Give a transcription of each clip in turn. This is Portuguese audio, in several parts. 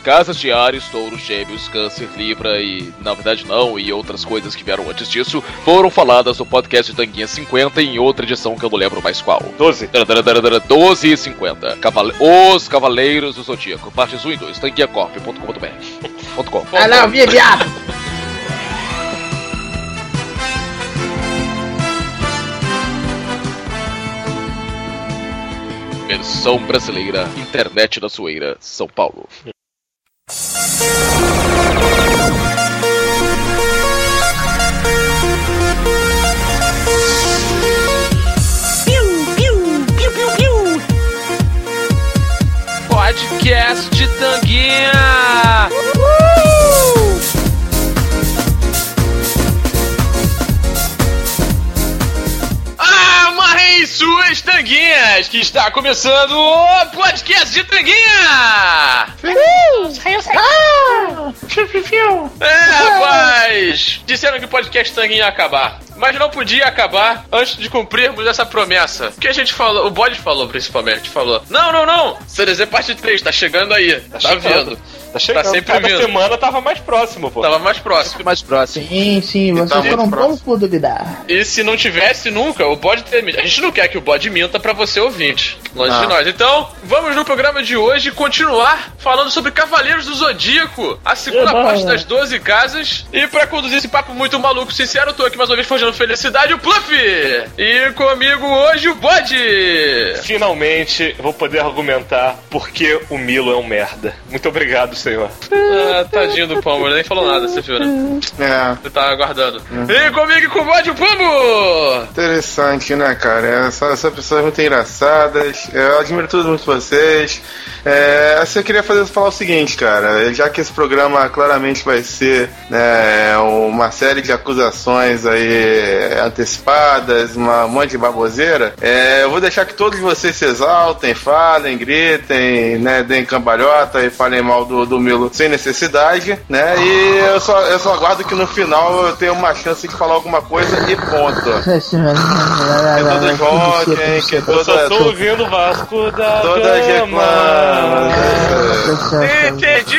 casas de Áries, Touros, Gêmeos, Câncer, Libra e, na verdade não, e outras coisas que vieram antes disso, foram faladas no podcast de Tanguinha 50 em outra edição que eu não lembro mais qual. 12. 12 e 50. Os Cavaleiros do Zodíaco, partes 1 e 2, tanguiacorp.com.br. Ah não, viado! Versão brasileira, Internet da Zoeira, São Paulo. Podcast de Tanguinha! Amarrem suas tanguinhas, que está começando o Podcast de Tanguinha! Saiu! Rapaz! Disseram que o Podcast Tanguinha ia acabar. Mas não podia acabar antes de cumprirmos essa promessa. O que a gente falou, o Bode falou principalmente, falou: Não, CDZ parte 3, tá chegando aí, tá vindo. Tá chegando, tá sempre cada vindo. semana tava mais próximo, pô. Tava mais próximo. Sim, vocês foram bons por duvidar. E se não tivesse nunca, o Bode termina. A gente não quer que o Bode minta pra você ouvinte. Longe de nós. Então, vamos no programa de hoje continuar falando sobre Cavaleiros do Zodíaco, a segunda parte das 12 casas. E pra conduzir esse papo muito maluco, sincero, eu tô aqui mais uma vez forjando felicidade, o Pluff! E comigo hoje o Bode! Finalmente vou poder argumentar porque o Milo é um merda. Muito obrigado, senhor. Tadinho do Pombo, ele nem falou nada, você viu, né? Você tá aguardando. E comigo e com o Bode, o Pombo! Interessante, né, cara? São pessoas muito engraçadas. Eu admiro tudo muito vocês. Eu queria falar o seguinte, cara. Já que esse programa claramente vai ser, né, uma série de acusações aí antecipadas, um monte de baboseira, eu vou deixar que todos vocês se exaltem, falem, gritem, né, deem cambalhota e falem mal do Milo sem necessidade, né? E eu só aguardo que no final eu tenha uma chance de falar alguma coisa e ponto. Que todos joguem, que todas... Eu só tô ouvindo o Vasco da Todas reclamam. Entendi!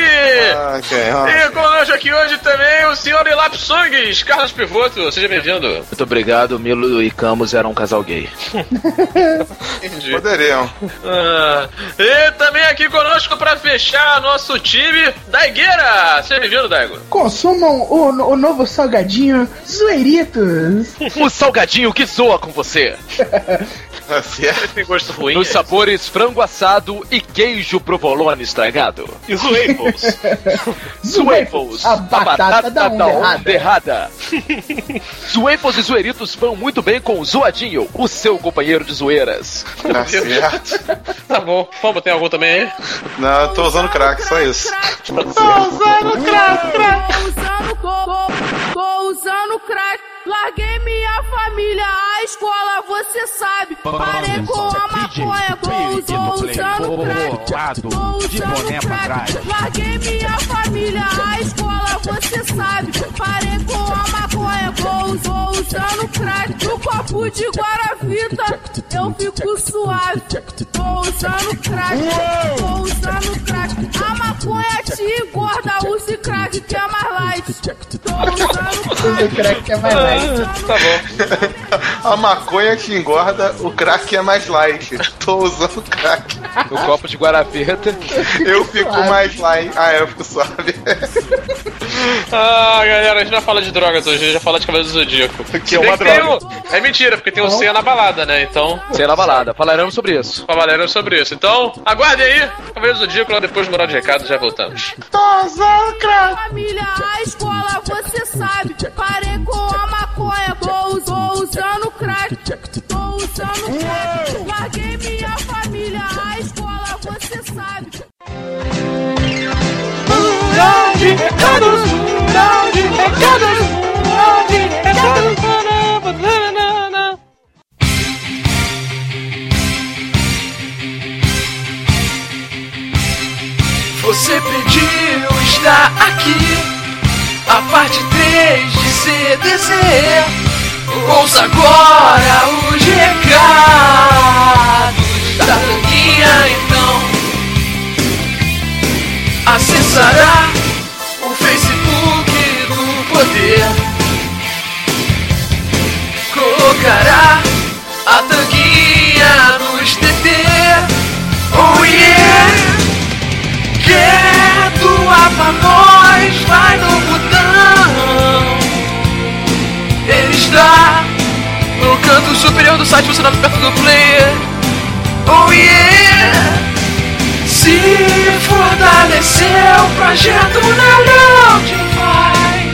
E conosco aqui hoje também o senhor Elap Songs, Carlos Pivoto, seja bem-vindo. Muito obrigado, Milo e Camus eram um casal gay. Entendi. Poderiam. E também aqui conosco pra fechar nosso time, Daigueira. Seja bem-vindo, Daigo. Consumam o novo salgadinho Zoeiritos. O salgadinho que zoa com você. Certo. Tem gosto ruim. Nos sabores frango assado e queijo provolone estragado. E os Waffles. Zuefos, a batata da onda errada. Zuefos e Zoeiritos vão muito bem com o Zoadinho, o seu companheiro de zoeiras. Tá certo. Tá bom. Pombo, tem algum também aí? Não, eu tô usando crack, só isso. Tô usando crack. Tô usando crack. Larguei minha família, a escola você sabe. Parei com a maconha, tô usando crack. Tô usando crack. Larguei minha família, a escola você sabe. Parei com a maconha, tô usando crack. No copo de Guaravita, eu fico suave. Tô usando crack, tô usando crack. A maconha te engorda, use crack que é mais light. Tô usando crack que é mais light. Tá bom. A maconha te engorda, o crack é mais light. Tô usando crack. No copo de Guaravita. Eu fico mais light. Eu fico suave. Galera, a gente não fala de drogas hoje, a gente já fala de Cavaleiros do Zodíaco. Que é uma droga. É mentira, porque tem um ceia na balada, né? Então. Ceia na balada, falaremos sobre isso. Falaremos sobre isso. Então, aguardem aí, Cavaleiros do Zodíaco, lá depois do moral de recado, já voltamos. Tô usando crack. família, a escola você sabe. Parei com a maconha, tô usando crack. Tô usando crack. Larguei minha família, a escola você sabe. Mural de recados, mural de recados, mural de recados. Você pediu, está aqui a parte 3 de CDZ. Ouça agora os recados da Tanguinha, então acessa superior do site funcionando perto do player. Oh yeah! Se fortalecer o projeto na onde vai.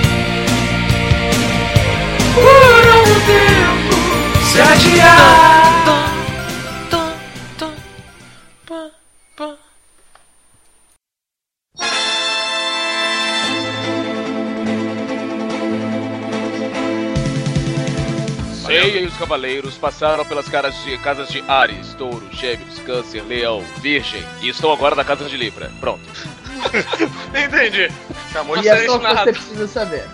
Por algum tempo se adiar. Seiya e os cavaleiros passaram pelas casas de Ares, Touro, Gêmeos, Câncer, Leão, Virgem e estão agora na casa de Libra. Pronto. Entendi. Chamou E é só o que você precisa saber.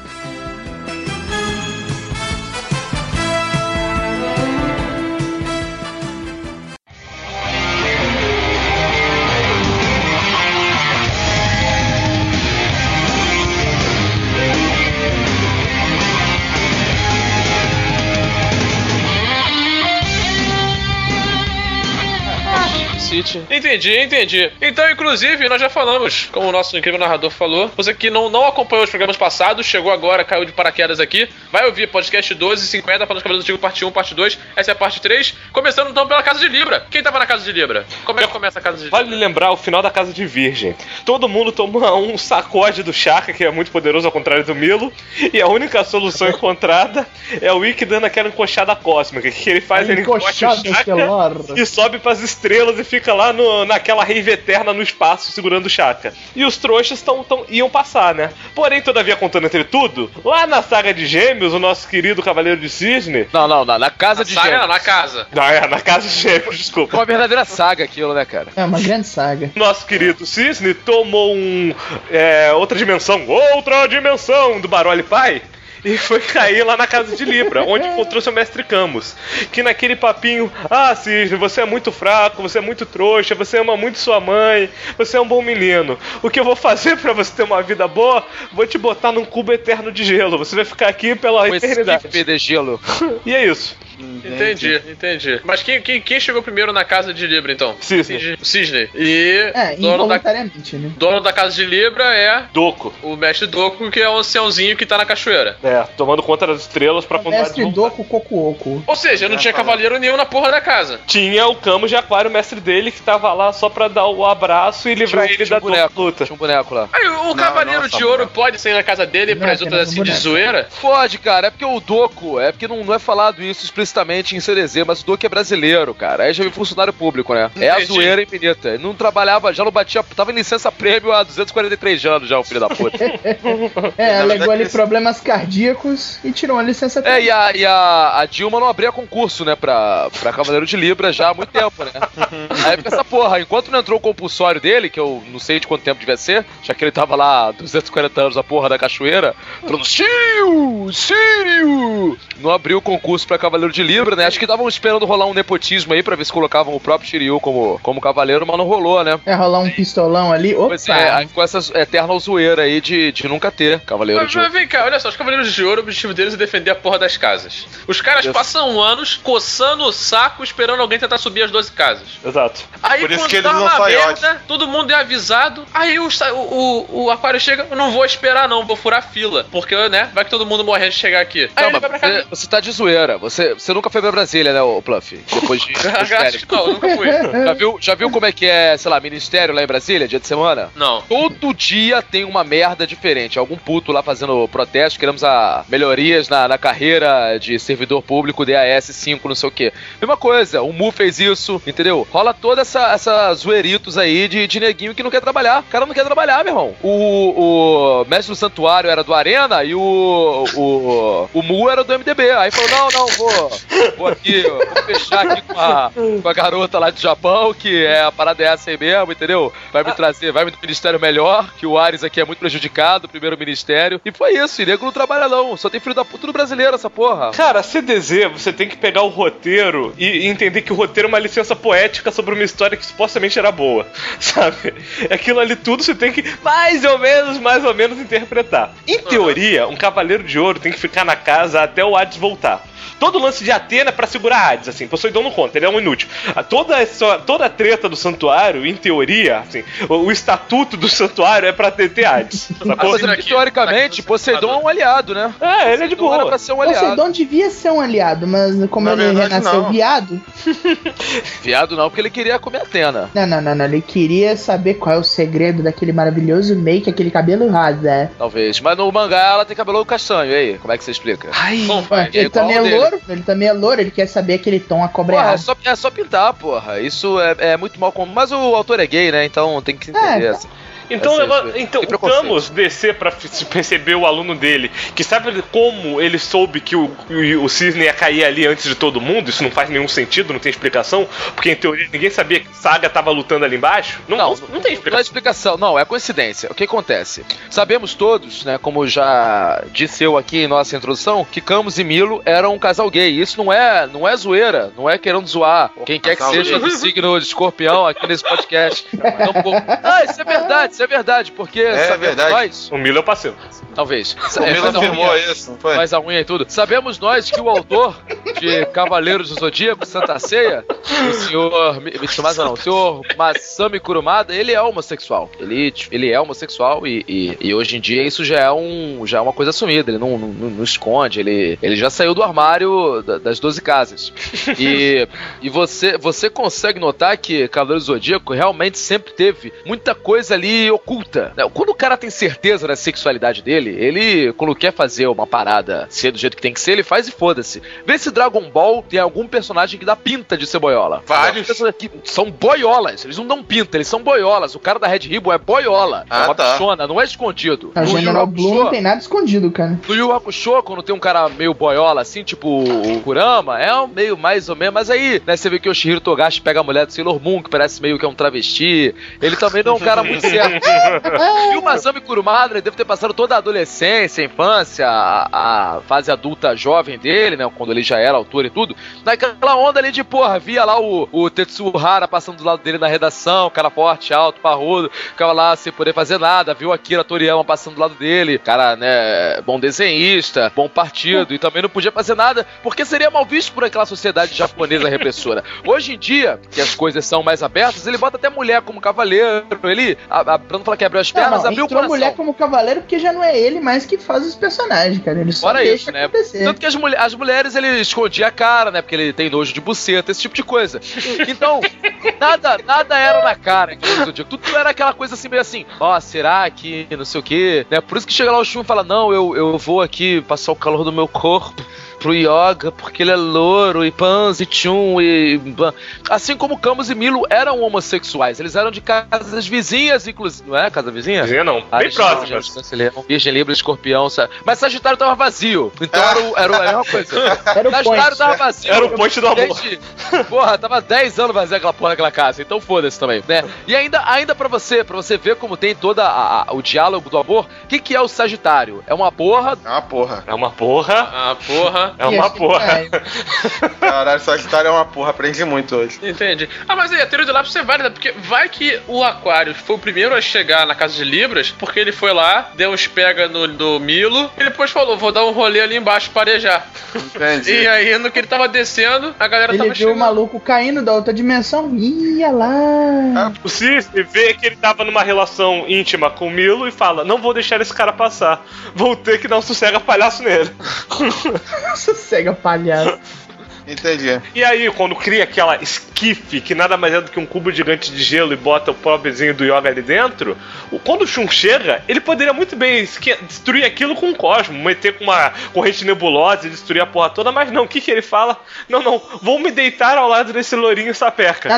Entendi. Então, inclusive, nós já falamos, como o nosso incrível narrador falou, você que não acompanhou os programas passados, chegou agora, caiu de paraquedas aqui, vai ouvir podcast 1250, falando dos Cavaleiros Antigos, parte 1, parte 2, essa é a parte 3, começando então pela Casa de Libra. Quem tava na Casa de Libra? Como é que começa a Casa de Libra? Vale lembrar o final da Casa de Virgem. Todo mundo toma um sacode do Shaka, que é muito poderoso ao contrário do Milo, e a única solução encontrada é o Ikki dando aquela encoxada cósmica. O que ele faz? Ele encoxa o Shaka e sobe pras estrelas e fica lá naquela rave eterna no espaço, segurando o Shaka. E os trouxas iam passar, né? Porém, todavia, contando entre tudo, lá na saga de Gêmeos, o nosso querido Cavaleiro de Cisne... Não, na casa de saga, Gêmeos. Na casa. Na casa de Gêmeos, desculpa. Uma verdadeira saga aquilo, né, cara? É uma grande saga. Nosso querido Cisne tomou outra dimensão do Baroli Pai e foi cair lá na Casa de Libra, onde encontrou seu mestre Camus, que naquele papinho, Cisne, você é muito fraco, você é muito trouxa, você ama muito sua mãe, você é um bom menino, o que eu vou fazer pra você ter uma vida boa? Vou te botar num cubo eterno de gelo, você vai ficar aqui pela eternidade. De gelo. E é isso. Entendi. Mas quem chegou primeiro na Casa de Libra, então? Cisne. E involuntariamente, né? Dono da Casa de Libra é... Doku. O mestre Doku, que é um anciãozinho que tá na cachoeira. Tomando conta das estrelas pra contar. Mestre Doku Kokuoku. Ou seja, não tinha cavaleiro nenhum na porra da casa. Tinha o Camus de Aquário, o mestre dele, que tava lá só pra dar o abraço e livrar ele da luta. Tinha um boneco lá. Aí, o Cavaleiro de Ouro pode sair na casa dele e pras outras assim de zoeira? Pode, cara. É porque o Doku, porque não é falado isso explicitamente em CDZ, mas o Doku é brasileiro, cara. Aí já viu funcionário público, né? É a zoeira infinita. Ele não trabalhava, já não batia, tava em licença prêmio há 243 anos já, o filho da puta. Alegou ali problemas cardíacos e tirou a licença prêmio. E a Dilma não abria concurso, né, pra Cavaleiro de Libra já há muito tempo, né? Aí fica essa porra, enquanto não entrou o compulsório dele, que eu não sei de quanto tempo devia ser, já que ele tava lá 240 anos a porra da cachoeira, falando Sírio! Não abriu o concurso pra Cavaleiro de Libra, né? Acho que estavam esperando rolar um nepotismo aí pra ver se colocavam o próprio Shiryu como cavaleiro, mas não rolou, né? Rolar um pistolão ali, opa! Pois aí ficou essa eterna zoeira aí de nunca ter Cavaleiro de Ouro. Mas vem cá, olha só, os Cavaleiros de Ouro, o objetivo deles é defender a porra das casas. Os caras passam anos coçando o saco esperando alguém tentar subir as 12 casas. Exato. Aí por isso quando que eles dá não uma saem merda, todo mundo é avisado, aí o Aquário chega, eu não vou esperar não, vou furar fila, porque, né, vai que todo mundo morrer de chegar aqui. Aí não, mas você tá de zoeira, você nunca foi pra Brasília, né, o Pluff? Depois de acho que não, nunca fui. Já viu como é que é, sei lá, ministério lá em Brasília, dia de semana? Não. Todo dia tem uma merda diferente, algum puto lá fazendo protesto, queremos melhorias na carreira de servidor público, DAS 5, não sei o que. Mesma coisa, o Mu fez isso, entendeu? Rola toda essa zoeiritos aí de neguinho que não quer trabalhar. O cara não quer trabalhar, meu irmão. O mestre do santuário era do Arena e o Mu era do MDB. Aí falou, não, vou fechar aqui com a garota lá do Japão, que a parada é essa aí mesmo, entendeu? Vai me trazer, vai me do ministério melhor, que o Ares aqui é muito prejudicado, o primeiro ministério. E foi isso, e nego não trabalha não. Só tem filho da puta no brasileiro essa porra. Cara, CDZ, você tem que pegar o roteiro e entender que o roteiro é uma licença poética sobre uma história que supostamente era boa, sabe? Aquilo ali tudo você tem que mais ou menos interpretar. Em teoria, um Cavaleiro de Ouro tem que ficar na casa até o Hades voltar. Todo o lance de Atena é pra segurar Hades, assim. Poseidon não conta, ele é um inútil. Toda a treta do santuário, em teoria, assim, o estatuto do santuário é pra ter Hades. Assim, teoricamente, Poseidon é um aliado, né? Ele é de boa. Era pra ser um aliado. Poseidon devia ser um aliado, mas como ele renasceu viado... Viado não, porque ele queria comer Atena. Não. Ele queria saber qual é o segredo daquele maravilhoso make, aquele cabelo rosa. Talvez. Mas no mangá ela tem cabelo castanho. E aí, como é que você explica? Ele também é louro, ele quer saber aquele tom acobreado. Porra, é só pintar, porra. Isso é muito mal comum. Mas o autor é gay, né? Então tem que se entender assim. Então vamos descer pra perceber o aluno dele, que sabe como ele soube que o Cisne ia cair ali antes de todo mundo. Isso não faz nenhum sentido, não tem explicação, porque em teoria ninguém sabia que Saga tava lutando ali embaixo. Não tem explicação. Não é explicação, não, é coincidência. O que acontece? Sabemos todos, né, como já disse eu aqui em nossa introdução, que Camus e Milo eram um casal gay. Isso não é zoeira, não é querendo zoar quem quer que seja do signo de Escorpião aqui nesse podcast. Isso é verdade, porque verdade. nós... O Milo é o parceiro. Talvez. O Milo afirmou isso, não foi? Faz a unha e tudo. Sabemos nós que o autor de Cavaleiros do Zodíaco, Santa Ceia, o senhor Masami Kurumada, ele é homossexual. Ele é homossexual e hoje em dia isso já é uma coisa assumida. Ele não esconde, ele já saiu do armário das 12 casas. E você consegue notar que Cavaleiros do Zodíaco realmente sempre teve muita coisa ali oculta. Quando o cara tem certeza da sexualidade dele, ele, quando quer fazer uma parada ser do jeito que tem que ser, ele faz e foda-se. Vê se Dragon Ball tem algum personagem que dá pinta de ser boiola. Vários. Que são boiolas, eles não dão pinta, eles são boiolas. O cara da Red Ribbon é boiola. É uma bichona, não é escondido. A General Blue não tem nada escondido, cara. No Yu Hakusho, quando tem um cara meio boiola assim, tipo o Kurama, é um meio mais ou menos, mas aí, né, você vê que o Shihiro Togashi pega a mulher do Sailor Moon, que parece meio que é um travesti. Ele também não é um cara muito certo. E o Masami Kurumada, ele deve ter passado toda a adolescência, a infância, a fase adulta jovem dele, né, quando ele já era autor e tudo, naquela onda ali de, porra, via lá o Tetsuhara passando do lado dele na redação, cara forte, alto, parrudo, ficava lá sem poder fazer nada, viu a Akira Toriyama passando do lado dele, cara, né, bom desenhista, bom partido, e também não podia fazer nada, porque seria mal visto por aquela sociedade japonesa repressora. Hoje em dia, que as coisas são mais abertas, ele bota até mulher como cavaleiro, ele, pra não falar que abriu as pernas, abriu o coração. Mulher como cavaleiro porque já não é ele mais que faz os personagens, cara, ele só deixa isso, né? Acontecer. Tanto que as mulheres, ele escondia a cara, né, porque ele tem nojo de buceta, esse tipo de coisa. Então, nada era na cara, tudo era aquela coisa assim, meio assim, será que não sei o que, né, por isso que chega lá o Shun e fala, não, eu vou aqui passar o calor do meu corpo pro Yoga, porque ele é louro, e Pans, e Chun, e... Assim como Camus e Milo eram homossexuais, eles eram de casas vizinhas, inclusive, não é? Casa vizinha? Vizinha não, bem próximas. Virgem, Libra, Escorpião, sabe? Mas Sagitário tava vazio, então era a mesma coisa. Sagitário tava vazio. Era o ponte do amor. Porra, tava 10 anos vazio aquela porra naquela casa, então foda-se também, né? E ainda pra você ver como tem todo o diálogo do amor, o que é o Sagitário? É uma porra. É uma porra. É uma porra. Ah, porra. É uma porra. Caralho, Sagitário é uma porra, aprendi muito hoje. Entendi. Mas aí, a teoria do lápis é válida, porque vai que o Aquário foi o primeiro a chegar na casa de Libras, porque ele foi lá, deu uns pega no Milo, e depois falou, vou dar um rolê ali embaixo, parejar. Entendi. E aí, no que ele tava descendo, a galera ele tava chegando. Ele viu o maluco caindo da outra dimensão, ia lá. O Cisne vê que ele tava numa relação íntima com o Milo e fala, não vou deixar esse cara passar, vou ter que dar um sossega palhaço nele. Sossega palhaço. Entendi. E aí, quando cria aquela esquife, que nada mais é do que um cubo gigante de gelo e bota o pobrezinho do Yoga ali dentro, quando o Shun chega, ele poderia muito bem destruir aquilo com um cosmo, meter com uma corrente nebulosa e destruir a porra toda, mas não, o que ele fala? Não, vou me deitar ao lado desse lourinho sapeca.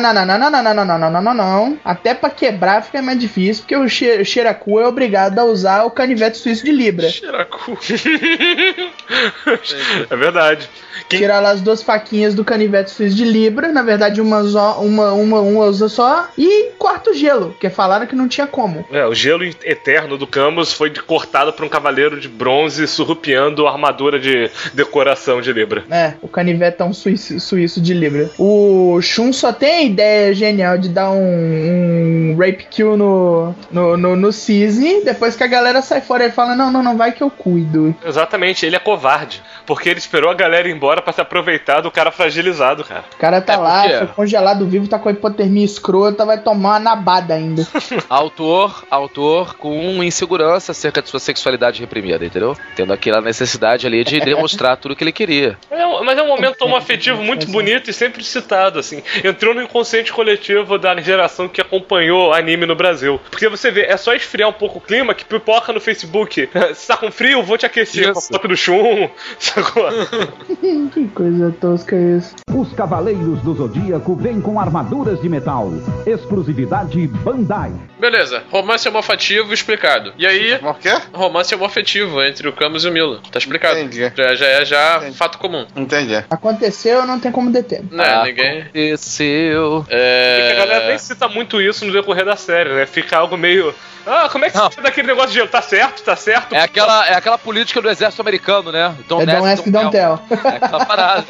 Não. Até pra quebrar fica mais difícil, porque o Shiraku é obrigado a usar o canivete suíço de Libra. Shiraku. É verdade. Tirar lá as duas faquinhas faquinhas do canivete suíço de Libra, na verdade uma usa só, e corta o gelo, porque falaram que não tinha como. O gelo eterno do Camus foi cortado por um cavaleiro de bronze surrupiando a armadura de decoração de Libra. O canivetão suíço de Libra. O Shun só tem a ideia genial de dar um rape kill no Cisne, depois que a galera sai fora, ele fala, não, vai que eu cuido. Exatamente, ele é covarde, porque ele esperou a galera ir embora pra se aproveitar do cara fragilizado, cara. O cara tá lá, foi congelado vivo, tá com hipotermia escrota, vai tomar uma nabada ainda. Autor com insegurança acerca de sua sexualidade reprimida, entendeu? Tendo aquela necessidade ali de demonstrar tudo que ele queria. Mas é um momento afetivo muito bonito e sempre citado, assim. Entrou no inconsciente coletivo da geração que acompanhou anime no Brasil. Porque você vê, é só esfriar um pouco o clima que pipoca no Facebook. Se tá com frio, vou te aquecer com a foto do Shun. Sacou? Que coisa tosca isso. Os Cavaleiros do Zodíaco vêm com armaduras de metal. Exclusividade Bandai. Beleza, romance homofetivo explicado. E aí... O quê? Romance homofetivo entre o Camus e o Milo. Tá explicado. Entendi. Já Entendi. fato comum. Entendi. Aconteceu, não tem como deter. Ninguém... Aconteceu. Porque a galera nem cita muito isso no decorrer da série, né? Fica algo meio... como é que você daquele negócio de gelo? Tá certo? É aquela política do exército americano, né? Don't ask, don't tell. É aquela parada.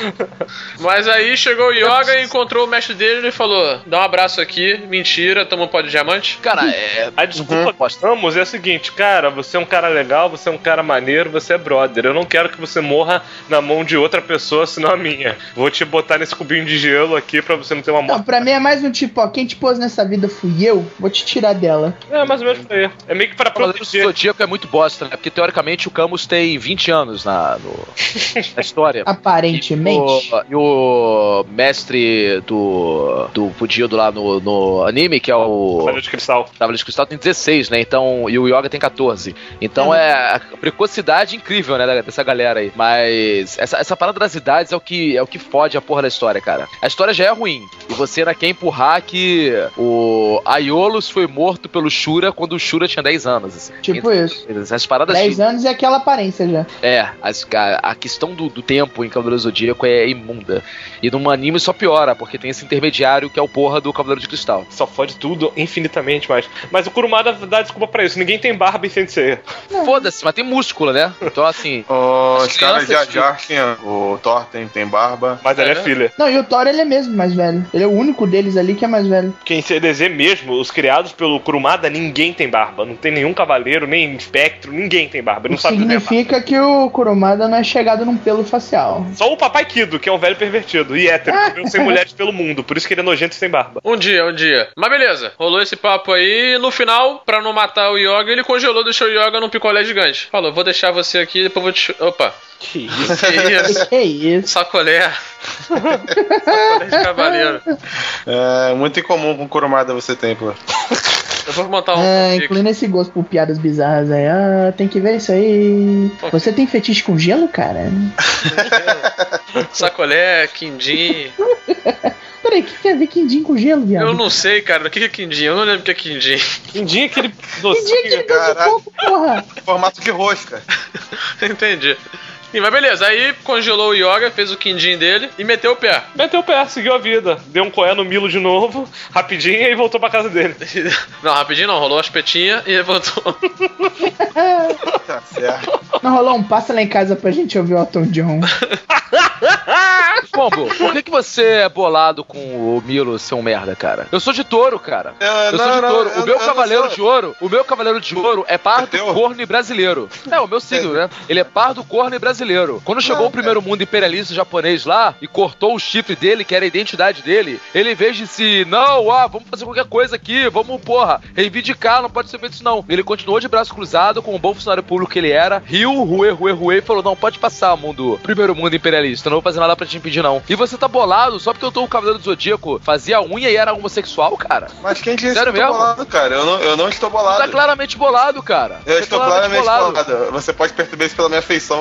Mas aí chegou o Yoga e encontrou o mestre dele e falou, dá um abraço aqui, mentira, toma um pó de diamante. Cara, a desculpa que nós estamos é a seguinte, cara, você é um cara legal, você é um cara maneiro, você é brother. Eu não quero que você morra na mão de outra pessoa, senão a minha. Vou te botar nesse cubinho de gelo aqui pra você não ter uma morte. Não, pra mim é mais um tipo, quem te pôs nessa vida fui eu, vou te tirar dela. Mais ou menos foi. É meio que pra proteger. O Zodíaco é muito bosta, né? Porque teoricamente o Camus tem 20 anos na história. Aparentemente. E o mestre do fudido lá no anime, que é o Cavaleiro de Cristal. Cavaleiro de Cristal, tem 16, né? Então, e o Yoga tem 14. Então é a precocidade incrível, né? Dessa galera aí. Mas essa parada das idades é o que fode a porra da história, cara. A história já é ruim. E você ainda quer empurrar que o Aiolos foi morto pelo Shura quando o Shura tinha 10 anos. Assim. Tipo isso. Essas paradas 10 anos é aquela aparência já. A questão do tempo em Cavaleiro do Zodíaco é imunda. E num anime só piora, porque tem esse intermediário que é o porra do Cavaleiro de Cristal. Só fode tudo infinitamente mais. Mas o Kurumada dá desculpa pra isso. Ninguém tem barba em Sensei. Foda-se, mas tem músculo, né? Então assim... Os caras já tinham. O Thor tem barba. Mas ele é filha. Não, e o Thor ele é mesmo mais velho. Ele é o único deles ali que é mais velho. Quem CDZ mesmo, os criados pelo Kurumada, ninguém tem barba. Não tem nenhum cavaleiro, nem espectro, ninguém tem barba. Não sabe significa que o Kurumada não é chegado num pelo facial. Só o Papai Kido, que é um velho pervertido e hétero, que veio sem mulheres pelo mundo. Por isso que ele é nojento e sem barba. Um dia. Mas beleza, rolou esse papo aí e no final, pra não matar o Yoga, ele congelou, deixou o Yoga num picolé gigante. Falou, vou deixar você aqui, depois vou te... Opa. Que isso? Que isso? Sacolé. Sacolé de cavaleiro. É muito incomum com Kurumada você tem, pô. Eu vou montar um... incluindo esse gosto por piadas bizarras aí. Tem que ver isso aí. Você tem fetiche com gelo, cara? Sacolé, quindim... Peraí, o que tem a ver quindim com gelo, viado? Eu não sei, cara. O que é quindim? Eu não lembro o que é quindim. Quindim é aquele docinho. Quindim é aquele doce de coco, porra. Formato de rosca. Entendi. Sim, mas beleza, aí congelou o Yoga, fez o quindim dele e meteu o pé. Seguiu a vida. Deu um coé no Milo de novo, rapidinho, e voltou pra casa dele. Não, rapidinho não, rolou as petinhas e voltou. Tá certo. Não rolou um passa lá em casa pra gente ouvir o Elton John. Pombo, por que você é bolado com o Milo ser um merda, cara? Eu sou de touro, cara. Eu sou de touro. O meu Cavaleiro de Ouro é pardo corno brasileiro. É, o meu signo, né? Ele é pardo corno brasileiro. Quando chegou o primeiro mundo imperialista japonês lá e cortou o chifre dele, que era a identidade dele, ele, em vez de vamos fazer qualquer coisa aqui, vamos, reivindicar, não pode ser feito isso não. Ele continuou de braço cruzado, como um bom funcionário público que ele era, riu, ruê, e falou, não, pode passar, primeiro mundo imperialista, não vou fazer nada pra te impedir, não. E você tá bolado só porque eu tô o Cavaleiro do Zodíaco, fazia unha e era homossexual, cara? Mas quem disse que eu tô bolado, cara? Eu não estou bolado. Você tá claramente bolado, cara. Eu estou claramente bolado. Você pode perceber isso pela minha feição, que parece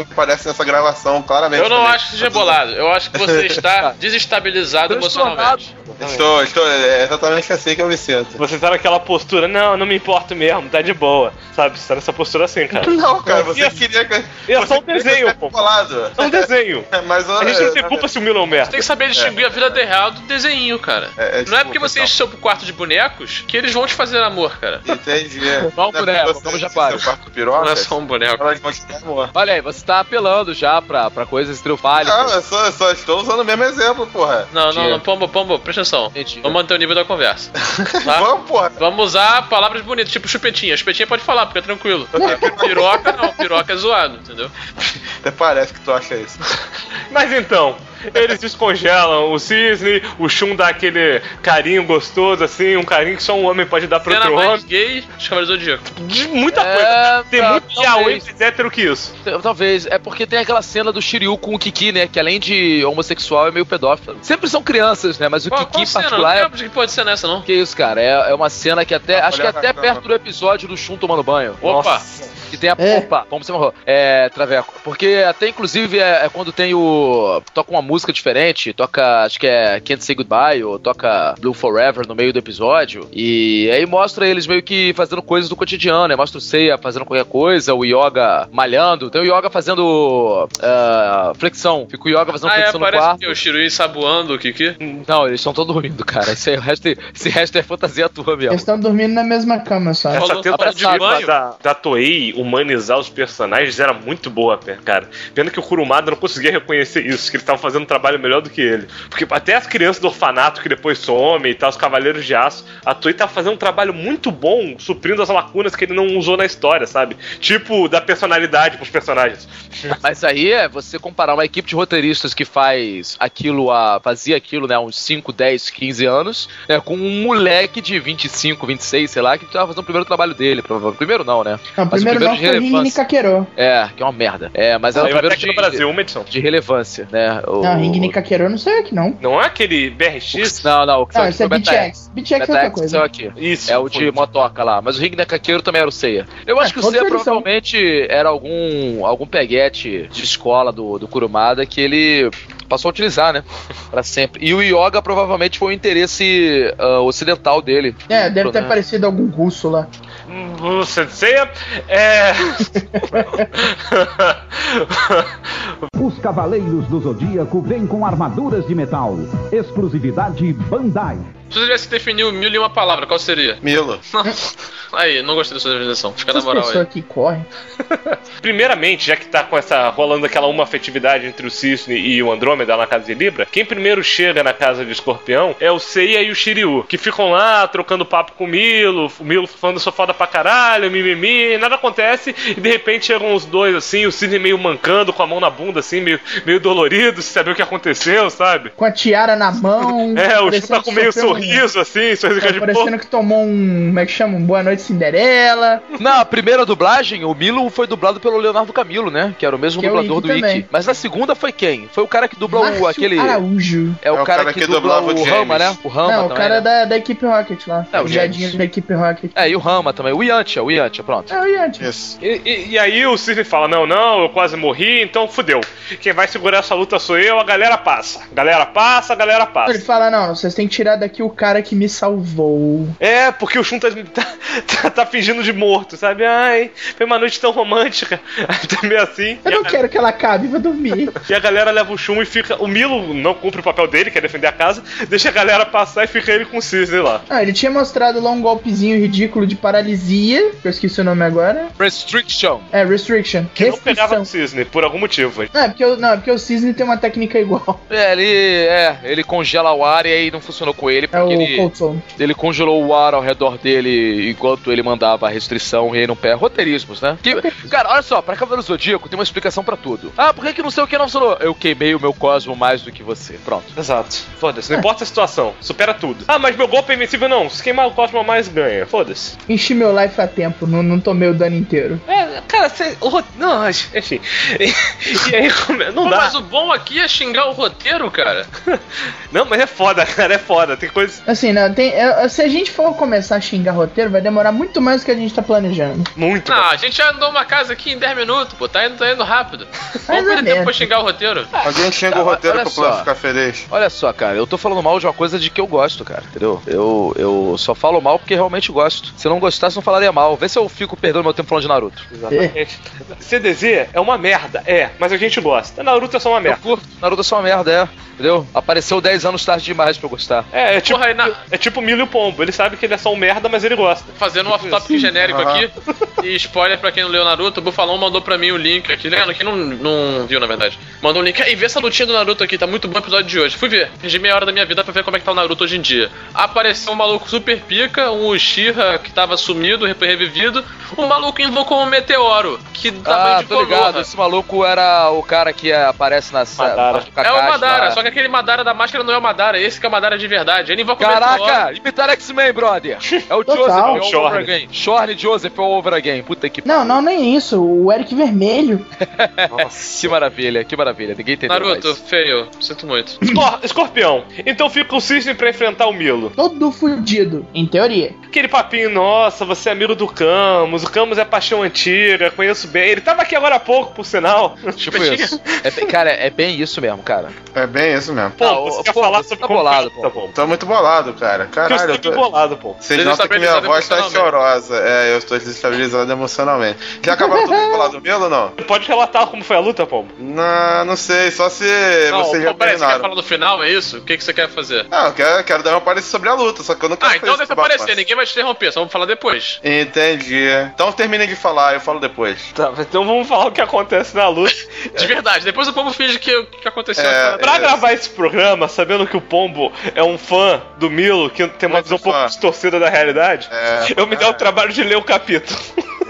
nessa gravação, claramente. Eu não também. acho que seja bolado. Eu acho que você está desestabilizado emocionalmente. Estou, é exatamente assim que eu me sinto. Você tá naquela postura, não me importo mesmo, tá de boa. Sabe, você tá nessa postura assim, cara. Não, cara, você queria que... É só um desenho, pô. É um desenho. Mas, a gente não tem culpa se o Milo é um merda. Você tem que saber distinguir a vida real do desenho, cara. Não é porque você enche seu quarto de bonecos que eles vão te fazer amor, cara. Entendi. Só um boneco, como já parou. Não é só um boneco. Elas vão te dar amor. Olha aí, você tá apelando já pra coisas triunfálicas. Não, eu só estou usando o mesmo exemplo, porra. Não, Pombo, presta atenção. Mentira. Vamos manter o nível da conversa. Tá? Vamos, porra. Vamos usar palavras bonitas, tipo chupetinha. Chupetinha pode falar, porque é tranquilo. Piroca não, piroca é zoado, entendeu? Até parece que tu acha isso. Mas então, eles descongelam o cisne, o Shun dá aquele carinho gostoso, assim, um carinho que só um homem pode dar pro outro homem. mais gay dos Cavaleiros do Zodíaco. Muita coisa. Tem muito yaoi mais hétero que isso. Talvez. É porque tem aquela cena do Shiryu com o Kiki, né? Que além de homossexual é meio pedófilo. Sempre são crianças, né? Mas o Kiki em particular não lembro de que pode ser nessa, não. Que isso, cara? É uma cena que até... acho que até perto do episódio do Shun tomando banho. Opa! Nossa. Que tem a... Opa! Como você morreu? Traveco. Porque até, inclusive, é quando tem o... Toca uma música diferente. Toca, acho que é Can't Say Goodbye, ou toca Blue Forever no meio do episódio. E aí mostra eles meio que fazendo coisas do cotidiano, né? Mostra o Seiya fazendo qualquer coisa, o Yoga malhando. Tem o Yoga fazendo flexão. Fica o Yoga fazendo flexão no quarto. Que o Shiryu ensaboando o Kiki? Não, eles estão todos dormindo, cara. Esse resto é fantasia tua mesmo. Eles estão dormindo na mesma cama, só. Essa tentativa da Toei humanizar os personagens era muito boa, cara. Pena que o Kurumada não conseguia reconhecer isso, que eles estavam fazendo um trabalho melhor do que ele. Porque até as crianças do orfanato que depois somem e tal, os Cavaleiros de Aço, a Toei tava fazendo um trabalho muito bom, suprindo as lacunas que ele não usou na história, sabe? Tipo, da personalidade pros personagens. Mas aí é você comparar uma equipe de roteiristas que fazia aquilo, né, há uns 5, 10, 15 anos, né, com um moleque de 25, 26, sei lá, que tava fazendo o primeiro trabalho dele. Primeiro não, né? Não, primeiro não foi o Ring Kakero. Que é uma merda. Mas é o primeiro aqui no Brasil, uma edição. De relevância, né? Não, Ring Kakero eu não sei aqui, não. Não é aquele BRX? Não, o que esse é BTX. BTX é outra coisa. Aqui. Isso. É o de motoca lá. Mas o Ring Kakero também era o Seiya. Eu acho que o Seiya provavelmente era algum peguete de escola do Kurumada que ele passou a utilizar, né? Pra sempre. E o Yoga provavelmente foi o interesse ocidental dele. Deve ter aparecido algum russo lá. O Senseiya Os Cavaleiros do Zodíaco vêm com armaduras de metal. Exclusividade Bandai. Se você tivesse que definir o Milo em uma palavra, qual seria? Milo. Aí, não gostei da sua definição. Fica na moral aí. Pessoa que corre. Primeiramente, já que tá rolando aquela uma afetividade entre o Cisne e o Andrômeda na casa de Libra, quem primeiro chega na casa de Escorpião é o Seiya e o Shiryu, que ficam lá trocando papo com o Milo falando só foda pra caralho, mimimi, nada acontece, e de repente chegam os dois assim, o Cisne meio mancando, com a mão na bunda assim, meio dolorido, sem saber o que aconteceu, sabe? Com a tiara na mão. O Shiryu tá com meio sorriso assim, sorriso de parecendo que tomou como é que chama? Boa Noite Cinderela. Na primeira dublagem, o Milo foi dublado pelo Leonardo Camilo, né? Que era o mesmo dublador do Ikki. Mas na segunda foi quem? Foi o cara que dubla aquele... Araújo. É o cara que dubla o Rama, né? O Rama também, o cara da equipe Rocket lá. O Jadinho da equipe Rocket. E o Rama também. O Yantia, pronto. O Yantia. Isso. E aí o Cisne fala, não, eu quase morri, então fudeu. Quem vai segurar essa luta sou eu, a galera passa. Galera passa. Ele fala, não, vocês têm que tirar daqui o cara que me salvou. Porque o Shun tá fingindo de morto, sabe? Ai, foi uma noite tão romântica. Também assim. Eu não quero que ela acabe, vou dormir. E a galera leva o Shun e fica... O Milo não cumpre o papel dele, que é defender a casa, deixa a galera passar e fica ele com o Cisne lá. Ele tinha mostrado lá um golpezinho ridículo de paralisia, que eu esqueci o nome agora. Restriction. Restriction. Que não pegava no Cisne, por algum motivo. Porque o Cisne tem uma técnica igual. Ele congela o ar e aí não funcionou com ele, porque ele congelou o ar ao redor dele enquanto ele mandava a restrição e aí não pega. Roteirismos, né? Cara, olha só, pra Cavaleiro Zodíaco tem uma explicação pra tudo. Por que não sei o que não funcionou? Eu queimei o meu cosmo mais do que você. Pronto. Exato. Foda-se, não importa a situação, supera tudo. Mas meu golpe é invencível não, se queimar o cosmo a mais ganha, foda-se. Enchi meu life a tempo, não tomei o dano inteiro. Cara, não, a gente enfim. E aí, não dá. Mas o bom aqui é xingar o roteiro, cara. Não, mas é foda, cara, é foda. Tem coisa... Assim, não, se a gente for começar a xingar roteiro, vai demorar muito mais do que a gente tá planejando. Muito. Não, a gente já andou uma casa aqui em 10 minutos, pô. Tá indo rápido. Vamos perder tempo pra xingar o roteiro. Alguém xinga o roteiro pro plano ficar feliz. Olha só, cara, eu tô falando mal de uma coisa de que eu gosto, cara, entendeu? Eu só falo mal porque realmente gosto. Se eu não gostasse, não falaria mal. Vê se eu fico perdendo meu tempo falando de Naruto. Exatamente. CDZ é uma merda, mas a gente gosta. Naruto é só uma merda. Eu curto. Naruto é só uma merda, entendeu? Apareceu 10 anos tarde demais pra eu gostar. É tipo o Milo e o Pombo. Ele sabe que ele é só um merda, mas ele gosta. Fazendo um off-topic genérico aqui. E spoiler pra quem não leu Naruto, o Bufalão mandou pra mim o link aqui. Leandro, quem não viu, na verdade. Mandou um link. Aí, vê essa lutinha do Naruto aqui, tá muito bom o episódio de hoje. Fui ver. Perdi meia hora da minha vida pra ver como é que tá o Naruto hoje em dia. Apareceu um maluco super pica, um Uchiha que tava sumido, revivido. Um maluco invocou um meteoro, que tamanho de tô ligado. Esse maluco era o cara que aparece na Madara. É o Madara, só que aquele Madara da máscara não é o Madara, esse que é o Madara de verdade. Ele invoca o Caraca, meteoro. imitar X-Men, brother. É o Total. Joseph all over again. Shorn Joseph all over again. Puta que Não, nem isso. O Eric Vermelho. Que maravilha, que maravilha. Ninguém entendeu Naruto, mais. feio. Sinto muito. Escorpião. Então fica o Cisne pra enfrentar o Milo. Todo fudido, em teoria. Aquele papinho, nossa, você é amigo do Camus, o Camus é paixão antiga, conheço bem. Ele tava aqui agora há pouco, por sinal. Tipo isso. Cara, é bem isso mesmo, cara. É bem isso mesmo. Pô, você quer falar sobre tá como bolado, tá bom. Tô muito bolado, cara. Caralho, Eu tô bolado, pô. Vocês notam que minha voz tá chorosa. Eu estou desestabilizado emocionalmente. Já acabou tudo de falar do Milo ou não? Pode relatar como foi a luta, Pombo? Não sei, só se vocês já Peraí, você quer terminaram. falar do final, é isso? O que você quer fazer? Eu quero dar uma parecer sobre a luta, só que eu não quero Então deixa aparecer, ninguém vai te interromper, só vamos falar depois. Entendi. Então terminem de falar, eu falo depois. Tá, então vamos falar o que acontece na luta. De verdade, depois o Pombo finge que aconteceu. Pra gravar esse programa, sabendo que o Pombo é um fã do Milo, que tem uma visão um pouco distorcida da realidade, eu me dei o trabalho de ler o capítulo.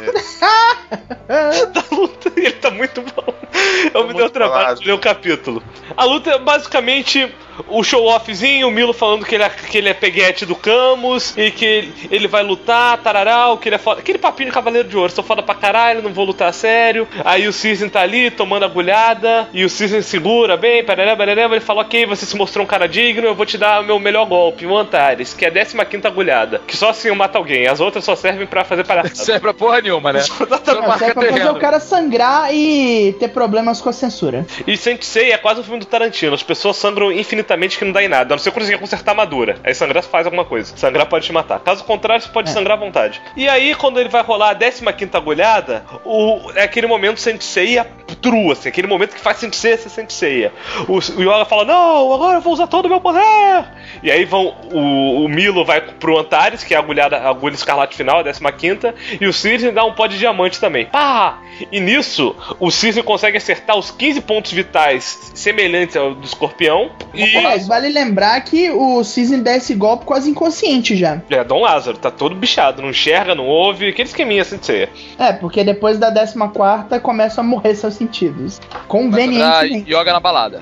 Da luta, ele tá muito bom. Eu me dei o trabalho de ler o capítulo. A luta é basicamente o show-offzinho, o Milo falando que ele é peguete do Camus e que ele vai lutar, tararau, que ele é foda. Aquele papinho de Cavaleiro de Ouro, sou foda pra caralho, não vou lutar a sério. Aí o Cisne tá ali tomando agulhada e o Cisne segura bem, barará, ele fala: ok, você se mostrou um cara digno, eu vou te dar o meu melhor golpe, o Antares, que é a 15ª agulhada, que só assim eu mato alguém, as outras só servem pra fazer palhaçada. Serve pra porra nenhuma, né? Serve pra fazer o cara sangrar e ter problemas com a censura. E Sensei é quase o filme do Tarantino, as pessoas sangram infinitamente que não dá em nada, a não ser que você consertar a armadura. Aí sangrar faz alguma coisa. Sangrar pode te matar. Caso contrário, você pode sangrar à vontade. E aí, quando ele vai rolar a 15ª agulhada, é aquele momento Sensei true, assim, aquele momento que faz Sensei ser Sensei. O Yoga fala: não, agora eu vou usar todo o meu poder. E aí o Milo vai pro Antares, que é a agulha escarlate final, a 15ª, e o Cisne dá um pó de diamante também. Pá! E nisso, o Cisne consegue acertar os 15 pontos vitais semelhantes ao do escorpião. Mas vale lembrar que o Cisne dá esse golpe quase inconsciente já. É, Dom Lázaro, tá todo bichado, não enxerga, não ouve, aquele esqueminha assim de ser. Porque depois da 14ª começam a morrer seus sentidos. Convenientemente. Yoga na balada.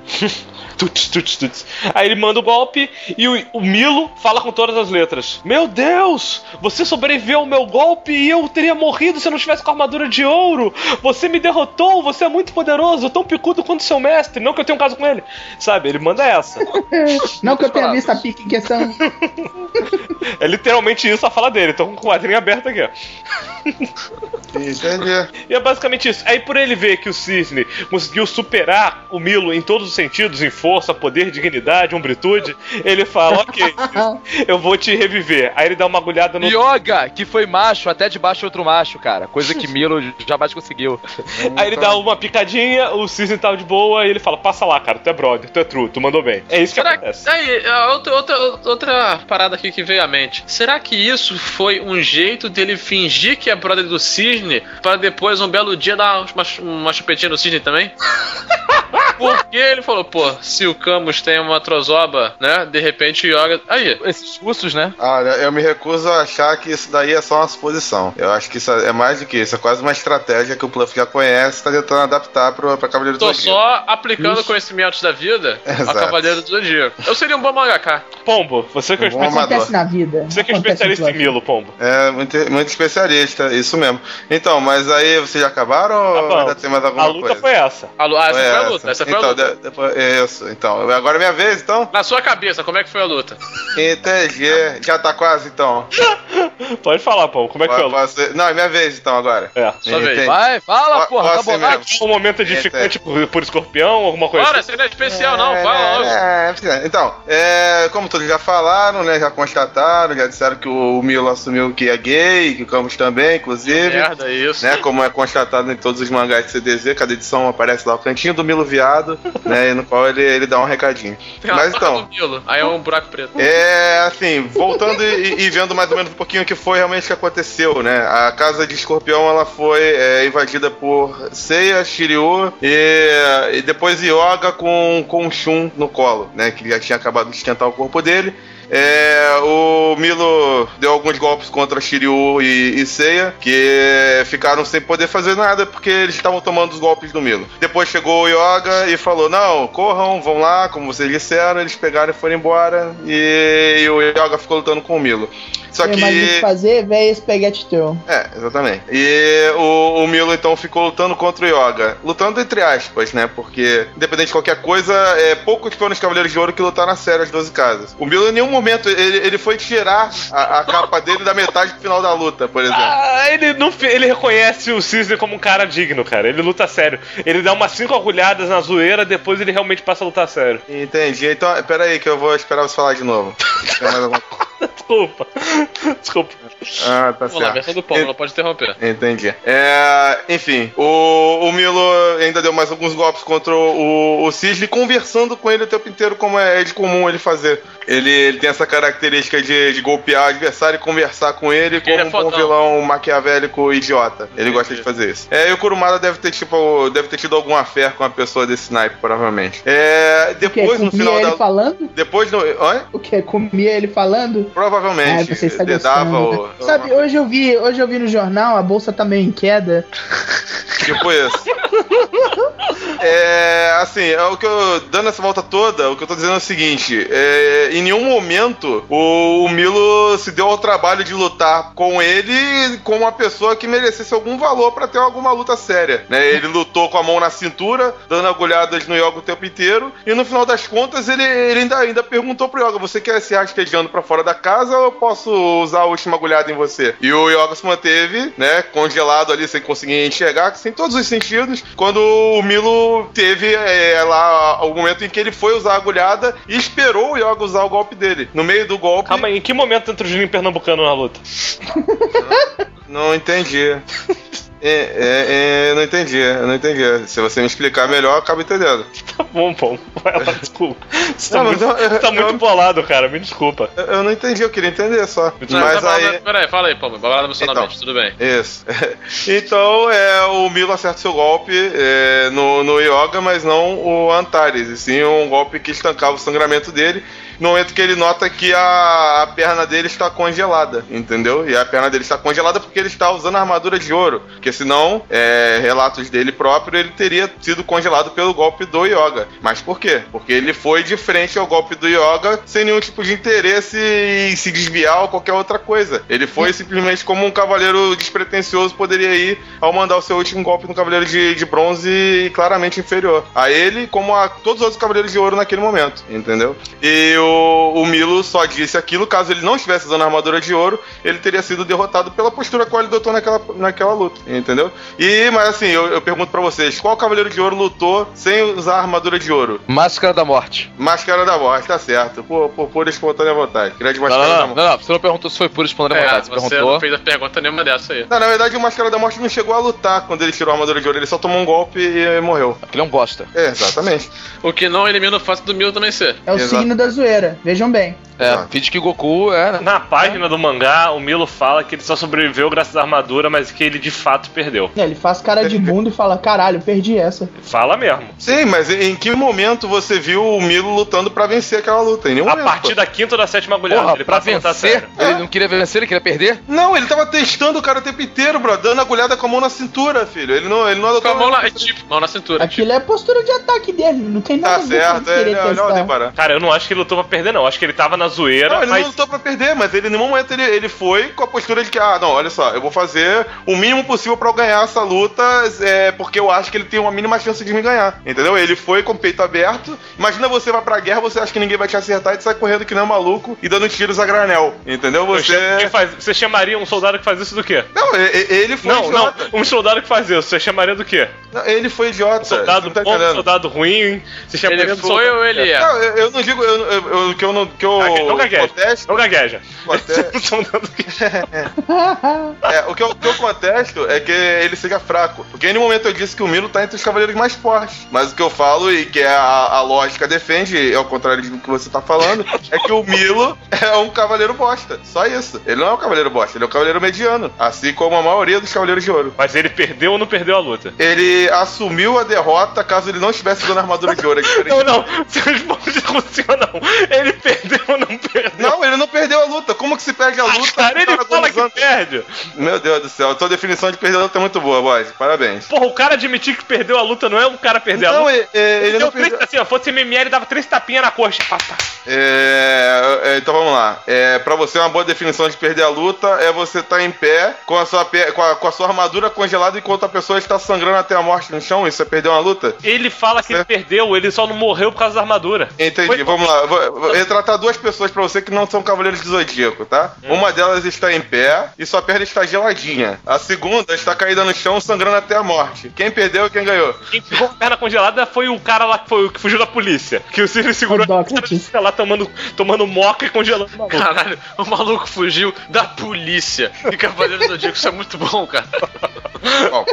Tuts. Aí ele manda o golpe e o Milo fala com todas as letras: meu Deus, você sobreviveu ao meu golpe e eu teria morrido se eu não tivesse com a armadura de ouro. Você me derrotou, você é muito poderoso, tão picudo quanto seu mestre. Não que eu tenha um caso com ele. Sabe, ele manda essa. Não que eu tenha visto a pique em questão. É literalmente isso a fala dele. Tô com o quadrinho aberto aqui, ó. Entendi. E é basicamente isso. Aí por ele ver que o Cisne conseguiu superar o Milo em todos os sentidos, em força, poder, dignidade, hombritude, ele fala: ok, eu vou te reviver. Aí ele dá uma agulhada no... Yoga, que foi macho, até debaixo de outro macho, cara. Coisa que Milo jamais conseguiu. Aí ele dá uma picadinha, o Cisne tá de boa, e ele fala: passa lá, cara, tu é brother, tu é true, tu mandou bem. É isso que acontece. Aí, outra parada aqui que veio à mente. Será que isso foi um jeito dele fingir que é brother do Cisne, para depois, um belo dia, dar uma chupetinha no Cisne também? Porque ele falou: pô, se o Camus tem uma trozoba, né, de repente o Yoga... Aí, esses cursos, né? Olha, eu me recuso a achar que isso daí é só uma suposição. Eu acho que isso é mais do que isso. É quase uma estratégia que o Pluff já conhece, tá tentando adaptar pra Cavaleiro do Zodíaco. Tô só aplicando conhecimentos da vida a Cavaleiro do Zodíaco. Eu seria um bom mangaka. Pombo, você que é Acontece na vida. Você que é especialista em Milo, Pombo. É, muito especialista, isso mesmo. Então, mas aí vocês já acabaram ou ainda tem mais alguma coisa? A luta foi essa. Essa foi a luta. Essa foi a luta. Isso, então. Agora é minha vez, então? Na sua cabeça, como é que foi a luta? Entendi. Já tá quase, então. Pode falar, pô. Como é que foi a luta? Não, é minha vez, então, agora. Sua vez. Vai, fala, porra. Tá bom. Um momento edificante por escorpião, alguma coisa Bora, você não é especial, não. Fala logo. Então, como todos já falaram, né? Já constataram, já disseram que o Milo assumiu que é gay, que o Camus também, inclusive. Merda, isso. Né, como é constatado em todos os mangás de CDZ, cada edição aparece lá o cantinho do Milo viado, né? No qual ele dá um recadinho. Mas então. Do Milo. Aí é um buraco preto. Assim, voltando e vendo mais ou menos um pouquinho o que foi realmente que aconteceu, né? A casa de escorpião ela foi invadida por Seiya, Shiryu e depois Yoga com Shun no colo, né? Que já tinha acabado de esquentar o corpo dele. O Milo deu alguns golpes contra Shiryu e Seiya, que ficaram sem poder fazer nada porque eles estavam tomando os golpes do Milo. Depois chegou o Yoga e falou: não, corram, vão lá, como vocês disseram. Eles pegaram e foram embora, e o Yoga ficou lutando com o Milo. Só que... mais o que fazer, véi, espaguete teu. Exatamente. E o Milo então ficou lutando contra o Yoga. Lutando entre aspas, né? Porque, independente de qualquer coisa, poucos foram os Cavaleiros de Ouro que lutaram a sério as 12 casas. O Milo, em nenhum momento, ele foi tirar a capa dele da metade do final da luta, por exemplo. Ele reconhece o Cisne como um cara digno, cara. Ele luta a sério. Ele dá umas 5 agulhadas na zoeira, depois ele realmente passa a lutar a sério. Entendi. Então, pera aí que eu vou esperar você falar de novo. Tem mais alguma coisa? Desculpa. Tá Vamos lá, versão do Paulo, não pode interromper. Entendi. Enfim, o Milo ainda deu mais alguns golpes contra o Cisne, conversando com ele o tempo inteiro, como é de comum ele fazer. Ele tem essa característica de golpear o adversário e conversar com ele como um bom vilão maquiavélico idiota. Ele gosta de fazer isso. E o Kurumada deve ter tido alguma fé com a pessoa desse naipe, provavelmente. Depois, no final ele falando? Depois no... Oi? O que? Comia ele falando? Provavelmente. Você está gostando. Sabe, hoje eu vi no jornal, a bolsa tá meio em queda. Tipo isso. Assim, o que eu... Dando essa volta toda, o que eu tô dizendo é o seguinte. Em nenhum momento o Milo se deu ao trabalho de lutar com ele como uma pessoa que merecesse algum valor pra ter alguma luta séria, né? Ele lutou com a mão na cintura, dando agulhadas no Yoga o tempo inteiro, e no final das contas ele ainda perguntou pro Yoga: você quer se rastejando pra fora da casa ou eu posso usar a última agulhada em você? E o Yoga se manteve, né, congelado ali, sem conseguir enxergar, sem todos os sentidos, quando o Milo teve lá o momento em que ele foi usar a agulhada e esperou o Yoga usar o golpe dele. No meio do golpe... Calma aí, em que momento entra o Juninho Pernambucano na luta? Não entendi. Eu não entendi. Se você me explicar melhor, eu acabo entendendo. Tá bom. Vai lá, desculpa. Você tá muito bolado, cara. Me desculpa. Eu não entendi, eu queria entender só. Peraí, fala aí, Paulo. Balada emocionalmente, tudo bem. Isso. Então, o Milo acerta o seu golpe no Yoga, mas não o Antares. E sim um golpe que estancava o sangramento dele. No momento que ele nota que a perna dele está congelada, entendeu? E a perna dele está congelada porque ele está usando a armadura de ouro. Porque senão, relatos dele próprio, ele teria sido congelado pelo golpe do Yoga. Mas por quê? Porque ele foi de frente ao golpe do Yoga sem nenhum tipo de interesse em se desviar ou qualquer outra coisa. Ele foi simplesmente como um cavaleiro despretensioso poderia ir ao mandar o seu último golpe no cavaleiro de bronze e claramente inferior a ele, como a todos os outros cavaleiros de ouro naquele momento, entendeu? E o Milo só disse aquilo, caso ele não estivesse usando a armadura de ouro, ele teria sido derrotado pela postura qual ele adotou naquela luta, entendeu? Mas assim, eu pergunto pra vocês, qual cavaleiro de ouro lutou sem usar a armadura de ouro? Máscara da Morte. Máscara da Morte, tá certo. Por pura espontânea vontade. Grande Máscara da Morte. Não, você não perguntou se foi pura espontânea vontade. Você não fez a pergunta nenhuma dessa aí. Não, na verdade o Máscara da Morte não chegou a lutar quando ele tirou a armadura de ouro, ele só tomou um golpe e morreu. Porque ele é um bosta. Exatamente. O que não elimina o fato do Milo também ser. É o signo da zoeira, vejam bem. Finge que Goku Na página do mangá, o Milo fala que ele só sobreviveu graças à armadura, mas que ele de fato perdeu. Ele faz cara de bunda e fala: caralho, perdi essa. Fala mesmo. Sim, mas em que momento você viu o Milo lutando pra vencer aquela luta? Em nenhum momento. A partir da quinta ou da sétima agulhada. Ele pra vencer? Ele não queria vencer, ele queria perder? Não, ele tava testando o cara o tempo inteiro, bro, dando agulhada com a mão na cintura, filho. Ele não adotou com a mão mão na cintura. Aquilo é a postura de ataque dele, não tem nada a ver com querer testar. Cara, eu não acho que ele lutou pra perder, não. Acho que ele tava na zoeira. Não, ele mas... não lutou pra perder, mas ele, no momento, ele foi com a postura de que, não, olha só, eu vou fazer o mínimo possível pra eu ganhar essa luta, porque eu acho que ele tem uma mínima chance de me ganhar, entendeu? Ele foi com o peito aberto. Imagina você vai pra guerra, você acha que ninguém vai te acertar e tu sai correndo que nem um maluco e dando tiros a granel, entendeu? Você chamaria um soldado que faz isso do quê? Não, ele foi idiota. Um soldado que faz isso, você chamaria do quê? Não, ele foi idiota. Um soldado bom, um soldado ruim, você chamaria ele foi ou ele é? Não, eu não digo, não gagueja. Não gagueja. O que eu contesto é que ele seja fraco. Porque em nenhum momento eu disse que o Milo tá entre os cavaleiros mais fortes. Mas o que eu falo, e que a lógica defende, ao contrário do que você tá falando, é que o Milo é um cavaleiro bosta. Só isso. Ele não é um cavaleiro bosta, ele é um cavaleiro mediano. Assim como a maioria dos cavaleiros de ouro. Mas ele perdeu ou não perdeu a luta? Ele assumiu a derrota caso ele não estivesse usando a armadura de ouro. Não. Você responde sim ou não. Ele perdeu ou não perdeu? Não, ele não perdeu a luta. Como que se perde a luta? Cara, ele fala que perde. Meu Deus do céu, a tua definição de perder a luta é muito boa, boy. Parabéns. Porra, o cara admitir que perdeu a luta não é um cara perder a luta. Ele não perdeu. Assim, ó, fosse MMA, ele dava 3 tapinhas na coxa. Então vamos lá. Pra você, uma boa definição de perder a luta é você estar em pé com a sua armadura congelada enquanto a pessoa está sangrando até a morte no chão. Isso é perder uma luta? Ele fala que ele perdeu, ele só não morreu por causa da armadura. Entendi, vamos lá. Vou retratar 2 pessoas pra você que não são cavaleiros do Zodíaco, tá? Uma delas está em pé e sua perna está geladinha. A segunda está caída no chão, sangrando até a morte. Quem perdeu e quem ganhou? Quem ficou com a perna congelada foi o cara lá que fugiu da polícia. Que o Ciro segurou a lá tomando moca e congelando o maluco. Caralho, o maluco fugiu da polícia. E Cavaleiro do Zodíaco, isso é muito bom, cara. Bom,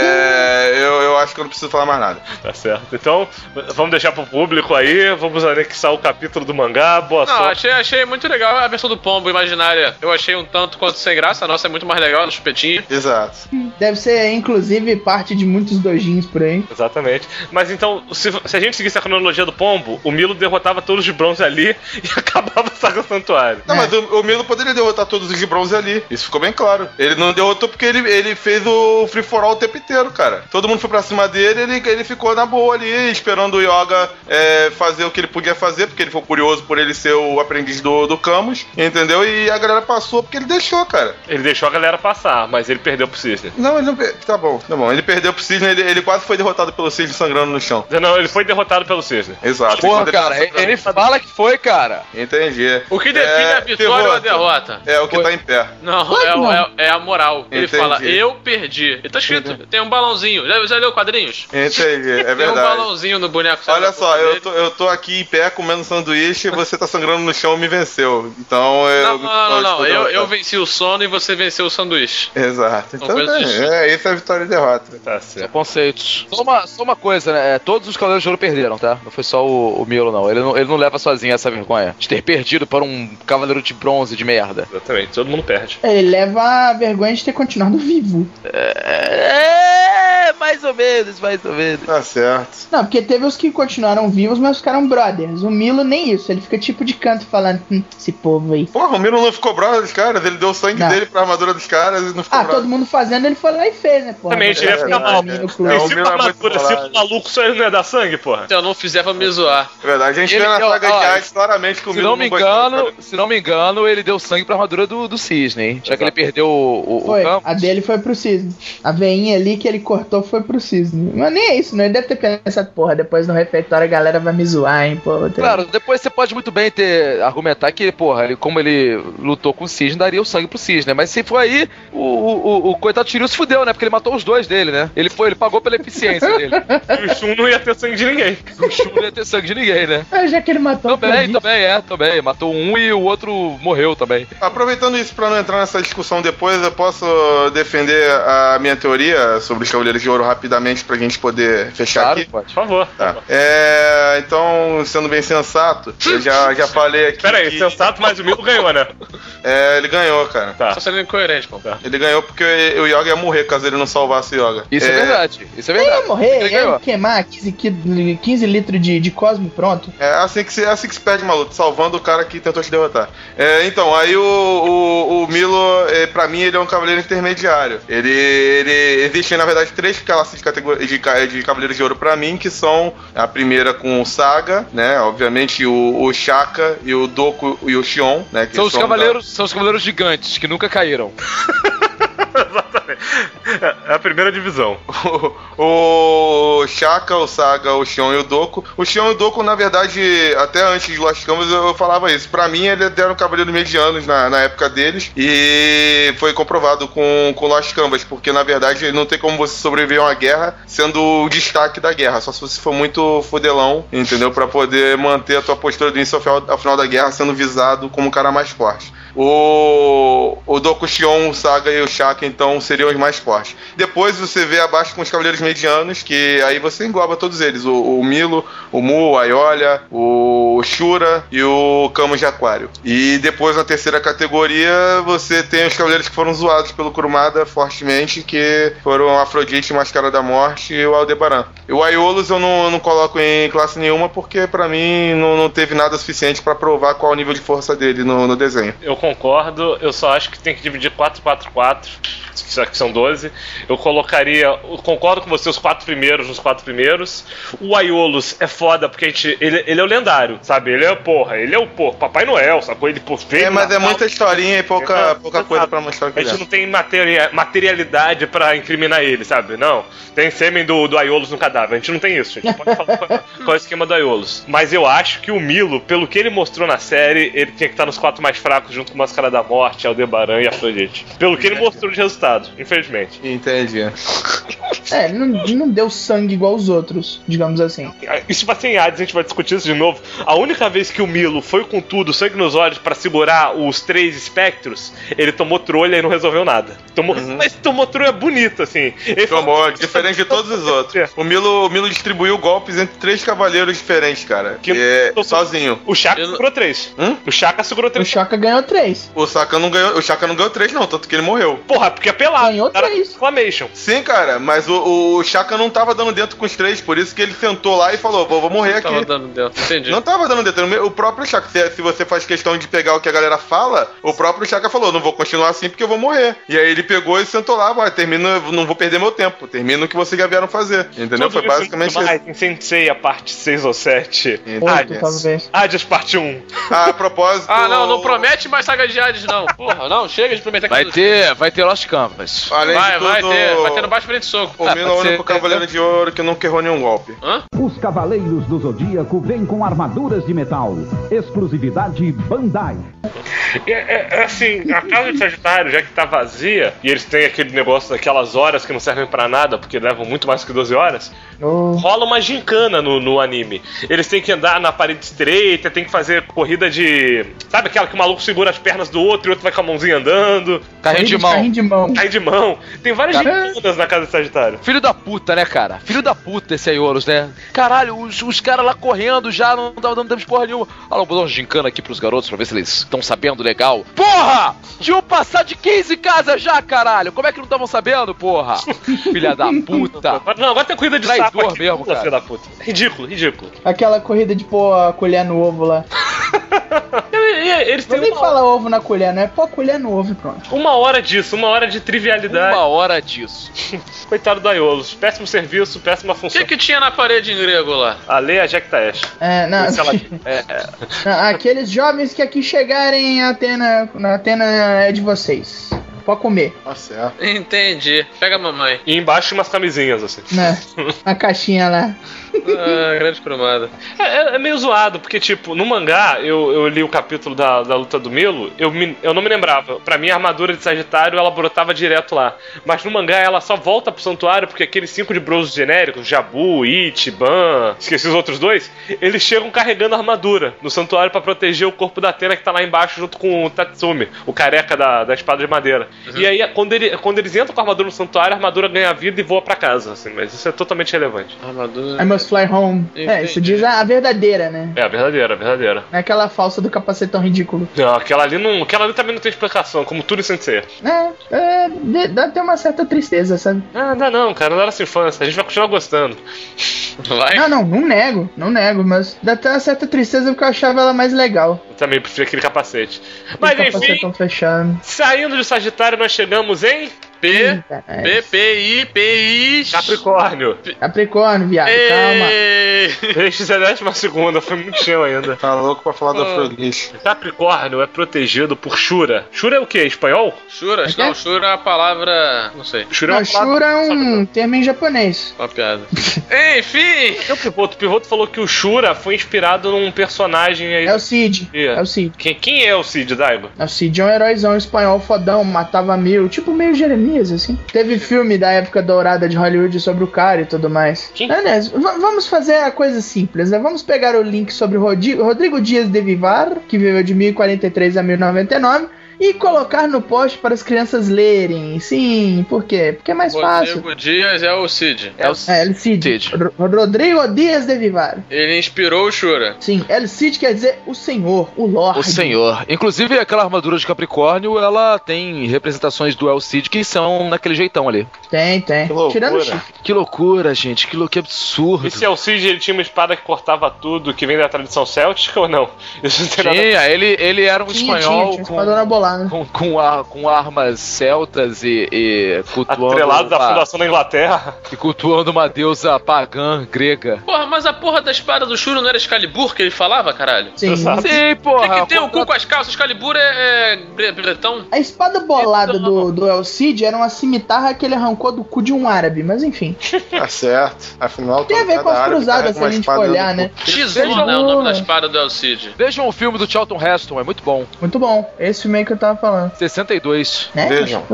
eu acho que eu não preciso falar mais nada. Tá certo. Então, vamos deixar pro público aí, vamos anexar o capítulo do mangá, boa sorte. Achei muito legal a versão do Pombo imaginária. Eu achei um tanto quanto sem graça, a nossa é muito mais legal, no chupetinho. Exato. Deve ser, inclusive, parte de muitos dojinhos por aí. Exatamente. Mas então, se a gente seguisse a cronologia do Pombo, o Milo derrotava todos de bronze ali e acabava a saga Santuário. Não, mas o Milo poderia derrotar todos os de bronze ali. Isso ficou bem claro. Ele não derrotou porque ele fez o free for all o tempo inteiro, cara. Todo mundo foi pra cima dele, ele ficou na boa ali, esperando o Yoga fazer o que ele podia fazer, porque ele foi curioso por ele ser o aprendiz do Camus, entendeu? E a galera passou porque ele deixou, cara. Ele deixou a galera passar, mas ele perdeu pro Cisne. Não, ele não perdeu. Tá bom. Ele perdeu pro Cisne, ele quase foi derrotado pelo Cisne sangrando no chão. Não, ele foi derrotado pelo Cisne. Exato. Porra, cara, ele fala que foi, cara. Entendi. O que define a vitória ou a derrota? É o que tá em pé. Não, é a moral. Ele fala, eu perdi. Ele tá escrito, tem um balãozinho. Já leu quadrinhos? Entendi, é verdade. Tem um balãozinho no boneco. Olha só, eu tô aqui em pé comendo sanduíche e você tá sangrando no chão e me venceu. Então Não. Eu venci o sono e você venceu o sanduíche. Exato. Então isso é vitória e derrota. Tá certo. Conceitos. Só uma coisa, né? Todos os Cavaleiros de Ouro perderam, tá? Não foi só o Milo, não. Ele não leva sozinho essa vergonha de ter perdido para um Cavaleiro de Bronze de merda. Exatamente, todo mundo perde. Ele leva a vergonha de ter continuado vivo. Mais ou menos. Tá certo. Não, porque teve os que continuaram vivos, mas ficaram brothers. O Milo nem isso, ele fica tipo de canto falando, esse povo aí. Porra, o Milo não ficou brother dos caras, ele deu o sangue dele pra armadura dos caras e não ficou brother. Todo mundo fazendo, ele foi lá e fez, né, porra? Exatamente, ele ia ficar mal. Se o maluco só ele não ia dar sangue, porra. Se eu não fizer pra me zoar. É verdade, a gente tem na saga de Hades claramente que o Milo se não me engano, ele deu sangue pra armadura do Cisne, hein? Já que ele perdeu o campo. A dele foi pro Cisne. A veinha ali que ele cortou foi pro Cisne. Mas nem é isso, né? Ele deve ter pensado, porra, depois no refeitório a galera vai me zoar, hein, porra. Claro, depois você pode muito bem argumentar que, porra, como ele lutou com o Cisne, daria o sangue pro Cisne, né? Mas se for aí, o coitado Shiryu se fudeu, né? Porque ele matou os dois dele, né? Ele pagou pela eficiência dele. E o Shun não ia ter sangue de ninguém. O Shun não ia ter sangue de ninguém, né? Já que ele matou também. Matou um e o outro morreu também. Aproveitando isso pra não entrar nessa discussão depois, eu posso defender a minha teoria sobre os Cavaleiros de Ouro rapidamente pra gente poder fechar aqui? Pode. Por favor. Tá. Então, sendo bem sensato, eu já falei aqui. Pera aí, sensato, mas o Milo ganhou, né? Ele ganhou, cara. Tá. Só sendo incoerente, pô. Ele ganhou porque o Yoga ia morrer caso ele não salvasse o Yoga. Isso é verdade. Ele ia morrer, ia queimar 15 litros de Cosmo, pronto. É assim que se perde uma luta, salvando o cara que tentou te derrotar. Então, aí o Milo, pra mim, ele é um cavaleiro intermediário. Ele existem, na verdade, 3 classes de Cavaleiros de Ouro pra mim, que são a primeira com o Saga, né? Obviamente o Shaka e o Doku e o Shion, né? Que são os cavaleiros gigantes que nunca caíram. Exatamente. É a primeira divisão. O Shaka, o Saga, o Shion e o Doku. O Shion e o Doku, na verdade, até antes de Lost Canvas, eu falava isso. Pra mim, eles eram cavaleiros medianos na época deles. E foi comprovado com Lost Canvas, porque, na verdade, não tem como você sobreviver a uma guerra sendo o destaque da guerra. Só se você for muito fodelão, entendeu? Pra poder manter a tua postura do início ao final da guerra sendo visado como o cara mais forte. O Doku, Shion, o Saga e o Shaka, então, seriam os mais fortes. Depois você vê abaixo com os cavaleiros medianos, que aí você engloba todos eles. O Milo, o Mu, o Aiolia, o Shura e o Camus de Aquário. E depois, na terceira categoria, você tem os cavaleiros que foram zoados pelo Kurumada fortemente, que foram Afrodite, Máscara da Morte e o Aldebaran. E o Aiolos eu não coloco em classe nenhuma, porque pra mim não teve nada suficiente pra provar qual é o nível de força dele no desenho. Eu concordo, eu só acho que tem que dividir 4-4-4, que são 12. Eu concordo com você, os 4 primeiros nos 4 primeiros. O Aiolos é foda, porque ele é o lendário, sabe? Ele é o Papai Noel, sacou? Ele mas é muita historinha e pouca coisa pra mostrar o que a gente não tem materialidade pra incriminar ele, sabe? Não, tem sêmen do Aiolos no cadáver, a gente não tem isso, a gente pode falar qual é o esquema do Aiolos. Mas eu acho que o Milo, pelo que ele mostrou na série, ele tinha que estar nos 4 mais fracos, junto com Máscara da Morte, Aldebaran e Afrodite. Pelo que ele mostrou de resultado, infelizmente. Entendi. Não deu sangue igual os outros, digamos assim. Isso vai ser em Hades, a gente vai discutir isso de novo. A única vez que o Milo foi com tudo, sangue nos olhos, pra segurar os 3 espectros, ele tomou trolha e não resolveu nada. Mas tomou trolha bonito, assim. Diferente de todos os outros. O Milo distribuiu golpes entre 3 cavaleiros diferentes, cara. Sozinho. O Shaka segurou 3. O Shaka segurou 3. O Shaka ganhou 3. O Shaka não ganhou 3, não, tanto que ele morreu. Porra, porque é pelado. Ganhou 3. Exclamation. Sim, cara, mas o Shaka não tava dando dentro com os 3, por isso que ele sentou lá e falou, vou morrer aqui. Não tava dando dentro, entendi. Não tava dando dentro. O próprio Shaka, se você faz questão de pegar o que a galera fala, o próprio Shaka falou, não vou continuar assim porque eu vou morrer. E aí ele pegou e sentou lá, não vou perder meu tempo, termina o que vocês já vieram fazer. Entendeu? Foi basicamente isso. Em Sensei, a parte 6 ou 7. Hades parte 1. A propósito... não promete mais Saga de Hades, não. Porra, não, chega de prometer que vai ter Lost Canvas. Vai ter no baixo frente de soco. O Milo é o único cavaleiro de ouro que nunca errou nenhum golpe. Os Cavaleiros do Zodíaco vêm com armaduras de metal. Exclusividade Bandai. Assim, a casa de Sagitário, já que tá vazia, e eles têm aquele negócio daquelas horas que não servem pra nada, porque levam muito mais que 12 horas, rola uma gincana no anime. Eles têm que andar na parede estreita, tem que fazer corrida de... Sabe aquela que o maluco segura as pernas do outro e o outro vai com a mãozinha andando? Carrinho de mão. Tem várias gincanas na casa de Sagitário. Filho da puta, né, cara? Filho da puta esse Aiolos, né? Caralho, os caras lá correndo já não tava dando tempo de porra nenhuma. Vou dar uma gincana aqui pros garotos pra ver se eles estão sabendo legal. Porra! Tinham passado de 15 casas já, caralho! Como é que não estavam sabendo, porra? Filha da puta! Não, agora tem corrida de saco aqui, mesmo, cara. Filha da puta. Ridículo. Aquela corrida de pôr a colher no ovo lá. Eles têm nem falar ovo na colher, não é pôr a colher no ovo e pronto. 1 hora disso, 1 hora de trivialidade. 1 hora disso. Coitado do Aiolos. Péssimo serviço, péssima função. O que tinha na parede em grego lá? A lei é Jectaesh. Aqueles jovens que aqui chegarem na Atena é de vocês. Pode comer. Tá certo. Entendi. Pega a mamãe. E embaixo umas camisinhas, assim. A caixinha lá. Grande cromada. É meio zoado, porque, tipo, no mangá, eu li o capítulo da luta do Milo, eu não me lembrava. Pra mim, a armadura de Sagitário, ela brotava direto lá. Mas no mangá, ela só volta pro santuário, porque aqueles 5 de bronze genéricos, Jabu, Ichi, Ban, esqueci os outros 2, eles chegam carregando a armadura no santuário pra proteger o corpo da Atena, que tá lá embaixo, junto com o Tatsumi, o careca da espada de madeira. E aí, quando eles entram com a armadura no santuário, a armadura ganha vida e voa pra casa, assim, mas isso é totalmente relevante. Armadura... I must fly home. Isso diz a verdadeira, né? É, a verdadeira. Não é aquela falsa do capacetão ridículo. Não, aquela ali também não tem explicação, como tudo em Sensei. Dá até uma certa tristeza, sabe? Não, cara, não era sua infância, a gente vai continuar gostando. Vai? Não nego, mas dá até uma certa tristeza porque eu achava ela mais legal. Eu também prefiro aquele capacete. Mas enfim, fechado. Saindo de Sagitário, nós chegamos em P-I-P-I... Capricórnio. Capricórnio, viado, calma. Peixes é 12ª, foi muito chão ainda. Tá louco pra falar do Afrodite. Capricórnio é protegido por Shura. Shura é o quê? Espanhol? Shura? Não, Shura é a palavra... Não sei. Shura Não, Shura é um termo em japonês. Uma piada. Enfim! O Pivoto falou que o Shura foi inspirado num personagem aí. É o Cid. Yeah. É o Cid. Quem é o Cid, Daigo? O Cid é um heróizão espanhol fodão, matava mil, tipo meio Jeremias, assim. Teve filme da época dourada de Hollywood sobre o cara e tudo mais. Aliás, vamos fazer a coisa simples, né? Vamos pegar o link sobre o Rodrigo Dias de Vivar, que viveu de 1043 a 1099, e colocar no post para as crianças lerem. Sim, por quê? Porque é mais fácil. Rodrigo Dias é o Cid. É o Cid. Rodrigo Dias de Vivar. Ele inspirou o Shura. Sim, El Cid quer dizer o Senhor, o Lorde. O Senhor. Inclusive, aquela armadura de Capricórnio, ela tem representações do El Cid que são naquele jeitão ali. Tem. Tirando o chifre. Que loucura, gente. Que absurdo. Esse El Cid, ele tinha uma espada que cortava tudo, que vem da tradição céltica ou não? Isso não tem nada. Ele era um espanhol tinha espadona bolada. Com armas celtas e cultuando... Atrelado da fundação da Inglaterra. E cultuando uma deusa pagã grega. Porra, mas a porra da espada do Shura não era Excalibur que ele falava, caralho? Sim, porra. Que tem o cu com as calças, Excalibur é bretão? A espada bolada do El Cid era uma cimitarra que ele arrancou do cu de um árabe, mas enfim. Tá certo. Afinal, tem a ver com as cruzadas, se a gente for olhar, né? Tesoura é o nome da espada do El Cid. Vejam o filme do Charlton Heston, é muito bom. Muito bom. Esse filme aí que eu tava falando. 62. Né? Vejam.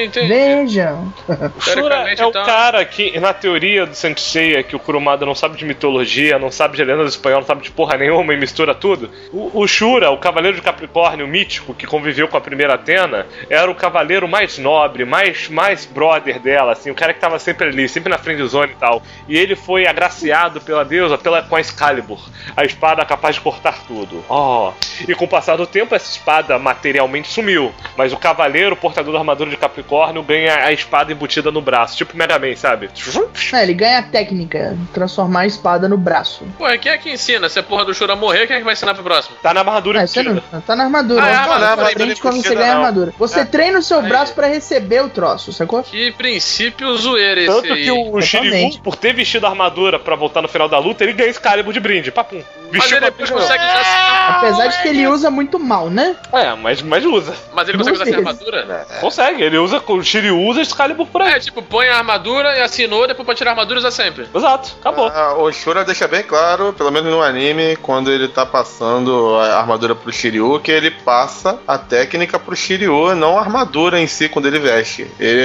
Vejam. O Shura é o cara que, na teoria do Saint Seiya, que o Kurumada não sabe de mitologia, não sabe de lendas espanholas, não sabe de porra nenhuma e mistura tudo. O Shura, o cavaleiro de Capricórnio mítico, que conviveu com a primeira Atena, era o cavaleiro mais nobre, mais brother dela, assim, o cara que tava sempre ali, sempre na friendzone e tal. E ele foi agraciado pela deusa com a Excalibur, a espada capaz de cortar tudo. E com o passar do tempo, essa espada materialmente sumiu. Mas o cavaleiro, portador da armadura de Capricórnio, ganha a espada embutida no braço, tipo Mega Man, sabe? Ele ganha a técnica, transformar a espada no braço. Pô, quem é que ensina? Se a porra do Shura morrer, quem é que vai ensinar pro próximo? Tá na armadura embutida. Tá na armadura. Quando você ganha a armadura. Você treina o seu braço pra receber o troço, sacou? Que princípio zoeiro esse. Tanto que o Shiryu, por ter vestido a armadura pra voltar no final da luta, ele ganha Excalibur de brinde, papum. Mas ele depois consegue usar essa... Apesar de que ele usa muito mal, né? Mas usa. Mas ele consegue usar essa armadura? Consegue, ele usa, o Shiryu usa Excalibur por aí. Tipo, põe a armadura e assinou, depois pra tirar a armadura usa sempre. Exato, acabou. O Shura deixa bem claro, pelo menos no anime, quando ele tá passando a armadura pro Shiryu, que ele passa a técnica pro Shiryu, não a armadura em si quando ele veste.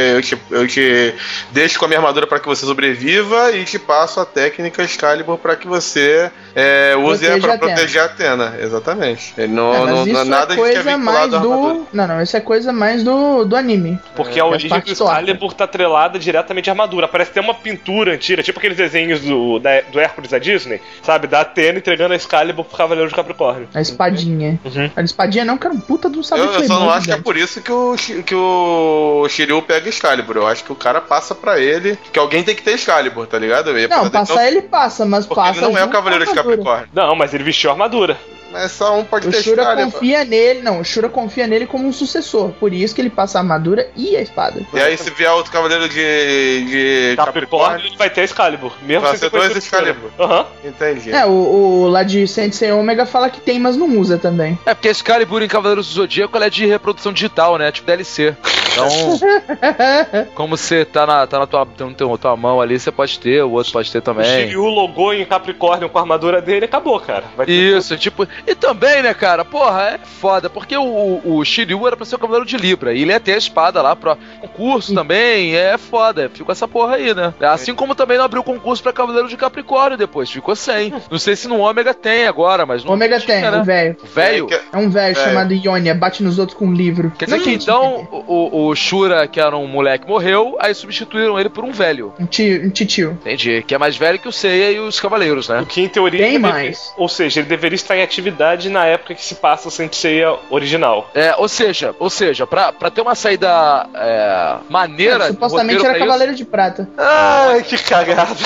Eu te deixo com a minha armadura pra que você sobreviva e te passo a técnica Excalibur pra que você use pra proteger a Atena. Exatamente. Ele não nada coisa que é vinculado à armadura. Não, isso é coisa mais do anime. Porque a origem do Excalibur tá atrelada diretamente à armadura. Parece ter uma pintura antiga, tipo aqueles desenhos do Hércules da Disney, sabe? Da Atena entregando a Excalibur pro Cavaleiro de Capricórnio. A espadinha. A espadinha não, que era um puta de um sabre. Eu só não acho que é por isso que o Shiryu pega Excalibur. Eu acho que o cara passa pra ele que alguém tem que ter Excalibur, tá ligado? Não, passar ele passa, mas porque passa. Ele não é o Cavaleiro de Capricórnio. Não, mas ele vestiu a armadura. Mas só um pode ter Excalibur. O Shura confia nele como um sucessor. Por isso que ele passa a armadura e a espada. E aí, se vier outro cavaleiro de Capricórnio, ele vai ter Excalibur. Mesmo vai ser dois Excalibur. Entendi. O lá de Sensei Omega fala que tem, mas não usa também. É porque Excalibur em Cavaleiros do Zodíaco ela é de reprodução digital, né? Tipo DLC. Então, como você tá na tua mão ali, você pode ter, o outro pode ter também. O Shiryu logou em Capricórnio com a armadura dele, acabou, cara. Isso, tipo... E também, né, cara, porra, é foda, porque o Shiryu era pra ser o Cavaleiro de Libra, e ele ia ter a espada lá pro concurso também, é foda, ficou essa porra aí, né? Assim como também não abriu concurso pra Cavaleiro de Capricórnio depois, ficou sem. Não sei se no Ômega tem agora, mas... No Ômega tem, né? O velho. O velho? É um velho chamado Ionia, bate nos outros com um livro. Quer dizer que então o Shura, que era um moleque, morreu, aí substituíram ele por um velho. Um titio. Entendi, que é mais velho que o Seiya e os Cavaleiros, né? O que em teoria... Tem mais. Ou seja, ele deveria estar em atividade na época que se passa o Saint Seiya original. Ou seja, pra ter uma saída maneira... supostamente era Cavaleiro de Prata. Ai, que cagada.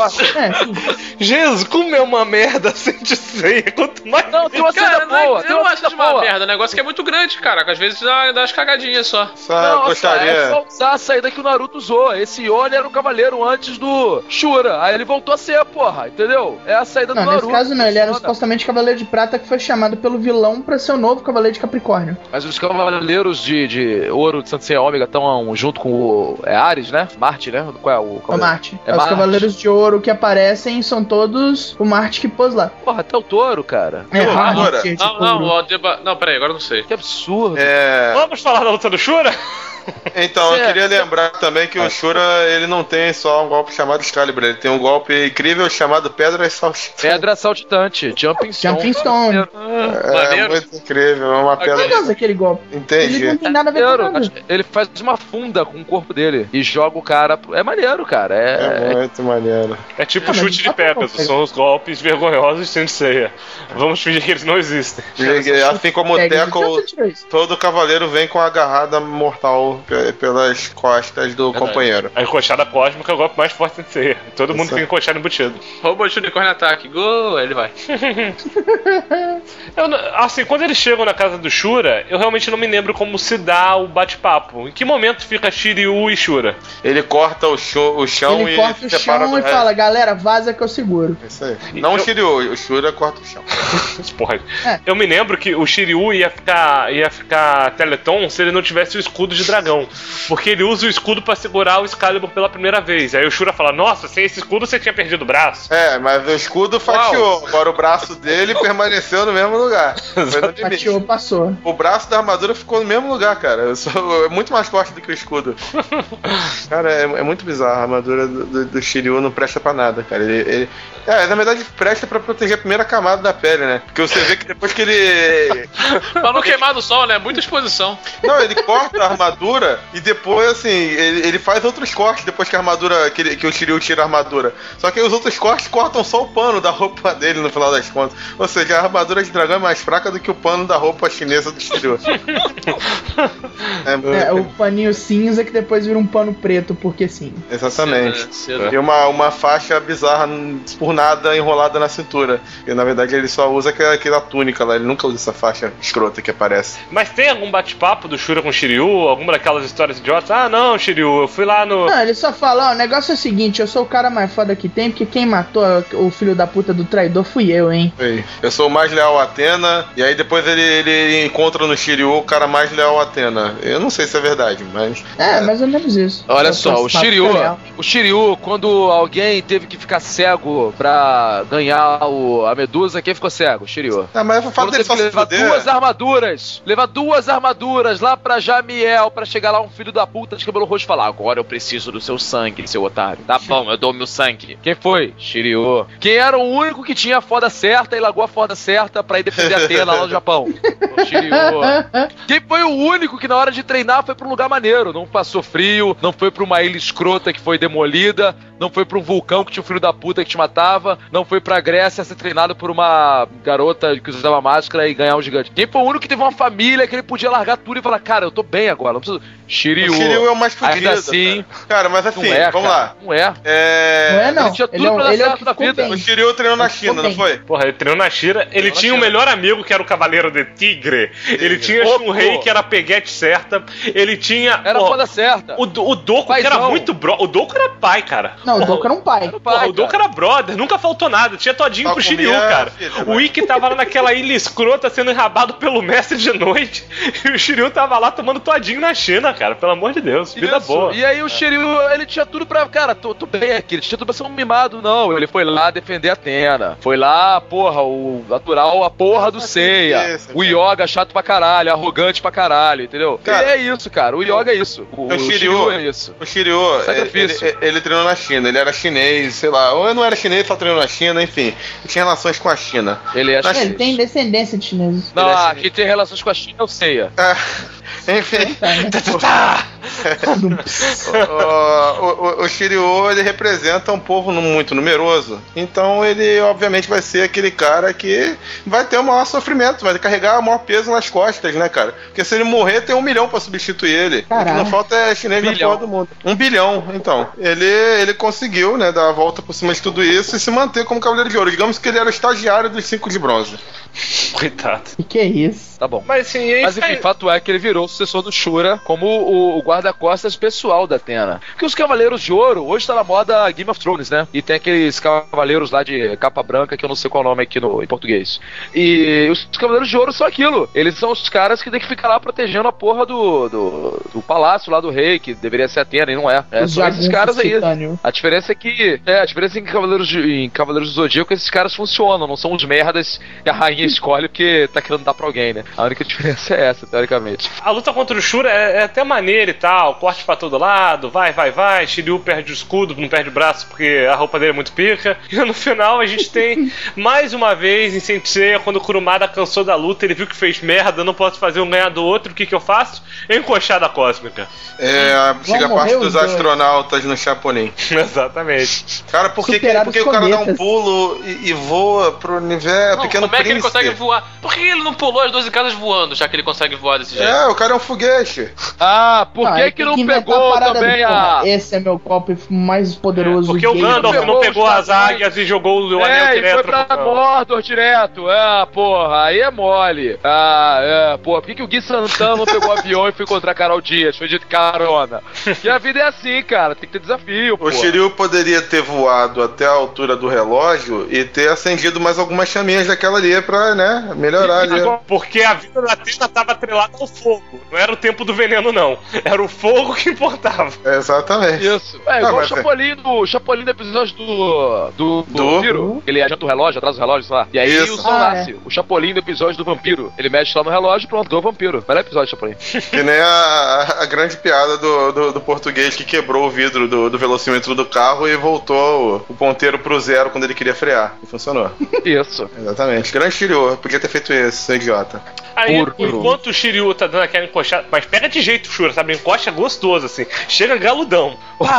Jesus, como é uma merda Saint Seiya, quanto mais... Não, tem uma saída boa. Eu acho de uma merda, o negócio que é muito grande, cara, que às vezes dá umas cagadinhas só. gostaria. É só usar a saída que o Naruto usou. Esse Yone era o cavaleiro antes do Shura. Aí ele voltou a ser, porra, entendeu? É a saída do Naruto. Nesse caso não, ele era supostamente Cavaleiro de Prata que foi chamado pelo vilão pra ser o novo Cavaleiro de Capricórnio. Mas os cavaleiros de ouro de Santo Seiya Ômega estão junto com o... É Ares, né? Marte, né? Qual é o cavaleiro? Marte. É Os Marte. Cavaleiros de Ouro que aparecem são todos o Marte que pôs lá. Porra, até o touro, cara. Agora. Não, peraí, agora eu não sei. Que absurdo. Vamos falar da luta do Shura? Então, eu queria lembrar também que o Shura, ele não tem só um golpe chamado Excalibur, ele tem um golpe incrível chamado Pedra Saltitante. Pedra saltitante, Jumping Stone. Jumping Stone. É muito incrível, é uma pedra. Por que aquele golpe? Entendi. Ele não tem nada a ver com nada. Ele faz uma funda com o corpo dele e joga o cara. É maneiro, cara. É muito maneiro. É tipo chute de Pegasus, são os golpes vergonhosos de Saint Seiya. Vamos fingir que eles não existem. Assim como o Teco, todo cavaleiro vem com a agarrada mortal pelas costas do companheiro. A encoxada cósmica é o golpe mais forte de Saint Seiya. Todo mundo tem encoxada embutido. Robô de unicórnio ataque. Gol, aí ele vai. Assim, quando eles chegam na casa do Shura, eu realmente não me lembro como se dá o bate-papo. Em que momento fica Shiryu e Shura? Ele corta o chão ele corta o chão e fala, galera, vaza que eu seguro. Isso aí. Não o Shiryu, o Shura corta o chão. Porra. Eu me lembro que o Shiryu ia ficar Teleton se ele não tivesse o escudo de dragão. Porque ele usa o escudo pra segurar o Excalibur pela primeira vez. Aí o Shura fala, nossa, sem esse escudo você tinha perdido o braço. Mas o escudo fatiou. Agora o braço dele permaneceu no mesmo lugar. Fatiou, passou. O braço da armadura ficou no mesmo lugar, cara. É muito mais forte do que o escudo. Cara, é muito bizarro. A armadura do Shiryu não presta pra nada, cara. Na verdade, presta pra proteger a primeira camada da pele, né? Porque você vê que depois que ele... Pra não queimar no sol, né? Muita exposição. Não, ele corta a armadura e depois, assim, ele faz outros cortes depois que a armadura... Que o Shiryu tira a armadura. Só que os outros cortes cortam só o pano da roupa dele no final das contas. Ou seja, a armadura de dragão é mais fraca do que o pano da roupa chinesa do Shiryu. O paninho cinza que depois vira um pano preto, porque sim. Exatamente. E uma faixa bizarra por nada enrolada na cintura. E na verdade ele só usa aquela túnica lá, ele nunca usa essa faixa escrota que aparece. Mas tem algum bate-papo do Shura com o Shiryu? Alguma daquelas histórias idiotas? Ah, não, Shiryu, eu fui lá no... Não, ele só fala, o negócio é o seguinte, eu sou o cara mais foda que tem, porque quem matou o filho da puta do traidor fui eu, hein? Eu sou o mais leal a Athena, e aí depois ele encontra no Shiryu o cara mais leal a Athena. Eu não sei se é verdade, mas... mais ou menos isso. Olha só, o Shiryu, quando alguém teve que ficar cego pra ganhar a Medusa, quem ficou cego? O Shiryu. Mas eu falo dele só se levar fuder. levar duas armaduras lá pra Jamiel, pra chegar lá um filho da puta de cabelo roxo e falar, agora eu preciso do seu sangue, seu otário. Tá bom, eu dou meu sangue. Quem foi? Shiryu. Quem era o único que tinha a foda certa e largou a foda certa pra ir defender a Athena lá no Japão? O Shiryu. Quem foi o único que na hora de treinar foi pra um lugar maneiro, não passou frio, não foi pra uma ilha escrota que foi demolida, não foi pra um vulcão que tinha um filho da puta que te matava, não foi pra Grécia ser treinado por uma garota que usava máscara e ganhar um gigante. Quem foi o único que teve uma família que ele podia largar tudo e falar, cara, eu tô bem agora, não preciso... Shiryu. O Shiryu é o mais fudido. Ainda assim... Cara, mas assim, vamos lá. Não é. Não é, não. Ele tinha tudo pra dar certo na vida. O Shiryu treinou na China, não foi? Porra, ele treinou na China. Ele tinha um melhor amigo que era o Cavaleiro de Tigre. Ele tinha Shunrei, que era a peguete certa. Ele tinha... Era a foda certa. O Doku, que era muito brother. O Doku era pai, cara. Não, o Doku era um pai. O Doku era brother. Nunca faltou nada. Tinha todinho pro Shiryu, cara. O Ikki tava lá naquela ilha escrota sendo enrabado pelo mestre de noite. E o Shiryu tava lá tomando todinho na China, cara. Pelo amor de Deus. Vida boa. E aí o Shiryu, ele tinha tudo pra... Cara, tô bem aqui. Ele tinha tudo pra ser um mimado, não. Ele foi lá defender a Athena. Foi lá, porra, natural, a porra do Seiya. O Yoga chato pra caralho, arrogante pra caralho, entendeu? Cara, é isso, cara. O Yoga é isso. O Shiryu é isso. O Shiryu, ele treinou na China. Ele era chinês, sei lá. Ou não era chinês, só treinou na China, enfim. Ele tinha relações com a China. Ele tem descendência de chineses. Não, quem tem relações com a China é o Seiya. Enfim. O Shiryu, ele representa um povo muito numeroso. Então ele, obviamente, vai ser aquele cara que vai ter o maior sofrimento, vai carregar o maior peso nas costas, né, cara? Porque se ele morrer, tem 1 milhão pra substituir ele. Caraca. O que não falta é chinês na porra do mundo. 1 bilhão, então. Ele conseguiu, né, dar a volta por cima de tudo isso e se manter como Cavaleiro de Ouro. Digamos que ele era o estagiário dos 5 de bronze. Coitado. Que é isso? Tá bom. Mas assim, Enfim, fato é que ele virou o sucessor do Shura como o guarda-costas pessoal da Athena. Porque os Cavaleiros de Ouro, hoje tá na moda Game of Thrones, né? E tem aqueles cavaleiros lá de capa branca, que eu não sei qual é o nome aqui em português. E os Cavaleiros de Ouro são aquilo. Eles são os caras que tem que ficar lá protegendo a porra do palácio lá do rei, que deveria ser Athena, e não é. São esses caras aí. A diferença é que em Cavaleiros do Zodíaco esses caras funcionam, não são os merdas que a rainha escolhe porque tá querendo dar pra alguém, né? A única diferença é essa, teoricamente. A luta contra o Shura é até maneira e tal, corte pra todo lado, vai, Shiryu perde o escudo, não perde o braço porque a roupa dele é muito pica. E no final a gente tem, mais uma vez, em Saint Seiya, quando o Kurumada cansou da luta, ele viu que fez merda, não posso fazer um ganhar do outro, o que eu faço? Encoxada cósmica. Chega a parte dos astronautas no Chapolin. Exatamente. Cara, por que o cara dá um pulo e voa pro universo pequeno príncipe? Como é que ele consegue voar? Por que ele não pulou as 12 casas voando, já que ele consegue voar desse jeito? O cara é um foguete. Por que não pegou também Esse é meu golpe mais poderoso. Porque o Gandalf não pegou as águias e jogou o anel direto. Foi pra Mordor direto. Porra, aí é mole. Por que o Gui Santana não pegou o avião e foi encontrar a Carol Dias? Foi de carona. E a vida é assim, cara, tem que ter desafio, pô. O Shiryu poderia ter voado até a altura do relógio e ter acendido mais algumas chaminhas daquela ali pra, né, melhorar ali. Porque a vida da Athena tava atrelada ao fogo. Não era o tempo do veneno, não. Era o fogo que importava. Exatamente. Isso. Igual o Chapolin do episódio do Vampiro. Ele adianta o relógio, atrás do relógio, sei lá. E aí o sol nasce. O Chapolin do episódio do Vampiro. Ele mexe lá no relógio e pronto, ganhou o Vampiro. Melhor episódio, Chapolin. Que nem a grande piada do português que quebrou o vidro do velocímetro do carro e voltou o ponteiro pro zero quando ele queria frear. E funcionou. Isso. Exatamente. Grande Shiryu. Podia ter feito isso, seu idiota. Aí, enquanto o Shiryu tá dando aquela encoxada, mas pega de jeito, Shura, sabe? Encoxa gostoso, assim. Chega galudão.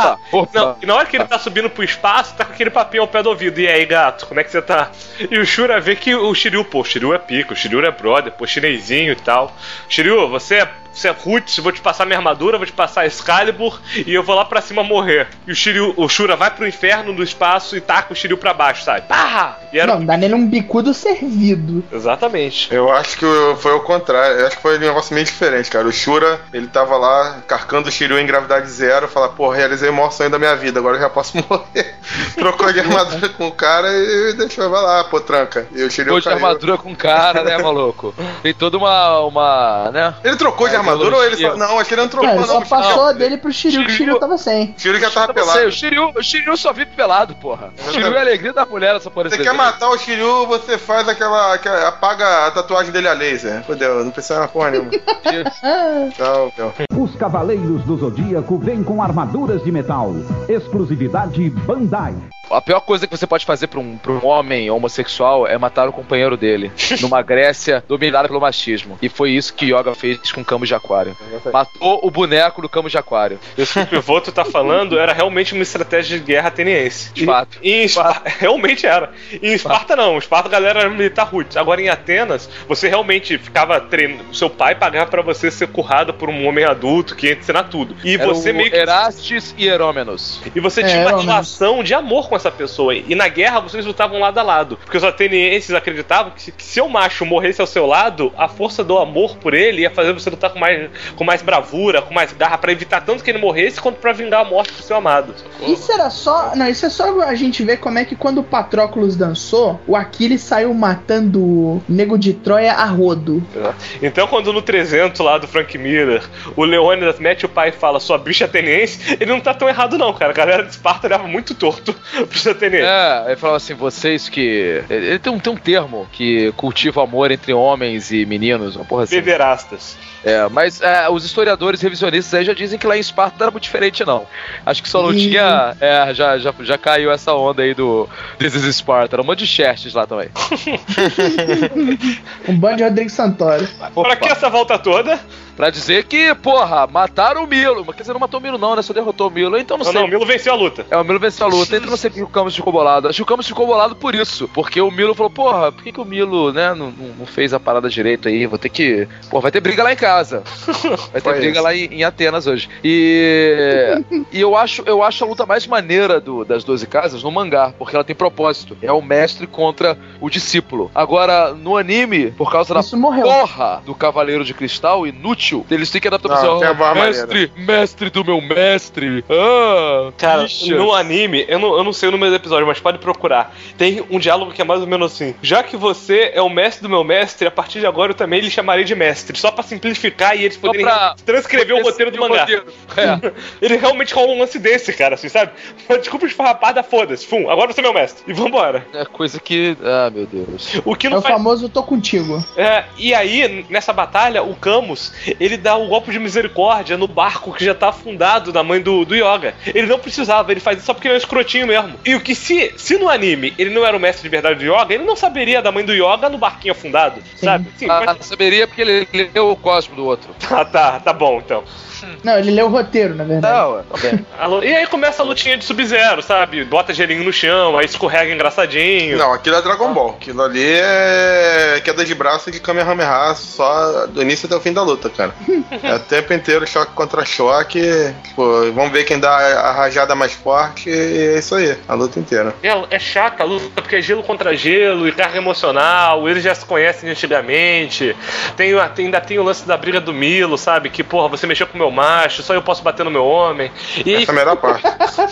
Não, e na hora que ele tá subindo pro espaço, tá com aquele papinho ao pé do ouvido. E aí, gato, como é que você tá? E o Shura vê que o Shiryu, o Shiryu é pica, o Shiryu é brother, chinesinho e tal. Shiryu, você é roots, vou te passar minha armadura, vou te passar Excalibur e eu vou lá pra cima morrer. E o Shura vai pro inferno do espaço e taca o Shiryu pra baixo, sabe? Pá! Não, dá nele um bicudo servido. Exatamente. Eu acho que foi o contrário. Eu acho que foi um negócio meio diferente, cara. O Shura, ele tava lá carcando o Shiryu em gravidade zero, fala, realizei o maior sonho da minha vida, agora eu já posso morrer. Trocou de armadura com o cara e deixou, vai lá, tranca. E o Shiryu de armadura com o cara, né, maluco? Tem toda uma né? Ele trocou de armadura ou ele só... Não, acho que ele não trocou, não. Só passou dele pro Shiryu, que o Shiryu tava sem. O Shiryu já tava pelado. O Shiryu só vive pelado, porra. O Shiryu é a alegria da mulher essa porra. Você quer matar o Shiryu, você faz aquela apaga a tatuagem dele a laser. Fodeu, não precisa na porra nenhuma. Tchau. Os Cavaleiros do Zodíaco vêm com armaduras de metal. Exclusividade Bandai. A pior coisa que você pode fazer pra um homem homossexual é matar o companheiro dele numa Grécia dominada pelo machismo. E foi isso que Yoga fez com o Camus de Aquário. Matou o boneco do Camus de Aquário. Isso que o Pivoto tá falando era realmente uma estratégia de guerra ateniense. De fato. Realmente era. Em Esparta não. Em Esparta a galera era militar roots. Agora em Atenas, você realmente ficava treinando. O seu pai pagava pra você ser currado por um homem adulto que ia te ensinar tudo. E era você meio que... Erastes e Herômenos. E você tinha uma relação de amor com essa pessoa. E na guerra vocês lutavam lado a lado. Porque os atenienses acreditavam que se o macho morresse ao seu lado, a força do amor por ele ia fazer você lutar com mais bravura, com mais garra, pra evitar tanto que ele morresse, quanto pra vingar a morte do seu amado. Isso era só... Não, isso é só a gente ver como é que quando o Patroclus dançou, o Aquiles saiu matando o nego de Troia a rodo. Então quando no 300 lá do Frank Miller, o Leônidas mete o pai e fala, sua bicha ateniense, ele não tá tão errado não, cara. A galera de Esparta olhava muito torto precisa ter nele. Ele falava assim, vocês que... Ele tem um termo que cultiva amor entre homens e meninos, uma porra assim. Beberastas. Mas os historiadores revisionistas aí já dizem que lá em Esparta não era muito diferente, não. Acho que só não tinha... Já caiu essa onda aí do This is Sparta. Era um monte de Xerxes lá também. Um bando de Rodrigo Santoro. Pra que essa volta toda? Pra dizer que, porra, mataram o Milo. Quer dizer, não matou o Milo não, né? Só derrotou o Milo. Então não sei. Não, o Milo venceu a luta. O Milo venceu a luta. Então não sei porque o Camus ficou bolado. Acho que o Camus ficou bolado por isso. Porque o Milo falou, porra, por que o Milo, né, não fez a parada direito aí? Vou ter que... Pô, vai ter briga lá em casa. Vai ter briga lá em Atenas hoje. E eu acho a luta mais maneira das 12 casas no mangá, porque ela tem propósito. É o mestre contra o discípulo. Agora, no anime, por causa da porra do Cavaleiro de Cristal, inútil, eles têm que adaptar mestre do meu mestre. Cara, no anime, eu não sei o número do episódio, mas pode procurar. Tem um diálogo que é mais ou menos assim: já que você é o mestre do meu mestre, a partir de agora eu também lhe chamarei de mestre. Só pra simplificar e eles poderem transcrever o roteiro do mangá. Ele realmente rola um lance desse, cara, assim, sabe? Uma desculpa esfarrapada, foda-se. Agora você é meu mestre. E vambora. É coisa que... Ah, meu Deus. O famoso tô contigo. E aí, nessa batalha, o Camus, ele dá um golpe de misericórdia no barco que já tá afundado da mãe do Yoga. Ele não precisava, ele faz isso só porque ele é um escrotinho mesmo. E o que se no anime ele não era o mestre de verdade do Yoga, ele não saberia da mãe do Yoga no barquinho afundado, sabe? Sim, saberia porque ele leu o cosmo do outro. Tá bom, então. Não, ele leu o roteiro, na verdade. Não, e aí começa a lutinha de Sub-Zero, sabe? Bota gelinho no chão, aí escorrega engraçadinho. Não, aquilo é Dragon Ball. Aquilo ali é queda de braço de Kamehameha só do início até o fim da luta, cara. É o tempo inteiro choque contra choque. Pô, vamos ver quem dá a rajada mais forte e é isso aí, a luta inteira. É chata a luta, porque é gelo contra gelo e carga emocional, eles já se conhecem antigamente. Ainda tem o lance da briga do Milo, sabe? Que, porra, você mexeu com o meu macho, só eu posso bater no meu homem. Essa é a melhor parte.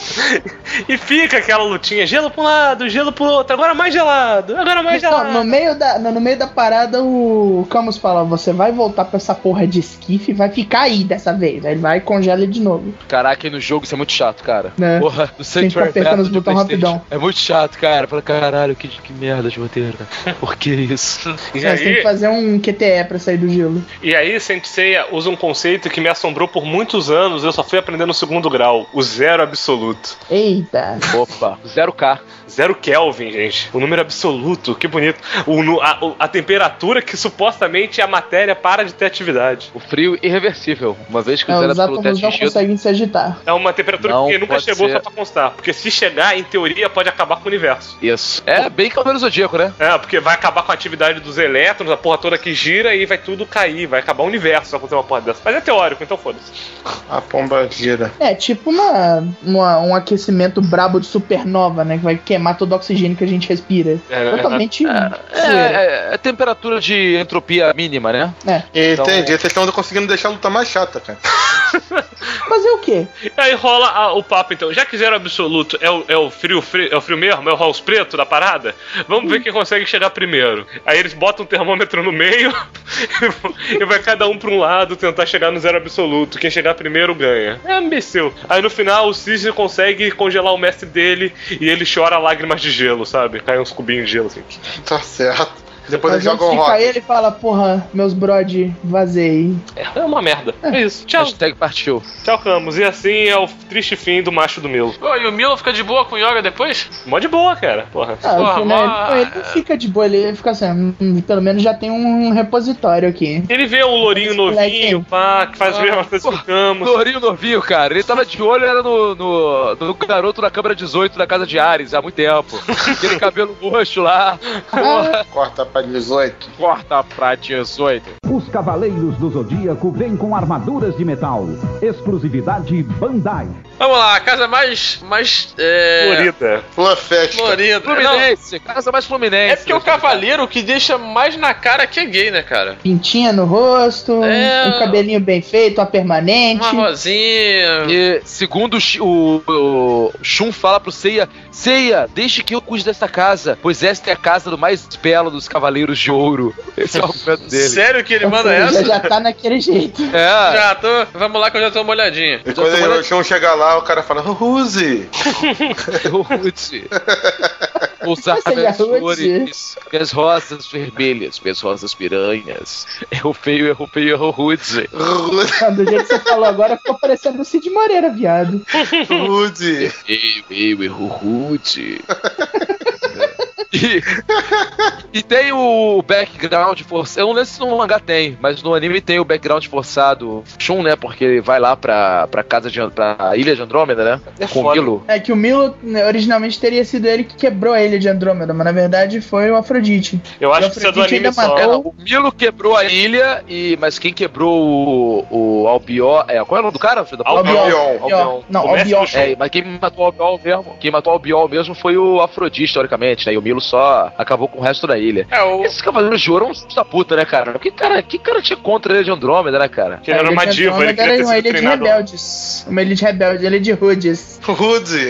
E fica aquela lutinha, gelo pra um lado, gelo pro outro, agora mais gelado, agora mais gelado. No meio da parada, o Camus fala, você vai voltar pra essa porra de esquife e vai ficar aí dessa vez. Aí ele vai e congela de novo. Caraca, e no jogo isso é muito chato, cara. Porra, do Sanctuary Battle os botões rapidão. É muito chato, cara. Fala, caralho, que merda de roteiro, cara. Por que isso? Você tem que fazer um QTE pra sair do gelo. E aí, Sensei usa um conceito que me assombrou por muitos anos, eu só fui aprender no segundo grau, o zero absoluto. Eita. Opa, 0K. 0 Kelvin, gente. O número absoluto, que bonito. A temperatura que supostamente a matéria para de ter atividade. O frio irreversível. Uma vez que o zero absoluto é atingido, não conseguem se agitar. É uma temperatura que nunca chegou só pra constar. Porque se chegar, em teoria, pode acabar com o universo. Isso. É bem Cavaleiro Zodíaco, né? Porque vai acabar com a atividade dos elétrons, a porra toda que gira e vai tudo cair. Vai acabar o universo se acontecer uma porra dessa. Mas é teórico, então foda-se. A pomba gira. É tipo um aquecimento brabo de supernova, né? Que vai queimar todo o oxigênio que a gente respira. Totalmente. É temperatura de entropia mínima, né? Então, entendi. Vocês estão conseguindo deixar a luta mais chata, cara. Fazer o quê? Aí rola o papo, então. Já que zero absoluto é o frio mesmo, é o house preto da parada, vamos ver quem consegue chegar primeiro. Aí eles botam um termômetro no meio e vai cada um pra um lado tentar chegar no zero absoluto. Quem chegar primeiro ganha. É imbecil. Aí no final o Cisne consegue congelar o mestre dele e ele chora lágrimas de gelo, sabe? Cai uns cubinhos de gelo assim. Tá certo. Depois ele joga um rock. Aí ele fala, porra, meus brode, vazei. É uma merda. É isso. Tchau. Hashtag partiu. Tchau, Camus. E assim é o triste fim do macho do Milo. E o Milo fica de boa com o Yoga depois? Mó de boa, cara. Porra. Ele não fica de boa, ele fica assim, pelo menos já tem um repositório aqui. Ele vê um lourinho novinho, pá, que faz as mesmas coisas que o Camus. Lourinho novinho, cara. Ele tava de olho, era no garoto da câmara 18 da casa de Ares há muito tempo. Aquele cabelo roxo lá. Corta pra 18. Corta pra 18. Os Cavaleiros do Zodíaco vêm com armaduras de metal. Exclusividade Bandai. Vamos lá, a casa mais florida. Florida. Fluminense, casa mais fluminense. É porque é o cavaleiro que deixa mais na cara que é gay, né, cara? Pintinha no rosto, um cabelinho bem feito, uma permanente. Uma rosinha. E segundo o Shun fala pro Seiya, deixe que eu cuide desta casa, pois esta é a casa do mais belo dos Cavaleiros de Ouro. Esse é o argumento dele. Sério que ele manda essa? Já tá naquele jeito. Já tô. Vamos lá que eu já tô uma olhadinha. E quando o Shun chegar lá, o cara fala, Ruzi! Ruzi. Usar minhas flores, minhas rosas vermelhas, minhas rosas piranhas. Errou feio, Ruzi. Do jeito que você falou agora, ficou parecendo o Cid Moreira, viado. Ruzi! Errou Ruzi. E tem o background forçado. Eu não lembro se no mangá tem, mas no anime tem o background forçado Shun, né? Porque ele vai lá pra ilha de Andrômeda, né? Com o Milo. É que o Milo, originalmente, teria sido ele que quebrou a ilha de Andrômeda, mas na verdade foi o Afrodite. Eu acho que isso é do anime só. O Milo quebrou a ilha, mas quem quebrou o Albion... qual é o nome do cara? Albion. Não, Albion. Mas quem matou o Albion mesmo foi o Afrodite, teoricamente, né? E o Milo só acabou com o resto da ilha. Esses cavaleiros de ouro eram uns da puta, né, cara? Que cara tinha contra a ilha de Andrômeda, né, cara? Que ele era uma diva, ele queria ter sido uma ilha de treinado. rebeldes. Uma ilha de rebeldes, ilha de Rudes. Ruzi!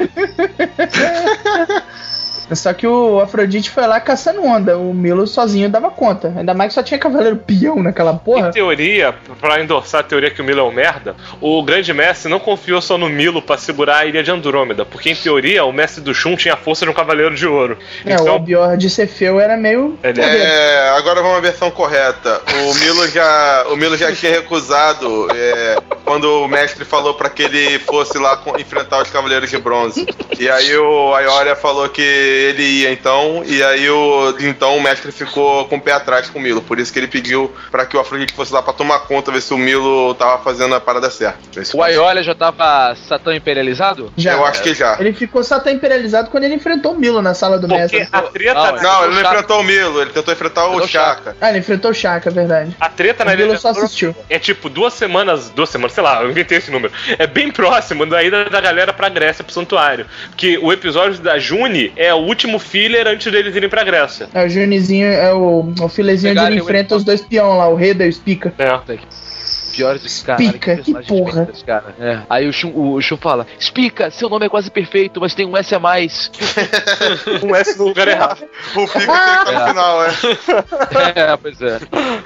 Só que o Afrodite foi lá caçando onda. O Milo sozinho dava conta. Ainda mais que só tinha cavaleiro peão naquela porra. Em teoria, pra endossar a teoria que o Milo é um merda, o grande mestre não confiou só no Milo pra segurar a ilha de Andrômeda, porque em teoria o mestre do Shun tinha a força de um cavaleiro de ouro. Então, o Albior de Cefeu era meio... Agora vamos à versão correta. O Milo já tinha recusado quando o mestre falou pra que ele fosse lá enfrentar os cavaleiros de bronze. E aí o Aioria falou que ele ia então, e aí o mestre ficou com o pé atrás com o Milo, por isso que ele pediu pra que o Afrodite fosse lá pra tomar conta, ver se o Milo tava fazendo a parada certa. O Aiolia já tava Satã imperializado? Já. Eu acho que já. Ele ficou Satã imperializado quando ele enfrentou o Milo na sala do mestre. A treta... Não, ele não enfrentou o Milo, ele tentou enfrentar o Shaka. Ele enfrentou o Shaka, é verdade. A treta na Milo só assistiu. É tipo 2 semanas, sei lá, eu inventei esse número. É bem próximo da ida da galera pra Grécia, pro santuário. Porque o episódio da June é o último filler antes deles irem pra Grécia. O Junizinho é o filezinho onde ele enfrenta os 2 peão lá, o Reda e o Spica. Piores desse cara. Spica, que porra. Desse cara. Aí o Shun fala: Spica, seu nome é quase perfeito, mas tem um S a mais. Um S no lugar errado. O Pica tem que estar no final, pois é.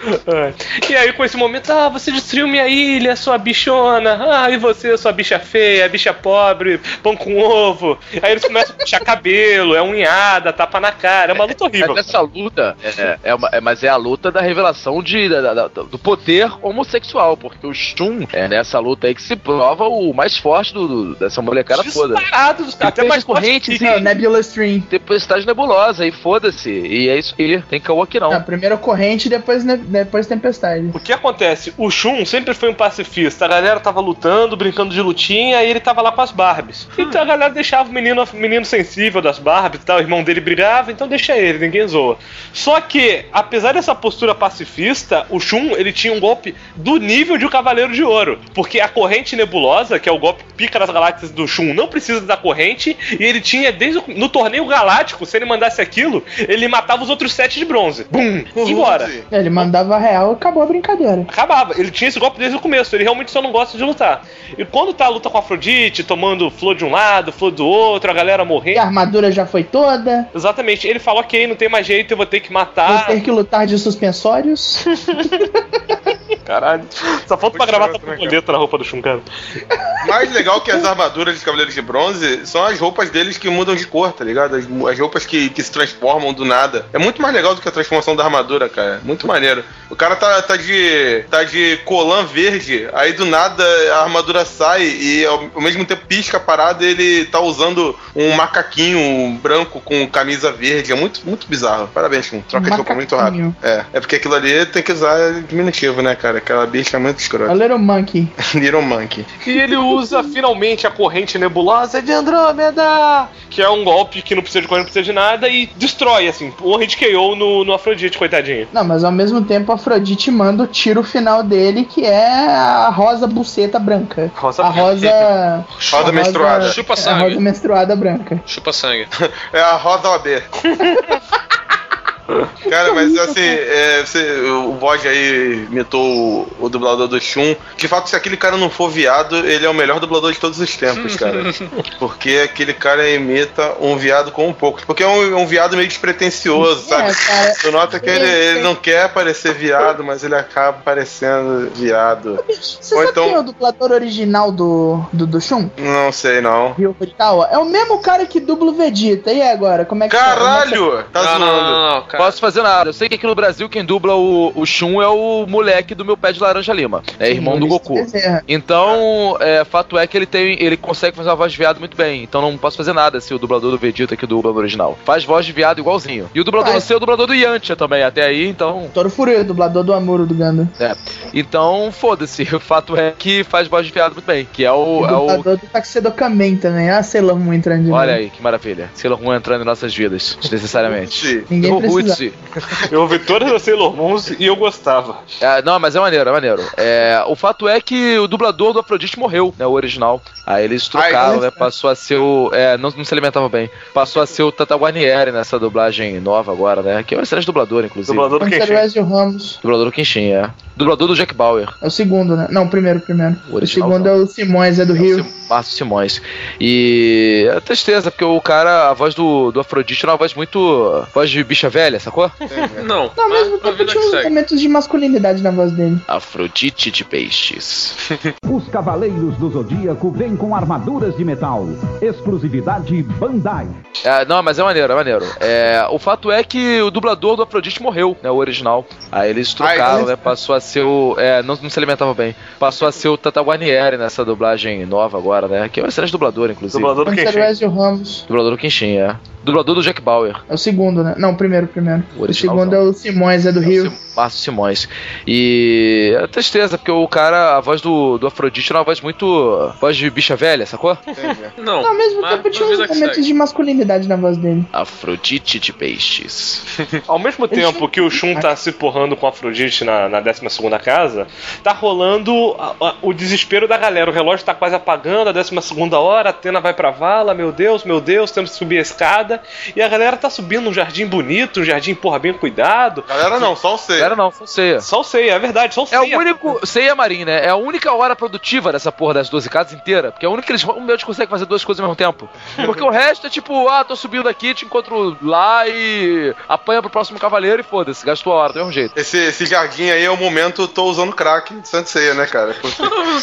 E aí com esse momento, você destruiu minha ilha, sua bichona. E você, sua bicha feia, bicha pobre, pão com ovo. Aí eles começam a puxar cabelo, unhada, tapa na cara. É uma luta horrível. Mas essa luta mas é a luta da revelação do poder homossexual. Porque o Shun nessa luta aí que se prova o mais forte dessa molecada toda. Disparado, até mais corrente. Nebula Stream. Tempestade nebulosa, aí foda-se. E é isso aí, tem caô aqui não. Primeiro corrente, depois tempestade. O que acontece? O Shun sempre foi um pacifista. A galera tava lutando, brincando de lutinha, e ele tava lá com as Barbies. Então a galera deixava o menino sensível das Barbies e tal, o irmão dele brigava, então deixa ele, ninguém zoa. Só que, apesar dessa postura pacifista, o Shun, ele tinha um golpe do nível de um Cavaleiro de Ouro, porque a corrente nebulosa, que é o golpe pica das galáxias do Shun, não precisa da corrente, e ele tinha no torneio galáctico, se ele mandasse aquilo, ele matava os outros 7 de bronze. Bum! Embora. Ele mandava real e acabou a brincadeira. Acabava. Ele tinha esse golpe desde o começo, ele realmente só não gosta de lutar. E quando tá a luta com a Afrodite, tomando flor de um lado, flor do outro, a galera morrendo. E a armadura já foi toda. Exatamente. Ele fala, ok, não tem mais jeito, eu vou ter que matar. Vou ter que lutar de suspensórios. Caralho. Só falta pra gravar essa borboleta na roupa do Shun, cara. Mais legal que as armaduras de Cavaleiros de Bronze são as roupas deles que mudam de cor, tá ligado? As roupas que se transformam do nada. É muito mais legal do que a transformação da armadura, cara. Muito maneiro. O cara tá de colã verde, aí do nada a armadura sai e ao mesmo tempo pisca a parada e ele tá usando um macaquinho branco com camisa verde. É muito, muito bizarro. Parabéns, Shun. Troca de roupa muito rápido. É porque aquilo ali tem que usar diminutivo, né, cara? Aquela bicha é muito escrota. A Little Monkey. Little Monkey. E ele usa finalmente a corrente nebulosa de Andrômeda, que é um golpe que não precisa de corrente, não precisa de nada, e destrói, assim, um hit KO no Afrodite, coitadinho. Não, mas ao mesmo tempo a Afrodite manda o tiro final dele, que é a rosa buceta branca. Rosa menstruada. Chupa sangue. A rosa menstruada branca. Chupa sangue. É a rosa OB. Cara, mas assim, o Bode aí imitou o dublador do Shun. De fato, se aquele cara não for viado, ele é o melhor dublador de todos os tempos, cara. Porque aquele cara imita um viado com um pouco. Porque é um viado meio despretensioso, sabe? Cara, Tu nota que ele não quer parecer viado, mas ele acaba parecendo viado. Você Ou sabe então- quem é o dublador original do Shun? Não sei, não. Ryo Horikawa? É o mesmo cara que dubla o Vegeta. E agora? Como é que Caralho! Tá zoando. Não, cara. Posso fazer nada. Eu sei que aqui no Brasil quem dubla o Shun é o moleque do meu pé de laranja lima. É irmão do Goku. Então, fato é que ele consegue fazer uma voz de viado muito bem. Então não posso fazer nada se o dublador do Vegeta que dubla o original. Faz voz de viado igualzinho. E o dublador Faz. do seu é o dublador do Yantia também. Até aí, então... Toro Furui, dublador do Amuro do Ganda. Então, foda-se. O fato é que faz voz de viado muito bem. Que é O o... dublador do Taxedo Kamen também. Ah, Sailor Moon entrando de novo. Olha aí, que maravilha. Sailor Moon entrando em nossas vidas, desnecessariamente. Sim. Ninguém precisa. Hutsi. Eu ouvi todas as Sailor Moons e eu gostava. Não, mas é maneiro, é maneiro. O fato é que o dublador do Afrodite morreu, né? O original. Aí eles trocaram, né? Passou a ser o... não se alimentava bem. Passou a ser o Tata Guarnieri nessa dublagem nova agora, né? Que é um excelente dublador, inclusive. Dublador do Antero Kenshin. Ezio Ramos. Dublador do Kenshin, é. Dublador do Jack Bauer. É o segundo, né? Não, o primeiro. O O original, segundo não. é o Simões, é do Rio. Márcio Simões. E é tristeza, porque o cara, a voz do Afrodite era uma voz muito... voz de bicha velha, sacou? Não, Não, mas mesmo a tempo vida tinha que uns segue. momentos de masculinidade na voz dele. Afrodite de peixes. Os Cavaleiros do Zodíaco vêm com armaduras de metal. Exclusividade Bandai. Não, mas é maneiro, é maneiro. O fato é que o dublador do Afrodite morreu, né? O original. Aí eles trocaram, né? Passou a ser o... não se alimentava bem. Passou a ser o Tata Guarnieri nessa dublagem nova agora, né? Que é um excelente dublador, inclusive. Dublador do Antero Kenshin. Ezio Ramos. Dublador do Kenshin, é. Dublador do Jack Bauer. É o segundo, né? Não, o primeiro. O O original, segundo não. é o Simões, é do Rio. Márcio Simões. E é tristeza, porque o cara, a voz do Afrodite era uma voz muito... voz de bicha velha, sacou? Não, Ao mesmo mas tempo tinha a uns vida que momentos segue. de masculinidade na voz dele. Afrodite de peixes. Ao mesmo tempo que o Shun tá se porrando com a Afrodite na 12ª casa, tá rolando o desespero da galera. O relógio tá quase apagando, a 12ª hora, a Athena vai pra vala, meu Deus, temos que subir a escada. E a galera tá subindo um jardim bonito, um jardim, porra, bem cuidado. Galera não, só o C. Era não, foi ceia. Só o Seiya, é verdade, só o É Seiya. o único... Seiya Marin, né? É a única hora produtiva dessa porra das 12 casas inteira. Porque é o único que eles conseguem fazer duas coisas ao mesmo tempo. Porque o resto é tipo, tô subindo aqui, te encontro lá e apanha pro próximo cavaleiro e foda-se, gastou a hora, do mesmo jeito. Esse jardim aí é o momento tô usando crack de Santo Seiya, né, cara? Tô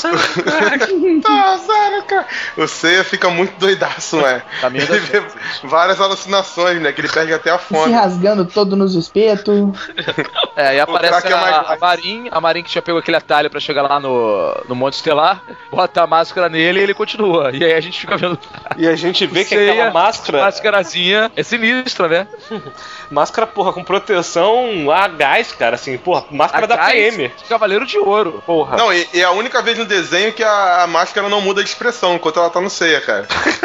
usando crack. O Seiya fica muito doidaço, né? Caminho Ele das vê várias alucinações, né? Que ele perde até a Se fome. rasgando todo nos espetos. E aparece crack é mais a Marin que tinha pego aquele atalho pra chegar lá no Monte Estelar, bota a máscara nele e ele continua. E aí a gente fica vendo... E a gente vê que Seiya, aquela máscara, máscarazinha é sinistra, né? máscara, porra, com proteção a gás, cara, assim, porra, máscara da Gás PM. de Cavaleiro de Ouro. Porra. Não, e é a única vez no desenho que a máscara não muda de expressão enquanto ela tá no Seiya, cara.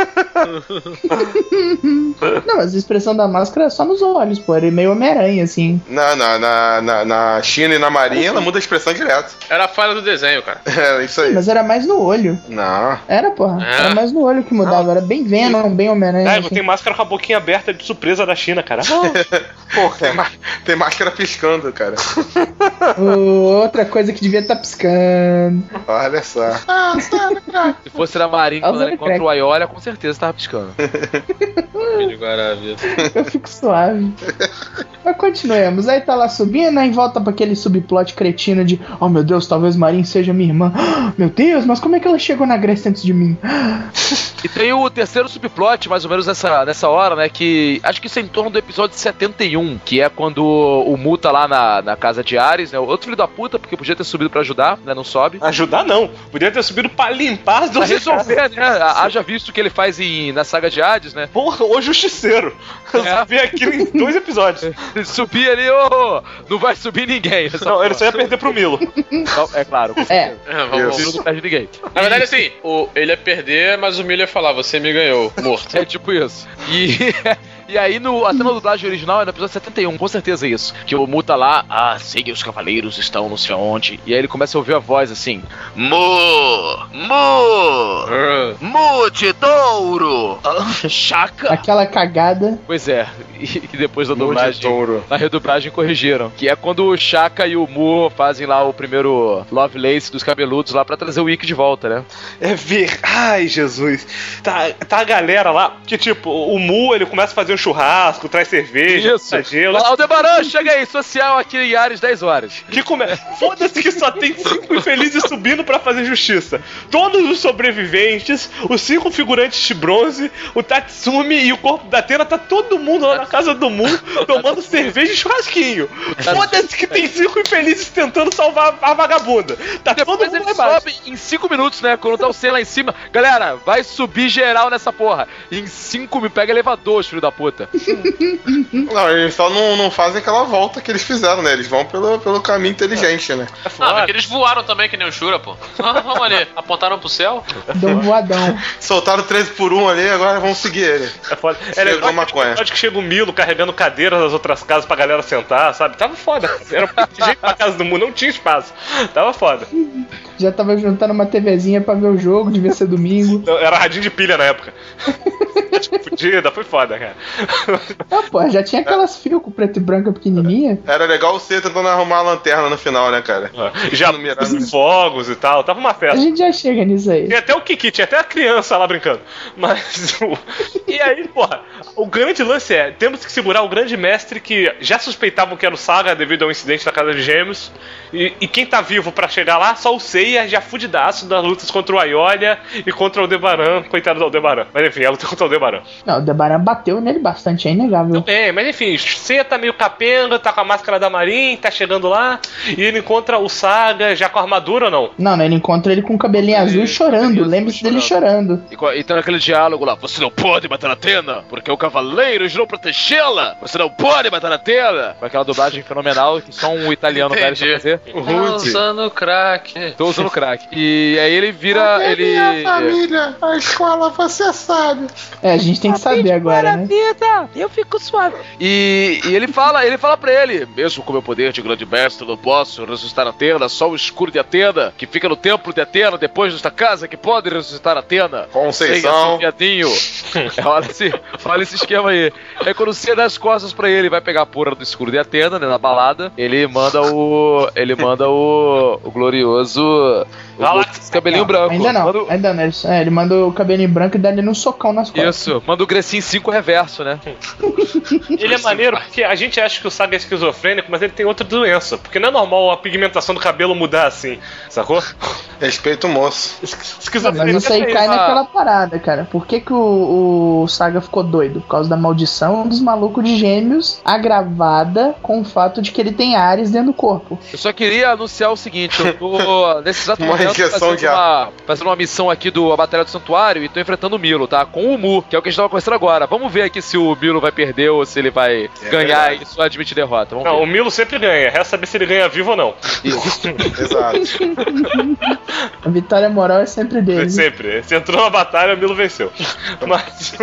Não, mas a expressão da máscara é só nos olhos, pô. Ele é meio Homem-Aranha, assim. Na China e na Marinha ela muda a expressão direto. Era a falha do desenho, cara. É, isso aí. Mas era mais no olho. Não. Era, porra. É. Era mais no olho que mudava. Era bem Venom, bem Homem-Aranha. Ah, assim. tem máscara com a boquinha aberta de surpresa da China, cara. Porra. Tem máscara piscando, cara. Outra coisa que devia estar piscando. Olha só. Se fosse na Marin quando ela encontra o Aiolia, com certeza tava piscando. Filho Guaravita. Eu fico suave. Mas continuemos. Aí tá lá subindo, aí volta pra aquele subplot cretino de: oh meu Deus, talvez Marin seja minha irmã. Meu Deus, mas como é que ela chegou na Grécia antes de mim? E tem o terceiro subplot, mais ou menos nessa hora, né? Que acho que isso é em torno do episódio 71, que é quando o Mu tá lá na casa de Ares, né? Outro filho da puta, porque podia ter subido pra ajudar, né? Não sobe. Ajudar não. Podia ter subido pra limpar as Pra 12 resolver, casas. né? Haja visto o que ele faz na saga de Hades, né? Porra, o Justiceiro. Eu vi aquilo em 2 episódios. Subir ali, não vai subir ninguém. Não, ele só ia perder pro Milo. Não, é claro. É. Vamos. O Milo não perde ninguém. Na verdade, assim, ele ia perder, mas o Milho ia falar, você me ganhou, morto. É tipo isso. E aí, até na dublagem original, é no episódio 71, com certeza é isso. Que o Mu tá lá, siga os cavaleiros, estão não sei onde. E aí ele começa a ouvir a voz assim: Mutiteouro! Chaca! Aquela cagada. Pois é. que depois da dublagem, na redublagem corrigiram. Que é quando o Shaka e o Mu fazem lá o primeiro Lovelace dos cabeludos lá pra trazer o Ikki de volta, né? Ai, Jesus. Tá a galera lá, que tipo, o Mu, ele começa a fazer um churrasco, traz cerveja, traz gelo. Olha lá, Aldebaran, chega aí, social aqui em Ares, 10 horas. Foda-se que só tem 5 infelizes subindo pra fazer justiça. Todos os sobreviventes, os 5 figurantes de bronze, o Tatsumi e o corpo da Atena, tá todo mundo lá na casa do Mu, tomando cerveja e churrasquinho. Foda-se que tem 5 infelizes tentando salvar a vagabunda. Tá todo mundo eles sobem em 5 minutos, né? Quando tá o Sen lá em cima. Galera, vai subir geral nessa porra. E em 5 me pega elevador, filho da puta. Não, eles só não fazem aquela volta que eles fizeram, né? Eles vão pelo caminho inteligente, né? Porque eles voaram também, que nem o Shura, pô. Vamos ali, apontaram pro céu. Deu um voadão. Soltaram 13 por 1 ali, agora vamos seguir ele. É foda. Chegou maconha. Pode que chega o Milo carregando cadeiras das outras casas pra galera sentar, sabe? Tava foda. Era um jeito pra casa do mundo, não tinha espaço. Tava foda. Já tava juntando uma TVzinha pra ver o jogo, devia ser domingo. Era radinho de pilha na época. Fudida, foi foda, cara. Pô, já tinha aquelas fios com preto e branco pequenininha. Era legal você tentando arrumar a lanterna no final, né, cara? Já os fogos e tal, tava uma festa. A gente já chega nisso aí. Tinha até o Kiki, tinha até a criança lá brincando. Mas, e aí, porra, o grande lance é, temos que segurar o grande mestre que já suspeitavam que era o Saga devido ao incidente na Casa de Gêmeos. E quem tá vivo pra chegar lá, só o Seiya, já fudidaço das lutas contra o Aiolia e contra o Aldebaran. Coitado do Aldebaran. Mas enfim, a luta contra o Aldebaran. Não, o Aldebaran bateu nele bastante, é inegável. Também, mas enfim, o Seiya tá meio capenga, tá com a máscara da Marin, tá chegando lá, e ele encontra o Saga já com a armadura ou não? Não, ele encontra ele com o cabelinho azul chorando, lembre-se dele chorando. E tá naquele diálogo lá, você não pode matar Atena, porque o cavaleiro jurou protegê-la, você não pode matar Atena. Com aquela dublagem fenomenal que só um italiano vai fazer. Tô usando crack. Tô usando crack. E aí ele vira. Minha família, a escola, você sabe. A gente tem que saber agora, né? Vida, eu fico suave. E ele fala pra ele, mesmo com meu poder de grande mestre, não posso ressuscitar Atena, só o escuro de Atena, que fica no templo de Atena, depois desta casa, que pode ressuscitar Atena. Conceição. Viadinho. Olha esse esquema aí. É quando você dá as costas pra ele, vai pegar a porra do escuro de Atena, né, na balada, ele manda o glorioso o cabelinho branco. Ainda não. Ele manda o cabelinho branco e dá ele um socão nas costas. Isso, manda o Grecin 5 reverso, né? Ele é maneiro porque a gente acha que o Saga é esquizofrênico, mas ele tem outra doença. Porque não é normal a pigmentação do cabelo mudar assim, sacou? Respeita o moço. Mas isso aí cai naquela parada, cara. Por que o Saga ficou doido? Por causa da maldição dos malucos de Gêmeos, agravada com o fato de que ele tem Ares dentro do corpo. Eu só queria anunciar o seguinte, eu tô nesse exato momento fazendo uma missão aqui a Batalha do Santuário e tô enfrentando o Milo, tá? Com o Mu, que é o que a gente tava conversando agora. Vamos ver aqui se o Milo vai perder ou se ele vai ganhar e só admitir derrota. Vamos ver. O Milo sempre ganha, resta saber se ele ganha vivo ou não. Isso. Exato. A vitória moral é sempre dele. Sempre. Se entrou na batalha, o Milo venceu. Mas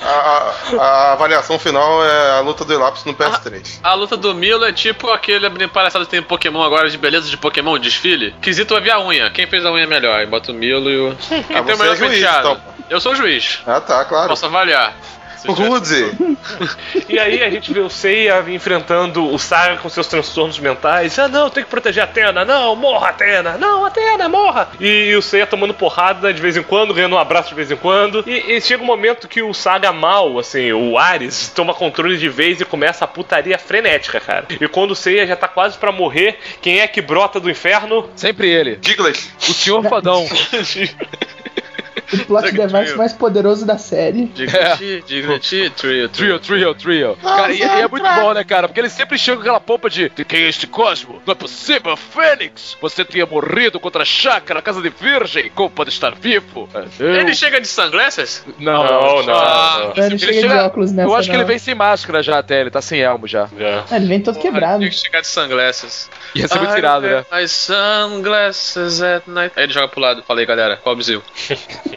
a avaliação final é a luta do Elapis no PS3. A luta do Milo é tipo aquele palhaçado que tem Pokémon agora de beleza de Pokémon, desfile. Quesito vai ver a unha. Quem fez a unha melhor? Aí bota o Milo e o... Quem tem o melhor penteado? Então. Eu sou o juiz. Ah, tá, claro. Posso avaliar. Rude. E aí a gente vê o Seiya enfrentando o Saga com seus transtornos mentais. Não, tem que proteger a Atena. Não, morra, Atena. Não, Atena, morra. E o Seiya tomando porrada de vez em quando, ganhando um abraço de vez em quando. E chega um momento que o Saga mal, assim, o Ares, toma controle de vez e começa a putaria frenética, cara. E quando o Seiya já tá quase pra morrer, quem é que brota do inferno? Sempre ele. Diglett. O Senhor Fadão. O plot device mais poderoso da série. Diglett, Trio. Cara, e é muito bom, né, cara? Porque ele sempre chega com aquela pompa de quem é este cosmo? Não é possível, Fênix! Você tinha morrido contra a Shaka na casa de Virgem. Como pode estar vivo? Ele chega de sunglasses? Não. Ele chega de óculos nessa. Eu acho que ele vem sem máscara já até, ele tá sem elmo já. Ele vem todo quebrado. Tem que chegar de sunglasses. Ia ser muito tirado, né? My sunglasses at night. Aí ele joga pro lado. Falei, galera, qual o bizil?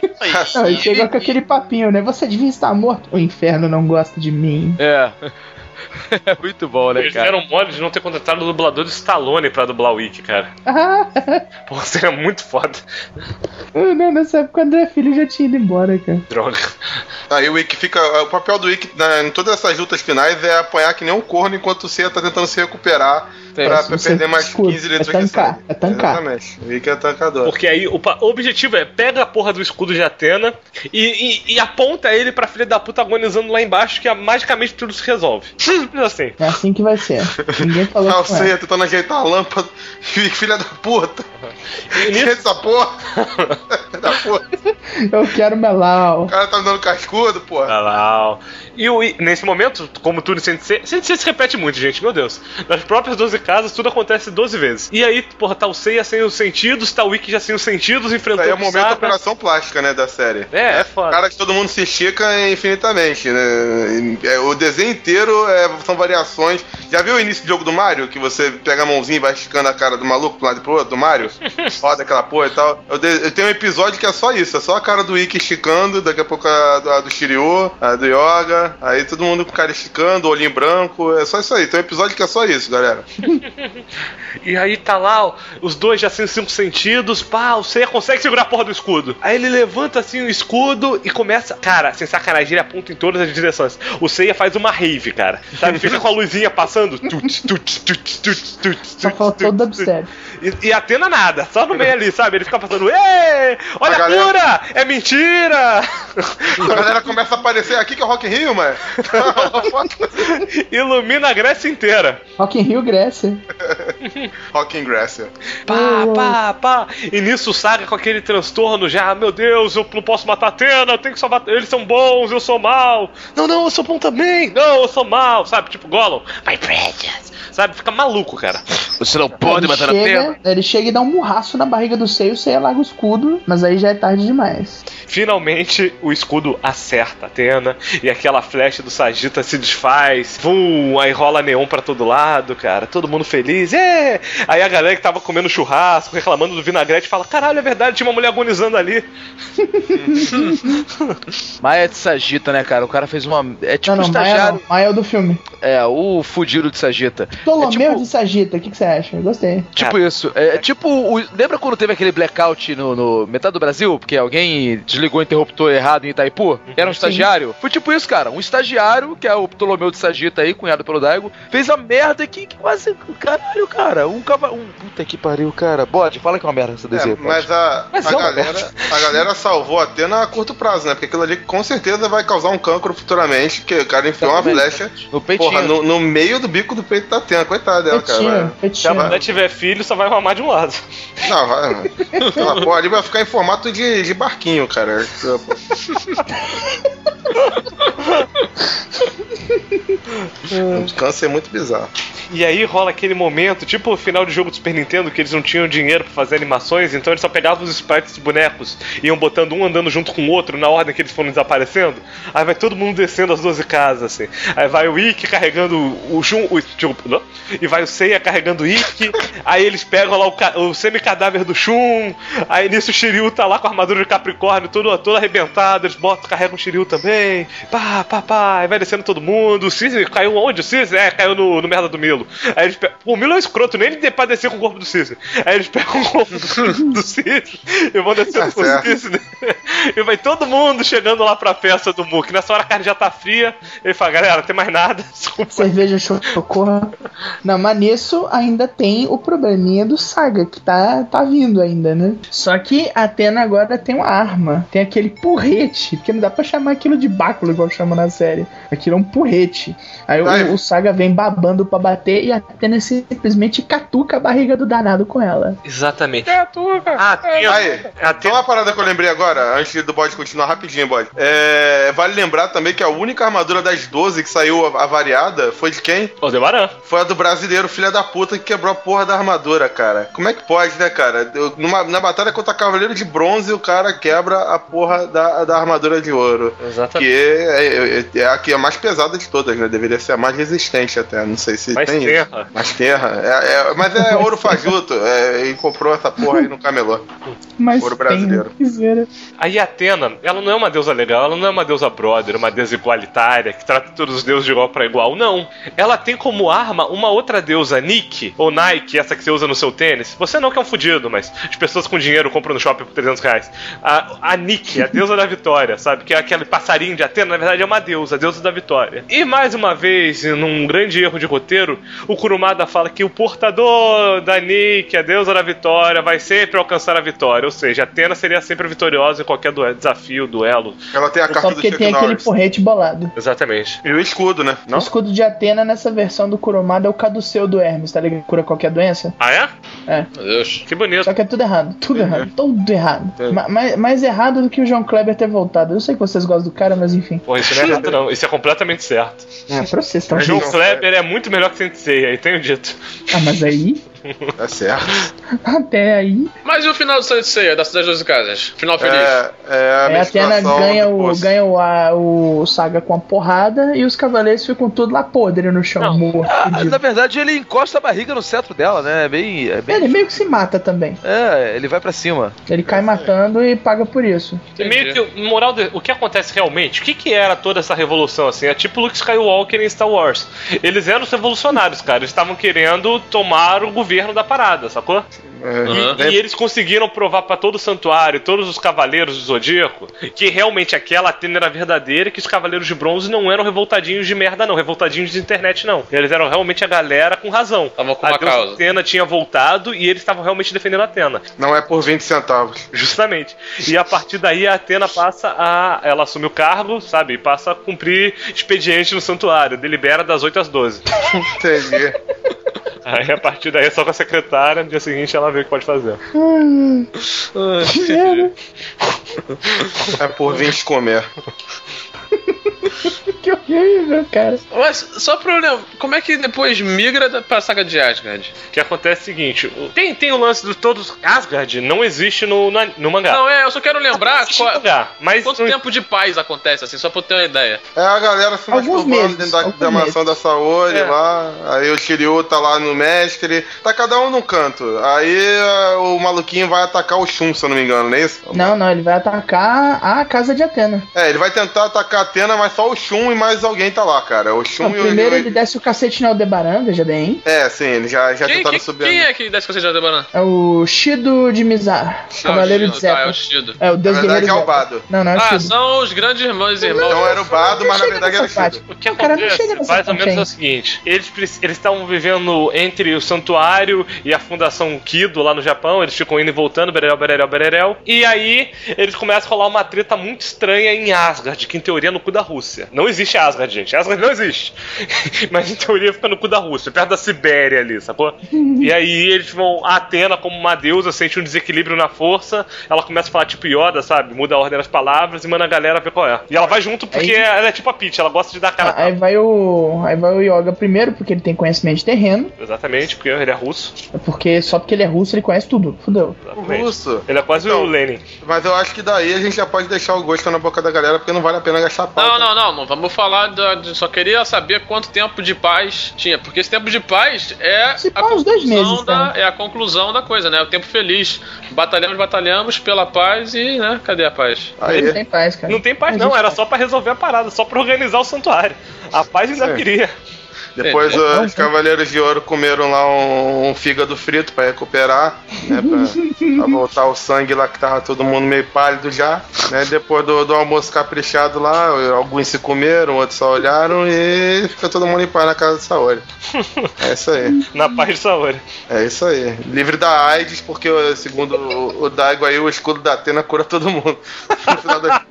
Ele chegou com aquele papinho, né? Você devia estar morto. O inferno não gosta de mim. É. É muito bom, né, Eles cara? deram mole de não ter contratado o dublador de Stallone pra dublar o Ikki, cara. Pô, seria muito foda. Não, nessa época o André Filho já tinha ido embora, cara. Droga. Aí o Ikki fica. O papel do Ikki em todas essas lutas finais é apanhar que nem um corno enquanto o Seiya tá tentando se recuperar pra perder mais 15 litros de sangue. É tancar. Exatamente. O Ikki é tancador. Porque aí o objetivo é pega a porra do escudo de Athena e aponta ele pra filha da puta agonizando lá embaixo, que magicamente tudo se resolve. Simples assim. É assim que vai ser. Ninguém falou Ah, o que não é. Seiya tentando ajeitar a lâmpada. Filha da puta. E nisso- Essa porra. Filha da puta. Eu quero melau. O cara tá me dando cascudo, porra. Tá lá, ó. Nesse momento, como tudo em Sensei se repete muito, gente, meu Deus. Nas próprias 12 casas, tudo acontece 12 vezes. E aí, porra, tá o Seiya sem os sentidos, tá o Ikki já sem os sentidos, Isso enfrentando aí é o o momento da Saga. operação plástica, né, da série. É foda. Cara, que todo mundo se estica infinitamente, né? O desenho inteiro são variações. Já viu o início do jogo do Mario? Que você pega a mãozinha e vai esticando a cara do maluco pro lado e pro outro, do Mario? Roda aquela porra e tal. Eu tenho um episódio que é só isso, é só a cara do Ikki esticando, daqui a pouco a do Shiryu, a do Yoga, aí todo mundo com o cara esticando, olhinho branco, é só isso aí. Tem um episódio que é só isso, galera. E aí tá lá, ó, os dois já sem os 5 sentidos, pá, o Seiya consegue segurar a porra do escudo. Aí ele levanta assim o escudo e começa. Cara, sem sacanagem, ele aponta em todas as direções. O Seiya faz uma rave, cara. Sabe? Fica com a luzinha passando. Só faltou o dubstep. E a Athena nada, só no meio ali, sabe? Ele fica passando, ê! Olha a galera- cura! É mentira! A galera começa a aparecer aqui que é Rock in Rio, mano. Ilumina a Grécia inteira. Rock in Rio, Grécia. Rock in Grécia. Pá. E nisso o Saga com aquele transtorno já, meu Deus, eu não posso matar a Athena, eu tenho que salvar. Eles são bons, eu sou mal. Não, eu sou bom também. Não, eu sou mal, sabe? Tipo Gollum. My precious. Sabe? Fica maluco, cara. Você não pode matar a Athena. Ele chega e dá um murraço na barriga do Seiya, o Seiya larga o escudo, mas aí já é tarde demais. Finalmente o escudo acerta a Athena e aquela flecha do Sagitta se desfaz. Aí rola neon pra todo lado, cara. Todo mundo feliz. É! Aí a galera que tava comendo churrasco, reclamando do vinagrete, fala: caralho, é verdade, tinha uma mulher agonizando ali. Maia de Sagitta, né, cara? O cara fez uma. É tipo Não, um estagiário. Maia é o do filme. É, o fudido de Sagitta. Ptolomeu é tipo, de Sagitta, o que você acha? Eu gostei. tipo isso. É tipo. Lembra quando teve aquele blackout no metade do Brasil? Porque alguém desligou o interruptor errado em Itaipu? Era um estagiário? Foi tipo isso, cara. Um estagiário, que é o Ptolomeu de Sagitta aí, cunhado pelo Daigo, fez a merda que quase. Caralho, cara. Puta que pariu, cara. Bode, fala que é uma merda essa desenho. Mas a galera salvou a Athena a curto prazo, né? Porque aquilo ali com certeza vai causar um cancro futuramente, porque o cara enfiou uma flecha no peitinho. Porra, no meio do bico do peito da Athena. Coitada dela, cara. Se a mulher tiver filho, só vai mamar de um lado. Não, vai. Aquela porra ali vai ficar em formato de barquinho, cara. Um câncer muito bizarro. E aí rola aquele momento, tipo o final de jogo do Super Nintendo, que eles não tinham dinheiro pra fazer animações, então eles só pegavam os sprites dos bonecos e iam botando um andando junto com o outro na ordem que eles foram desaparecendo. Aí vai todo mundo descendo as 12 casas, assim. Aí vai o Ikki carregando o Shun, e vai o Seiya carregando o Ikki. Aí eles pegam lá o semi-cadáver do Shun. Aí nisso o Shiryu tá lá com a armadura de Capricórnio toda arrebentada. Eles carregam o Shiryu também. Aí vai descendo todo mundo. O Caesar caiu onde? O Caesar? Caiu no merda do Milo. Aí eles pegam. O Milo é um escroto, nem ele pra descer com o corpo do Caesar. Aí eles pegam o corpo do Caesar e vão descendo com o Caesar. E vai todo mundo chegando lá pra festa do Mook. Nessa hora a carne já tá fria. Ele fala: galera, não tem mais nada. Desculpa. Cerveja chocorra. Não, mas nisso ainda tem o probleminha do Saga, que tá vindo ainda, né? Só que a Athena agora tem uma arma. Tem aquele porrete, porque não dá pra chamar aquilo de báculo igual chama na série. Aquilo é um porrete. Aí o Saga vem babando pra bater e a Athena simplesmente catuca a barriga do danado com ela. Exatamente. Catuca! Aí, só uma parada que eu lembrei agora, antes do bode continuar rapidinho, bode. Vale lembrar também que a única armadura das 12 que saiu avariada foi de quem? Aldebaran. Foi a do brasileiro, filha da puta, que quebrou a porra da armadura, cara. Como é que pode, né, cara? Na batalha contra Cavaleiro de Bronze, o cara quebra a porra da armadura de ouro. Exatamente. Porque é a que é a mais pesada de todas, né? Deveria ser a mais resistente até. Não sei se Mais tem terra. isso. Mais terra. Mas é ouro fajuto. E comprou essa porra aí no camelô. Mas Ouro brasileiro. Aí Atena, ela não é uma deusa legal, ela não é uma deusa brother, uma deusa igualitária, que trata todos os deuses de igual pra igual, não. Ela tem como arma uma outra deusa, Nike, ou Nike, essa que você usa no seu tênis. Você não que é um fudido, mas as pessoas com dinheiro compram no shopping por R$300. A Nike, a deusa da vitória, sabe? Que é aquele passarinho de Atena, na verdade é uma deusa, a deusa da vitória. E mais uma vez, num grande erro de roteiro, o Kurumada fala que o portador da Nike, a deusa da vitória, vai sempre alcançar a vitória. Ou seja, Atena seria sempre vitoriosa em qualquer desafio, duelo. Ela tem a carta do porque Chuck tem aquele Norris. porrete bolado. Exatamente. E o escudo, né? O escudo de Atena nessa versão do Kurumada é o caduceu do Hermes, tá ligado? Cura qualquer doença. Ah, é? É. Meu Deus. Que bonito. Só que é tudo errado. Tudo errado. Tudo errado. Mais errado do que o João Kleber ter voltado. Eu sei que vocês gostam do cara, mas enfim. Pô, isso não é errado não, isso é completamente certo. Pra vocês estão O João Kleber é muito melhor que Sensei, aí tenho dito. Ah, mas aí... Tá certo. Até aí... Mas e o final do Sensei, das 12 casas? Final feliz. A Atena ganha o Saga com a porrada e os cavaleiros ficam tudo lá podre no chão, morto. Na verdade, ele encosta a barriga no cetro dela, né? É bem... Ele meio que se mata também. Ele vai pra cima. Ele cai matando e paga por isso. E meio que, moral, o que acontece realmente? O que era toda essa revolução, assim? É tipo Luke Skywalker em Star Wars. Eles eram os revolucionários, cara. Eles estavam querendo tomar o governo da parada, sacou? E eles conseguiram provar pra todo o santuário, todos os cavaleiros do Zodíaco, que realmente aquela Atena era verdadeira e que os cavaleiros de bronze não eram revoltadinhos de merda, não. Revoltadinhos de internet, não. Eles eram realmente a galera com razão. Tava com uma causa. A Atena tinha voltado e eles estavam realmente defendendo a Atena. Não é por 20 centavos. Justamente. E a partir daí a Atena ela assume o cargo, sabe? E passa a cumprir expediente no santuário. Delibera das 8 às 12. Entendi. Aí a partir daí é só com a secretária, no dia seguinte ela vê o que pode fazer. É por 20 comer. Que horrível, cara. Mas, só pra eu lembrar, como é que depois migra pra saga de Asgard? O que acontece é o seguinte, tem o lance de todos... Asgard não existe no mangá. Não, eu só quero lembrar quanto tempo de paz acontece, assim, só pra eu ter uma ideia. A galera se masturbando dentro da mansão da Saori lá, aí o Shiryu tá lá no mestre, tá cada um num canto. Aí o maluquinho vai atacar o Shun, se eu não me engano, não é isso? Não, ele vai atacar a casa de Atena. Ele vai tentar atacar a Atena, mas só o Shun e mais alguém tá lá, cara. O Shun primeiro ele desce o cacete no Aldebaran, veja bem. Sim, ele já tentaram subir. Quem é que desce o cacete no Aldebaran? É o Shido de Mizar, Cavaleiro de Zephyr. É o Shido. É o Deus Guerreiro é o Bado. Não é o Shido. São os grandes irmãos e irmãos. Não era o Bado, mas na verdade era o Shido. O que acontece, mais ou menos, é o seguinte: eles estavam vivendo entre o santuário e a Fundação Kido lá no Japão, eles ficam indo e voltando, bererel, e aí eles começam a rolar uma treta muito estranha em Asgard, que em teoria é no cu da Rússia. Não existe Asgard, gente. Asgard não existe. Mas em teoria fica no cu da Rússia, perto da Sibéria ali, sacou? E aí eles vão... A Atena, como uma deusa, sente um desequilíbrio na força, ela começa a falar tipo Yoda, sabe? Muda a ordem das palavras e manda a galera ver qual é. E ela vai junto porque ela é tipo a Peach, ela gosta de dar a cara. Aí vai o Yoga primeiro, porque ele tem conhecimento de terreno. Exatamente, porque ele é russo. Só porque ele é russo, ele conhece tudo. Fudeu. Exatamente. Russo. Ele é quase o Lenin. Mas eu acho que daí a gente já pode deixar o gosto na boca da galera, porque não vale a pena gastar pau. Não vamos falar só queria saber quanto tempo de paz tinha, porque esse tempo de paz é uns 2 meses, é a conclusão da coisa, né? O tempo feliz. Batalhamos pela paz e, né? Cadê a paz? Não tem paz, cara. Não tem paz, não. Era só pra resolver a parada, só pra organizar o santuário. A paz ainda queria. Depois os Cavaleiros de Ouro comeram lá um fígado frito pra recuperar, né? Pra voltar o sangue lá, que tava todo mundo meio pálido já, né? Depois do almoço caprichado lá, alguns se comeram, outros só olharam e fica todo mundo em paz na casa de Saori. É isso aí. Na paz de Saori. É isso aí. Livre da AIDS, porque segundo o Daigo aí, o escudo da Atena cura todo mundo. No final das...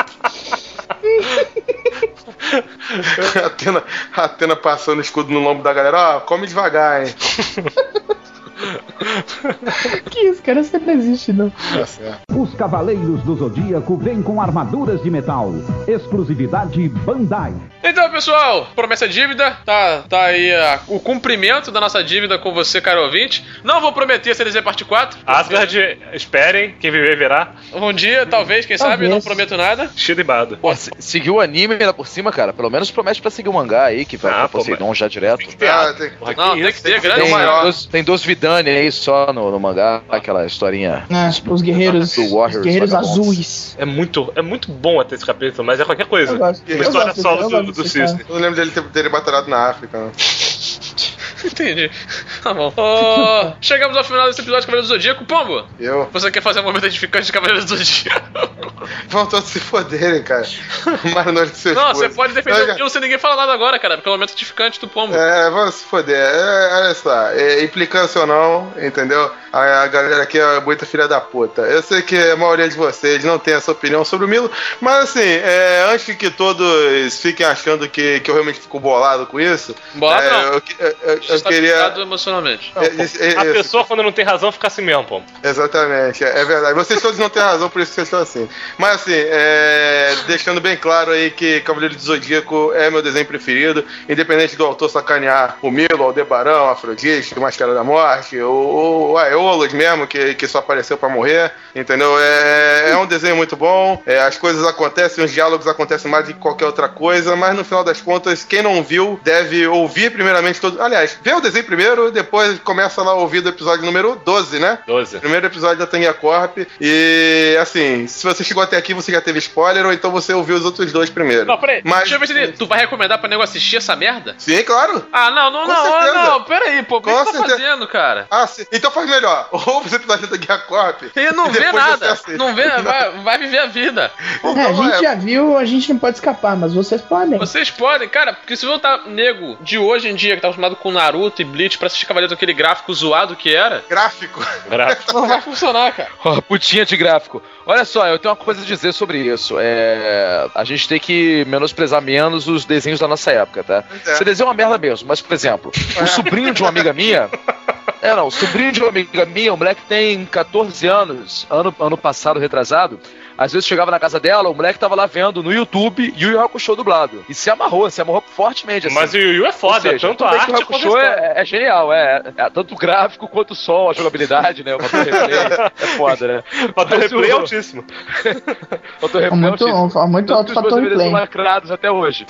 A Atena passando o escudo no lombo da galera, come devagar, hein? Que isso, cara, você não existe, não. O Os Cavaleiros do Zodíaco vêm com armaduras de metal. Exclusividade Bandai. Então, pessoal, promessa dívida, tá aí o cumprimento da nossa dívida com você, caro ouvinte. Não vou prometer CDZ parte 4. Asgard, esperem, quem viver verá. Um dia, talvez, quem sabe, não prometo nada. Shiribado. Pô, seguiu o anime lá por cima, cara. Pelo menos promete pra seguir o mangá aí, que vai pro Poseidon já direto. Tem que ter grande maior. Tem 2 Vidani aí só no mangá, aquela historinha. Os guerreiros, Warriors, os guerreiros vagabondos. azuis. É muito bom até esse capítulo, mas é qualquer coisa. Eu gosto. Uma história Eu solo gosto do desse cara. Cisne. Eu não lembro dele ter batalhado na África, não. Entendi. Tá bom. Chegamos ao final desse episódio de Cavaleiro do Zodíaco. Pombo, você quer fazer um momento edificante de Cavaleiro do Zodíaco? Vão todos se foderem, cara. Mas não de Não, você pode defender o Milo sem ninguém falar nada agora, cara, porque é o momento edificante do Pombo. Vamos se foder. Olha só, implicância ou não, entendeu? A galera aqui é muita filha da puta. Eu sei que a maioria de vocês não tem essa opinião sobre o Milo, mas assim, antes que todos fiquem achando que eu realmente fico bolado com isso... Bolado não. Eu queria... emocionalmente. A pessoa, quando não tem razão, fica assim mesmo, pô. Exatamente, é verdade. Vocês todos não têm razão, por isso que vocês estão assim. Mas assim, deixando bem claro aí que Cavaleiro do Zodíaco é meu desenho preferido, independente do autor sacanear o Milo, o Aldebarão, Afrodite, o Máscara da Morte, o Aeolus mesmo, que só apareceu pra morrer, entendeu? É um desenho muito bom, as coisas acontecem, os diálogos acontecem mais do que qualquer outra coisa, mas no final das contas, quem não viu deve ouvir primeiramente todo... Aliás, vê o desenho primeiro, depois começa lá a ouvir do episódio número 12, né? 12. Primeiro episódio da Tanguia Corp. E, assim, se você chegou até aqui, você já teve spoiler, ou então você ouviu os outros dois primeiro. Não, peraí. Deixa eu ver se tu vai recomendar pra nego assistir essa merda? Sim, claro. Ah, não, peraí, pô. O que você tá fazendo, cara? Ah, sim. Então faz melhor. Ouve os episódios da Tanguia Corp. E não vê nada. Não vê, vai viver a vida. A gente já viu, a gente não pode escapar, mas vocês podem. Vocês podem, cara, porque se você tá nego de hoje em dia, que tá acostumado com Naruto e Bleach pra assistir Cavaleiro daquele gráfico zoado que era... Gráfico. Não vai funcionar, cara. Putinha de gráfico. Olha só, eu tenho uma coisa a dizer sobre isso. A gente tem que menosprezar menos os desenhos da nossa época, tá? Esse desenho é uma merda mesmo, mas, por exemplo, o sobrinho de uma amiga minha... o sobrinho de uma amiga minha, o moleque tem 14 anos, ano passado, retrasado. Às vezes chegava na casa dela, o moleque tava lá vendo no YouTube Yu Yu Hakusho dublado. E se amarrou fortemente, assim. Mas o Yu Yu é foda, seja, tanto a arte quanto o Hakusho é genial, tanto o gráfico quanto o som, a jogabilidade, né? O fator replay é foda, né? O fator replay é altíssimo. Fator replay muito alto fator replay. São lacrados até hoje.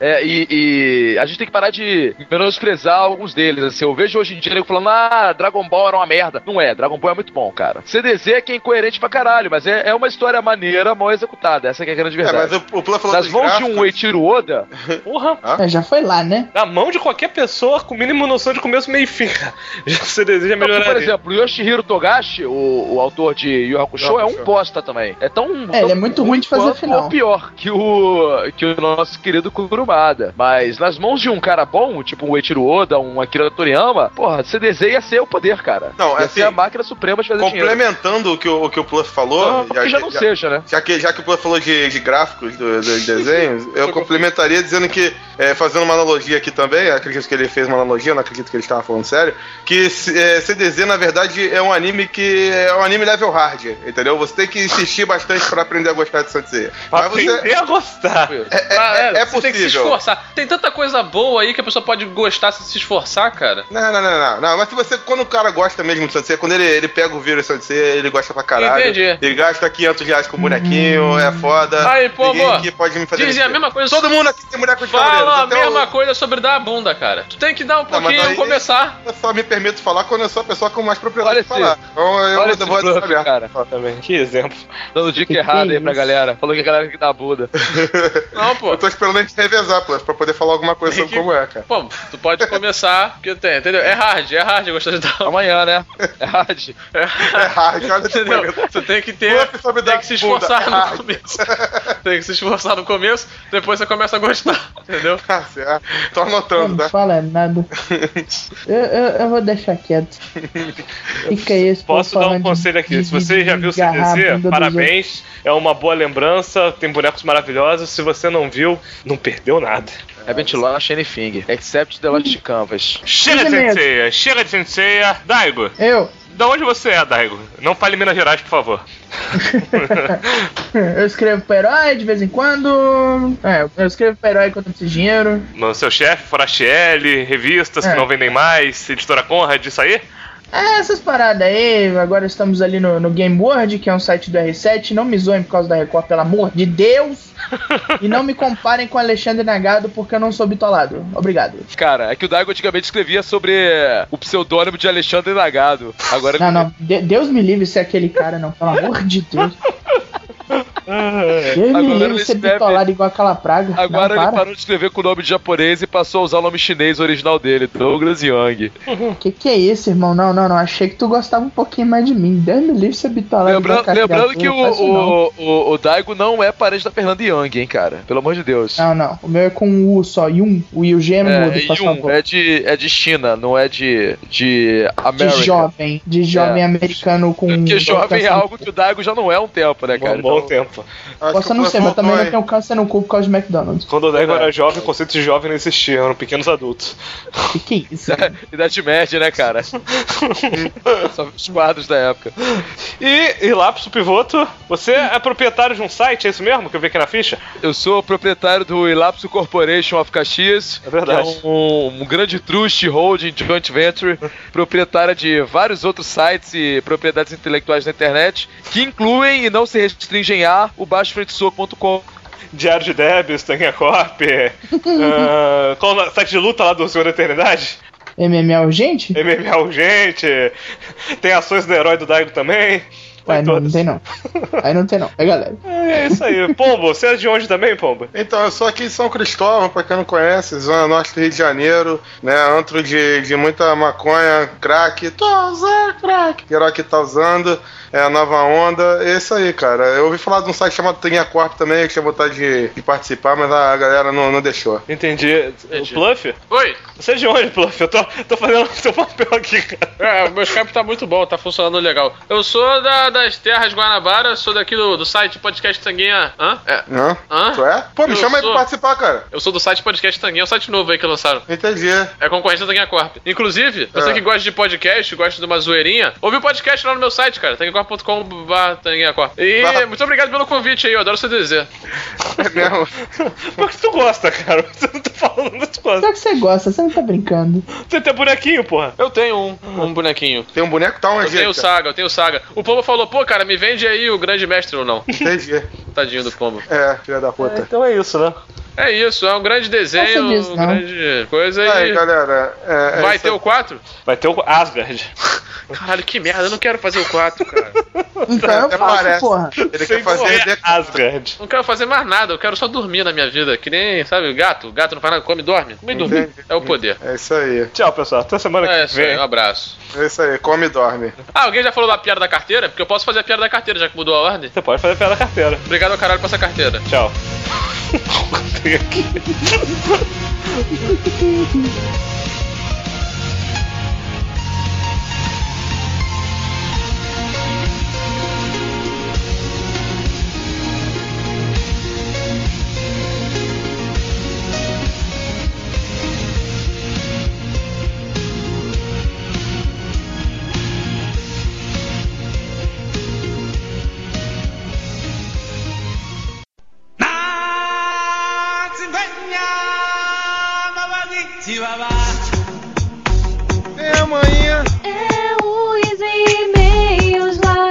E a gente tem que parar de menosprezar alguns deles, assim. Eu vejo hoje em dia ele falando, Dragon Ball era uma merda. Não é, Dragon Ball é muito bom, cara. CDZ é que é incoerente pra caralho, mas é uma história maneira, mal executada. Essa que é a grande verdade. Mas o Pula falou nas mãos gráficos... de um Eiichiro Oda... Porra! Já foi lá, né? Na mão de qualquer pessoa com mínimo noção de começo, meio e fim. Você deseja melhorar. Por exemplo, o Yoshihiro Togashi, o autor de Yu Yu Hakusho, é um bosta também. Ele é muito ruim de fazer final. Ou pior que o nosso querido Kurumada. Mas nas mãos de um cara bom, tipo um Eiichiro Oda, um Akira Toriyama, porra, CDZ ia ser o poder, cara. Não, ia ser a máquina suprema de fazer dinheiro. Complementando o que o Plus falou... Porque já não seja, né? Já que o Plus falou de gráficos dos desenhos, eu complementaria dizendo que, fazendo uma analogia aqui também, acredito que ele fez uma analogia, não acredito que ele estava falando sério, que CDZ, na verdade, é um anime que é um anime level hard, entendeu? Você tem que insistir bastante pra aprender a gostar de Sansei. Pra aprender a gostar. É possível. Tem que se esforçar. Tem tanta coisa boa aí que a pessoa pode gostar se se esforçar, cara. Não, mas quando o cara gosta mesmo de Sansei, quando ele pega o vírus Sansei, ele gosta pra caralho. Entendi. Ele gasta R$500 com bonequinho, é foda. Aí, pô, ninguém aqui pode me fazer dizem a mesma coisa. Todo mundo aqui tem boneco de Fala a mesma coisa sobre dar a bunda, cara. Tu tem que dar um pouquinho, começar. Eu só me permito falar quando eu sou a pessoa com mais propriedade de falar. Então eu vou saber, cara. Também. Que exemplo. Dando dica errada aí pra galera. Falou que a galera tem que dar a bunda. Não, pô. Eu tô esperando a gente revezar, pra poder falar alguma coisa sobre como é, cara. Pô, tu pode começar, porque tem, entendeu? É hard gostar de dar. Amanhã, né? É hard. É hard, entendeu? Tu tem que tem que se esforçar no começo. Tem que se esforçar no começo, depois você começa a gostar, entendeu? Certo. Tô anotando, tá? Não fala nada. Eu vou deixar quieto. Fica aí. Posso dar um conselho aqui? Se você já viu o CDZ, parabéns. É uma boa lembrança, tem bonecos maravilhosos. Se você não viu, não perdeu nada. Heaven Launch Anything, except the Lost Canvas. Chega de Senseiya, Daigo. Da onde você é, Daigo? Não fale Minas Gerais, por favor. Eu escrevo pro herói de vez em quando. Eu escrevo pro herói quando eu preciso de dinheiro. No seu chefe, Forastielli, revistas que não vendem mais, editora Conrad, isso aí? Essas paradas aí. Agora estamos ali no Game World, que é um site do R7. Não me zoem por causa da Record, pelo amor de Deus. E não me comparem com Alexandre Nagado, porque eu não sou bitolado. Obrigado. Cara, é que o Daigo antigamente escrevia sobre o pseudônimo de Alexandre Nagado. Agora... Não. Deus me livre ser aquele cara, não. Pelo amor de Deus. Deus me livre ser bitolado igual aquela praga. Agora ele parou de escrever com o nome de japonês e passou a usar o nome chinês original dele, Douglas Young. Que é isso, irmão? Não. Achei que tu gostava um pouquinho mais de mim. Deus me livre ser bitolado. Lembrando que o Daigo não é parente da Fernanda Young, hein, cara? Pelo amor de Deus. Não. O meu é com um U só. Yun. O Yu é mudo, por favor. É de China, não é de América. De jovem americano com... Porque jovem é algo que o Daigo já não é há um tempo, né, cara? Um bom tempo. Posso não ser, mas também não tenho câncer no cu por causa de McDonald's. Quando o Daigo era jovem, o conceito de jovem não existia, eram pequenos adultos. Que é isso? Idade média, né, cara? Só os quadros da época. E Lapso Pivoto, você é proprietário de um site, é isso mesmo que eu vi aqui na ficha? Eu sou proprietário do Ilapso Corporation of Caxias. É verdade. Que é um grande trust holding joint venture, proprietária de vários outros sites e propriedades intelectuais na internet, que incluem e não se restringem a o baixofrentesoco.com. Diário de Débitos, Tanguinha Corp. Qual o site de luta lá do Senhor da Eternidade? MMA Urgente? MMA Urgente. Tem ações do herói do Daigo também. Não tem não. Aí não tem não. É galera. É isso aí. Pombo, você é de onde também, Pombo? Então, eu sou aqui em São Cristóvão, pra quem não conhece, Zona Norte do Rio de Janeiro, né? Antro de muita maconha, crack. Tô usando crack. Geral que tá usando. É a nova onda. É isso aí, cara. Eu ouvi falar de um site chamado Tanguinha Corp também, eu tinha vontade de participar, mas a galera não deixou. Entendi. O Pluff? Oi. Você é de onde, Pluff? Eu tô fazendo o seu papel aqui, cara. O meu Skype tá muito bom, tá funcionando legal. Eu sou das terras Guanabara, sou daqui do site Podcast Tanguinha. Tu é? Pô, me chama aí pra participar, cara. Eu sou do site Podcast Tanguinha, é um site novo aí que lançaram. Entendi. É concorrente da Tanguinha Corp. Inclusive, você que gosta de podcast, gosta de uma zoeirinha, ouve o podcast lá no meu site, cara, tanguinhacorp.com/tanguinhacorp. E muito obrigado pelo convite aí, eu adoro CDZ. É mesmo? Por que tu gosta, cara? Você não tá falando que tu gosta. Só que você gosta, você não tá brincando. Você tem bonequinho, porra? Eu tenho um bonequinho. Tem um boneco? Tá onde? Eu tenho Saga. O Pombo falou, pô, cara, me vende aí o Grande Mestre ou não. Entendi. Tadinho do Pombo. Filha da puta. Então é isso, né? É isso, é um grande desenho, grande coisa aí. Galera, vai ter o 4? Vai ter o Asgard. Caralho, que merda, eu não quero fazer o 4, cara. Então eu faço, porra. Ele quer fazer Asgard. Não quero fazer mais nada, eu quero só dormir na minha vida, que nem, sabe, gato. Gato não faz nada, come e dorme. Come e dorme. É o poder. É isso aí. Tchau, pessoal. Até semana que vem. Aí, um abraço. É isso aí, come e dorme. Alguém já falou da piada da carteira? Porque eu posso fazer a piada da carteira, já que mudou a ordem. Você pode fazer a piada da carteira. Obrigado ao caralho por essa carteira. Tchau. Tem aqui. É amanhã. É os e-mails lá,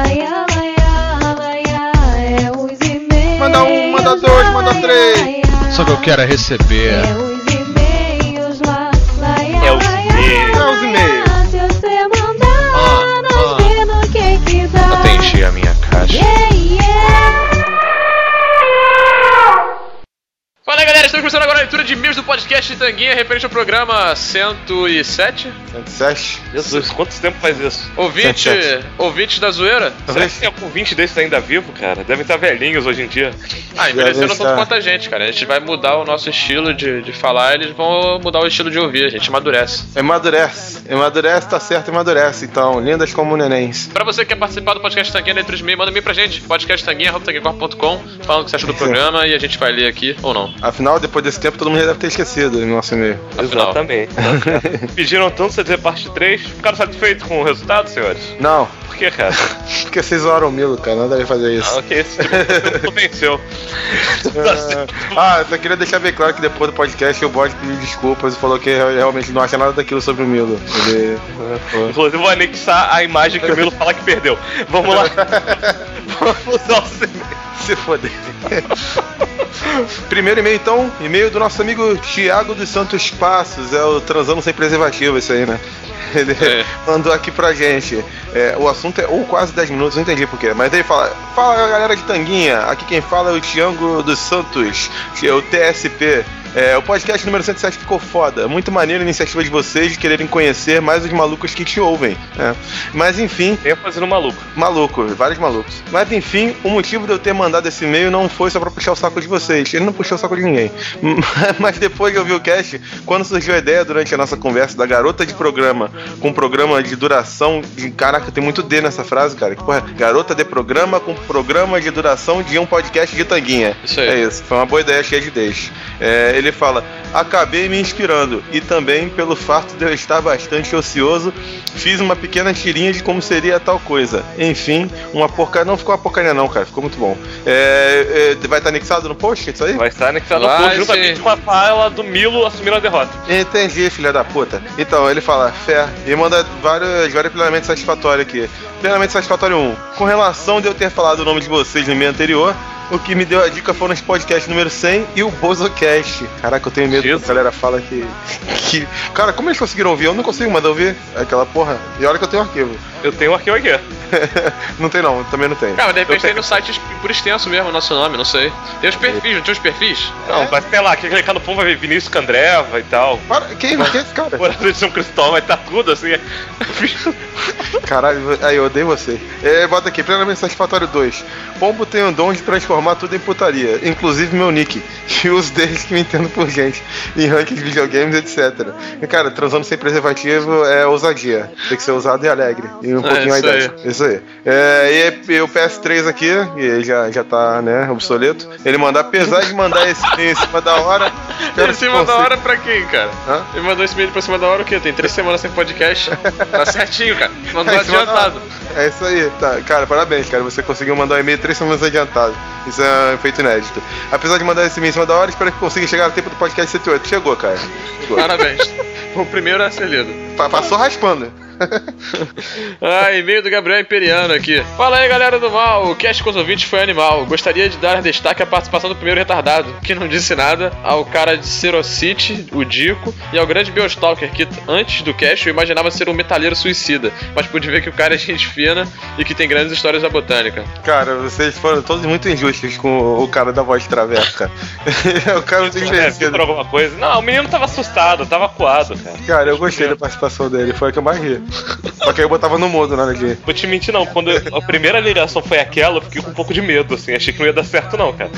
é os e-mails. Manda um, manda dois, manda três. Só que eu quero receber. É os e-mails lá, É os e-mails. É os e-mails. Se você mandar, nós vemos o que dá. Até encher a minha caixa. Fala aí, galera, estamos começando agora a leitura de e-mails do podcast Tanguinha, referente ao programa 107. 107? Jesus, quanto tempo faz isso? Ouvintes da zoeira? Será que tem algum ouvinte desses ainda vivo, cara? Devem estar velhinhos hoje em dia. Envelheceram tanto quanto a gente, cara. A gente vai mudar o nosso estilo de falar, eles vão mudar o estilo de ouvir, a gente amadurece. Amadurece, tá certo, amadurece. Então, lindas como nenéns. Pra você que quer participar do podcast Tanguinha, leitura de e-mail, manda e-mail pra gente, podcasttanguinha@tanguinhacorp.com, falando o que você achou do programa e a gente vai ler aqui ou não. Afinal, depois desse tempo, todo mundo já deve ter esquecido no nosso e-mail. Exatamente. Pediram tanto você dizer parte 3. Ficaram satisfeitos com o resultado, senhores? Não. Por que, cara? Porque vocês zoaram o Milo, cara. Nada a fazer isso. Ok, esse tipo não venceu. Eu só queria deixar bem claro que depois do podcast o Bode pediu desculpas e falou que realmente não acha nada daquilo sobre o Milo. Inclusive, vou anexar a imagem que o Milo fala que perdeu. Vamos lá. Vamos usar o se foder. Primeiro e-mail, então. E-mail do nosso amigo Thiago dos Santos Passos. É o Transando Sem Preservativo, isso aí, né? Ele mandou aqui pra gente. O assunto é ou quase 10 minutos, não entendi porquê. Mas ele fala: fala galera de Tanguinha, aqui quem fala é o Thiago dos Santos, que é o TSP. O podcast número 107 ficou foda. Muito maneiro a iniciativa de vocês de quererem conhecer mais os malucos que te ouvem. Mas enfim. Eu fazendo maluco. Maluco, vários malucos. Mas enfim, o motivo de eu ter mandado esse e-mail não foi só pra puxar o saco de vocês. Ele não puxou o saco de ninguém. Mas depois de ouvir o cast, quando surgiu a ideia durante a nossa conversa da garota de programa, com programa de duração de. Caraca, tem muito D nessa frase, cara. Porra, garota de programa com programa de duração de um podcast de Tanguinha. Isso aí. É isso. Foi uma boa ideia, cheia de Ds. Ele fala: acabei me inspirando e também pelo fato de eu estar bastante ocioso, fiz uma pequena tirinha de como seria tal coisa. Enfim, uma porcaria. Não ficou uma porcaria não, cara, ficou muito bom. Vai estar anexado no post isso aí? Vai estar anexado no post juntamente com a fala do Milo assumindo a derrota. Entendi, filha da puta. Então, ele fala: fé, e manda vários plenamente satisfatório aqui. Plenamente satisfatório 1. Com relação de eu ter falado o nome de vocês no e-mail anterior, o que me deu a dica foram os podcasts número 100 e o BozoCast. Caraca, eu tenho medo que a galera fala que... Cara, como eles conseguiram ouvir? Eu não consigo mais ouvir aquela porra. E olha que eu tenho um arquivo. Eu tenho um arquivo aqui. Não tem não, também não tem. Cara, de repente tem no site por extenso mesmo o nosso nome, não sei. Tem os perfis, não tem os perfis? Não, vai ter lá, quem clicar no fundo vai ver Vinícius Candreva e tal. Quem é esse cara? Morador de São Cristóvão, vai estar tudo assim. Caralho, aí eu odeio você. Bota aqui, plenamente satisfatório 2. Pombo tem o dom de transformar tudo em putaria, inclusive meu nick. E uso deles que me entendo por gente, em rankings de videogames, etc. E cara, transando sem preservativo é ousadia. Tem que ser ousado e alegre. E um pouquinho a idade. Isso aí. E o PS3 aqui, e já tá, né, obsoleto. Ele manda, apesar de mandar esse em cima da hora. Em cima da hora pra quem, cara? Ele mandou esse vídeo pra cima da hora o quê? Tem 3 semanas sem podcast. Tá certinho, cara. Mandou adiantado. É isso aí, tá. Cara, parabéns, cara. Você conseguiu mandar um e-mail 3 semanas adiantado. Isso é um feito inédito. Apesar de mandar esse e-mail em cima da hora, espero que consiga chegar no tempo do podcast 78. Chegou, cara. Chegou. Parabéns. O primeiro a ser lido. Passou raspando. E-mail do Gabriel Imperiano aqui. Fala aí, galera do mal. O cast com os ouvintes foi animal. Gostaria de dar destaque à participação do primeiro retardado, que não disse nada, ao cara de Cerocity, o Dico, e ao grande Biostalker, que antes do cast eu imaginava ser um metalheiro suicida, mas pude ver que o cara é gente fina e que tem grandes histórias da botânica. Cara, vocês foram todos muito injustos com o cara da voz de traveco, cara. O cara não tem por alguma coisa. Não, o menino tava assustado, tava acuado, cara. Cara, eu gostei da participação dele, foi a que eu mais ri. Só que aí eu botava no mudo na hora de... Vou te mentir não, quando a primeira ligação foi aquela, eu fiquei com um pouco de medo, assim, achei que não ia dar certo não, cara.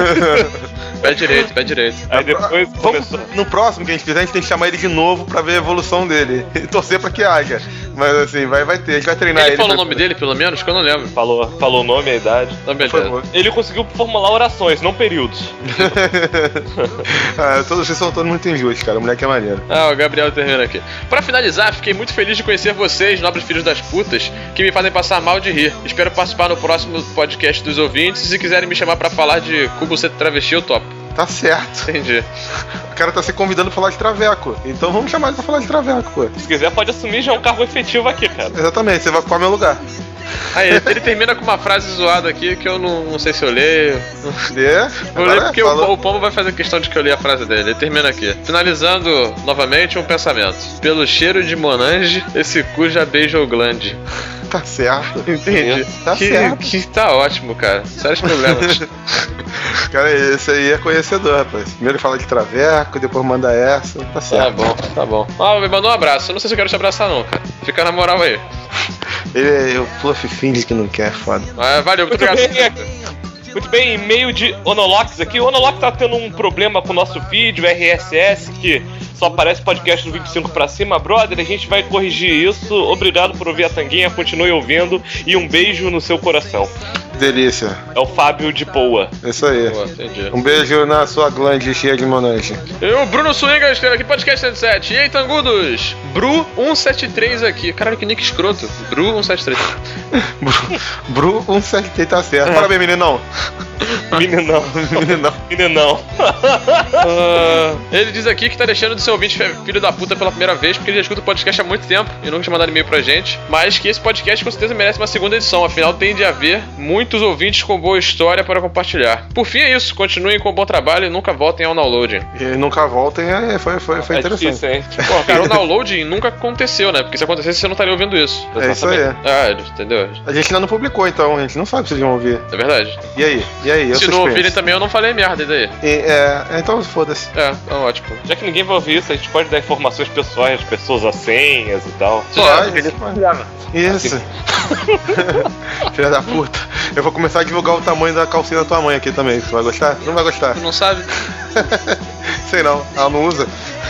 Pé direito. Aí depois começou... No próximo que a gente fizer, a gente tem que chamar ele de novo pra ver a evolução dele. E torcer pra que haja. Mas assim, vai ter, a gente vai treinar ele. Ele falou o nome dele, pelo menos? Que eu não lembro. Falou o nome, a idade. Tá beleza. Ele conseguiu formular orações, não períodos. Vocês são todos muito injustos, cara. O moleque é maneiro. O Gabriel termina aqui. Pra finalizar, fiquei muito feliz de conhecer vocês, nobres filhos das putas, que me fazem passar mal de rir. Espero participar no próximo podcast dos ouvintes. Se quiserem me chamar pra falar de Cubo Set Travesti, eu topo. Tá certo. Entendi. O cara tá se convidando pra falar de traveco. Então vamos chamar ele pra falar de traveco, pô. Se quiser, pode assumir já um cargo efetivo aqui, cara. Exatamente, você vai ocupar meu lugar. Aí, ele termina com uma frase zoada aqui que eu não sei se eu leio. Eu leio porque o Pombo vai fazer questão de que eu leia a frase dele. Ele termina aqui. Finalizando novamente um pensamento. Pelo cheiro de Monange, esse cu já beija o glande. Tá certo. Entendi. Tá certo. Que tá ótimo, cara. Sérios problemas. Cara, esse aí é conhecedor, rapaz. Primeiro fala de traveco, depois manda essa. Tá certo. Tá bom. Me mandou um abraço. Eu não sei se eu quero te abraçar, não, cara. Fica na moral aí. Ele é o Fluffy finge que não quer, foda. Valeu, muito obrigado. Muito bem, e-mail de Onolox aqui. O Onolox tá tendo um problema com o nosso feed, o RSS, que só aparece podcast do 25 pra cima. Brother, a gente vai corrigir isso. Obrigado por ouvir a Tanguinha, continue ouvindo e um beijo no seu coração. Delícia. É o Fábio de Poa. Isso aí. Boa, entendi. Um beijo na sua glande cheia de monange. Eu, Bruno Swinga, escreve aqui, podcast 107. E aí, Tangudos? Bru173 aqui. Caralho, que nick escroto. Bru173. Bru173 tá certo. Parabéns, meninão. Meninão. Ele diz aqui que tá deixando de ser ouvinte filho da puta pela primeira vez, porque ele já escuta o podcast há muito tempo e nunca tinha mandado e-mail pra gente, mas que esse podcast com certeza merece uma segunda edição, afinal tem de haver muitos ouvintes com boa história para compartilhar. Por fim é isso, continuem com o bom trabalho e nunca voltem ao downloading. E nunca voltem, foi interessante. Difícil, hein? Pô, cara, o downloading nunca aconteceu, né? Porque se acontecesse você não estaria ouvindo isso. É isso aí. Entendeu? A gente ainda não publicou, então, a gente não sabe se vocês vão ouvir. É verdade. E aí? Se não ouvirem também, eu não falei merda, e daí? Então foda-se. Então ótimo. Já que ninguém vai ouvir isso, a gente pode dar informações pessoais das pessoas, as senhas e tal. Pode. Isso. Filha da puta. Eu vou começar a divulgar o tamanho da calcinha da tua mãe aqui também. Você vai gostar? Não vai gostar. Tu não sabe? Sei não, ela não usa.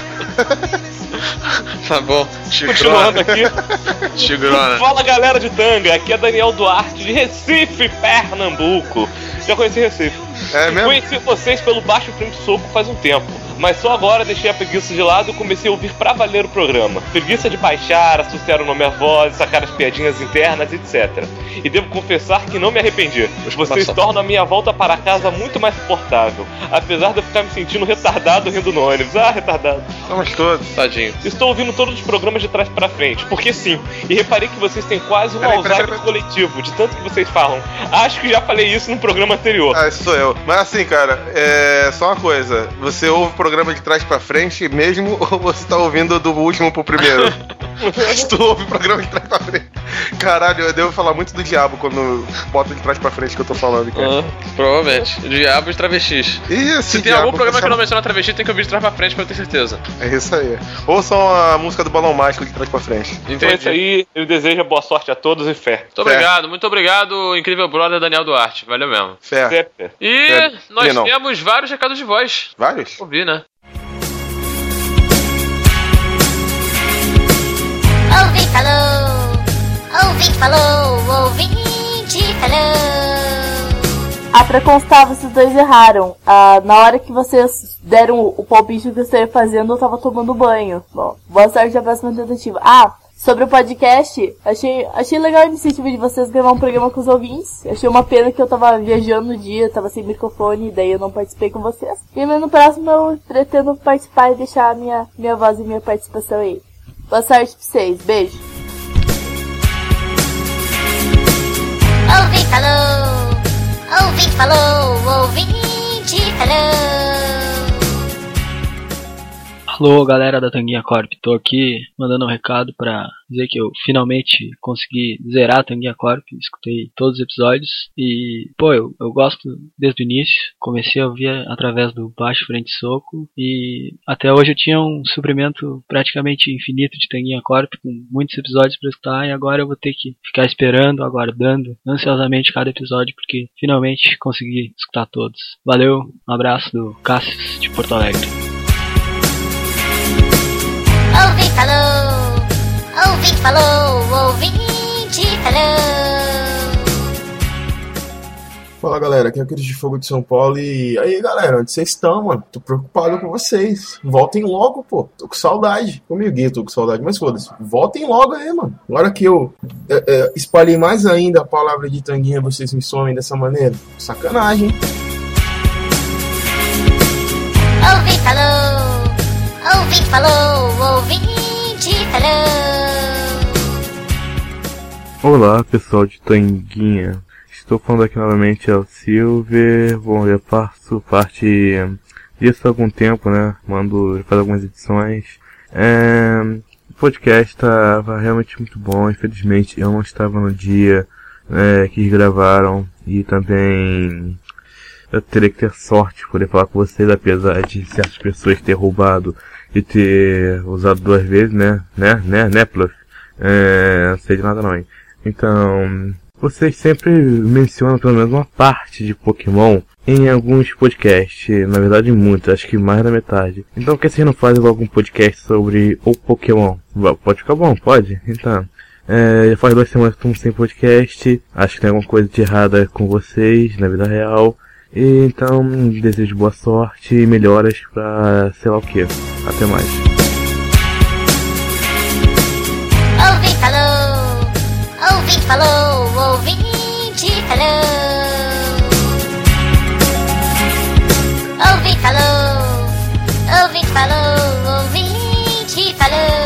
Tá bom. Continuando aqui. Tigrona. Fala galera de Tanga, aqui é Daniel Duarte de Recife, Pernambuco. Já conheci Recife. É mesmo? Conheci vocês pelo Baixo Frente Soco faz um tempo, mas só agora deixei a preguiça de lado e comecei a ouvir pra valer o programa. Preguiça de baixar, associar o nome à voz, sacar as piadinhas internas, etc. E devo confessar que não me arrependi. Vocês tornam a minha volta para casa muito mais suportável, apesar de eu ficar me sentindo retardado rindo no ônibus. Retardado. Somos todos. Tadinho. Estou ouvindo todos os programas de trás pra frente, porque sim, e reparei que vocês têm quase um Alzheimer coletivo, de tanto que vocês falam. Acho que já falei isso no programa anterior. Esse sou eu. Mas assim, cara, só uma coisa. Você ouve o programa de trás pra frente mesmo ou você tá ouvindo do último pro primeiro? Se tu ouve o programa de trás pra frente. Caralho, eu devo falar muito do diabo quando bota de trás pra frente que eu tô falando, cara. Provavelmente. Diabo e travestis. Se tem algum programa que não menciona travesti, tem que ouvir de trás pra frente pra eu ter certeza. É isso aí. Ouçam a música do Balão Mágico de trás pra frente. Então é isso aí, eu desejo boa sorte a todos e fé. Muito obrigado, incrível brother Daniel Duarte. Valeu mesmo. Fé. E nós temos vários recados de voz. Vários? Ouvi, né? Ouvinte falou, ouvinte falou. Pra constar, vocês dois erraram. Na hora que vocês deram o palpite que eu estava fazendo, eu tava tomando banho. Bom, boa sorte na próxima tentativa. Sobre o podcast, achei legal a iniciativa de vocês gravar um programa com os ouvintes. Achei uma pena que eu tava viajando no dia, tava sem microfone, daí eu não participei com vocês. E no próximo eu pretendo participar e deixar a minha voz e minha participação aí. Boa sorte pra vocês, beijo. Ouvinte falou, ouvinte falou. Alô, galera da Tanguinha Corp, tô aqui mandando um recado pra dizer que eu finalmente consegui zerar a Tanguinha Corp, escutei todos os episódios e, eu gosto desde o início, comecei a ouvir através do Baixo Frente Soco e até hoje eu tinha um suprimento praticamente infinito de Tanguinha Corp com muitos episódios pra escutar e agora eu vou ter que ficar esperando, aguardando ansiosamente cada episódio porque finalmente consegui escutar todos. Valeu, um abraço do Cassius de Porto Alegre. Ouvinte falou, ouvinte falou. Fala galera, aqui é o Cris de Fogo de São Paulo e aí galera, onde vocês estão, mano? Tô preocupado com vocês. Voltem logo, pô. Tô com saudade. Comigo, tô com saudade, mas foda-se. Voltem logo aí, mano. Agora que eu espalhei mais ainda a palavra de Tanguinha, vocês me somem dessa maneira. Sacanagem, hein? Ouvinte falou, ouvinte falou. Olá pessoal de Tanguinha, estou falando aqui novamente ao Silver. Bom, eu faço parte disso há algum tempo, né? Faço algumas edições. O podcast estava realmente muito bom. Infelizmente eu não estava no dia que eles gravaram e também eu teria que ter sorte por poder falar com vocês, apesar de certas pessoas ter roubado e ter usado 2 vezes, né, Pluff? Não sei de nada não, hein? Então, vocês sempre mencionam pelo menos uma parte de Pokémon em alguns podcasts, na verdade muitos, acho que mais da metade. Então por que vocês não fazem logo um podcast sobre o Pokémon? Pode ficar bom, pode? Então, Já faz 2 semanas que estamos sem podcast. Acho que tem alguma coisa de errada com vocês na vida real. E então, desejo boa sorte e melhoras pra sei lá o que. Até mais. Ouvinte falou, ouvinte falou, ouvinte falou. Ouvinte falou, ouvinte falou, ouvinte falou.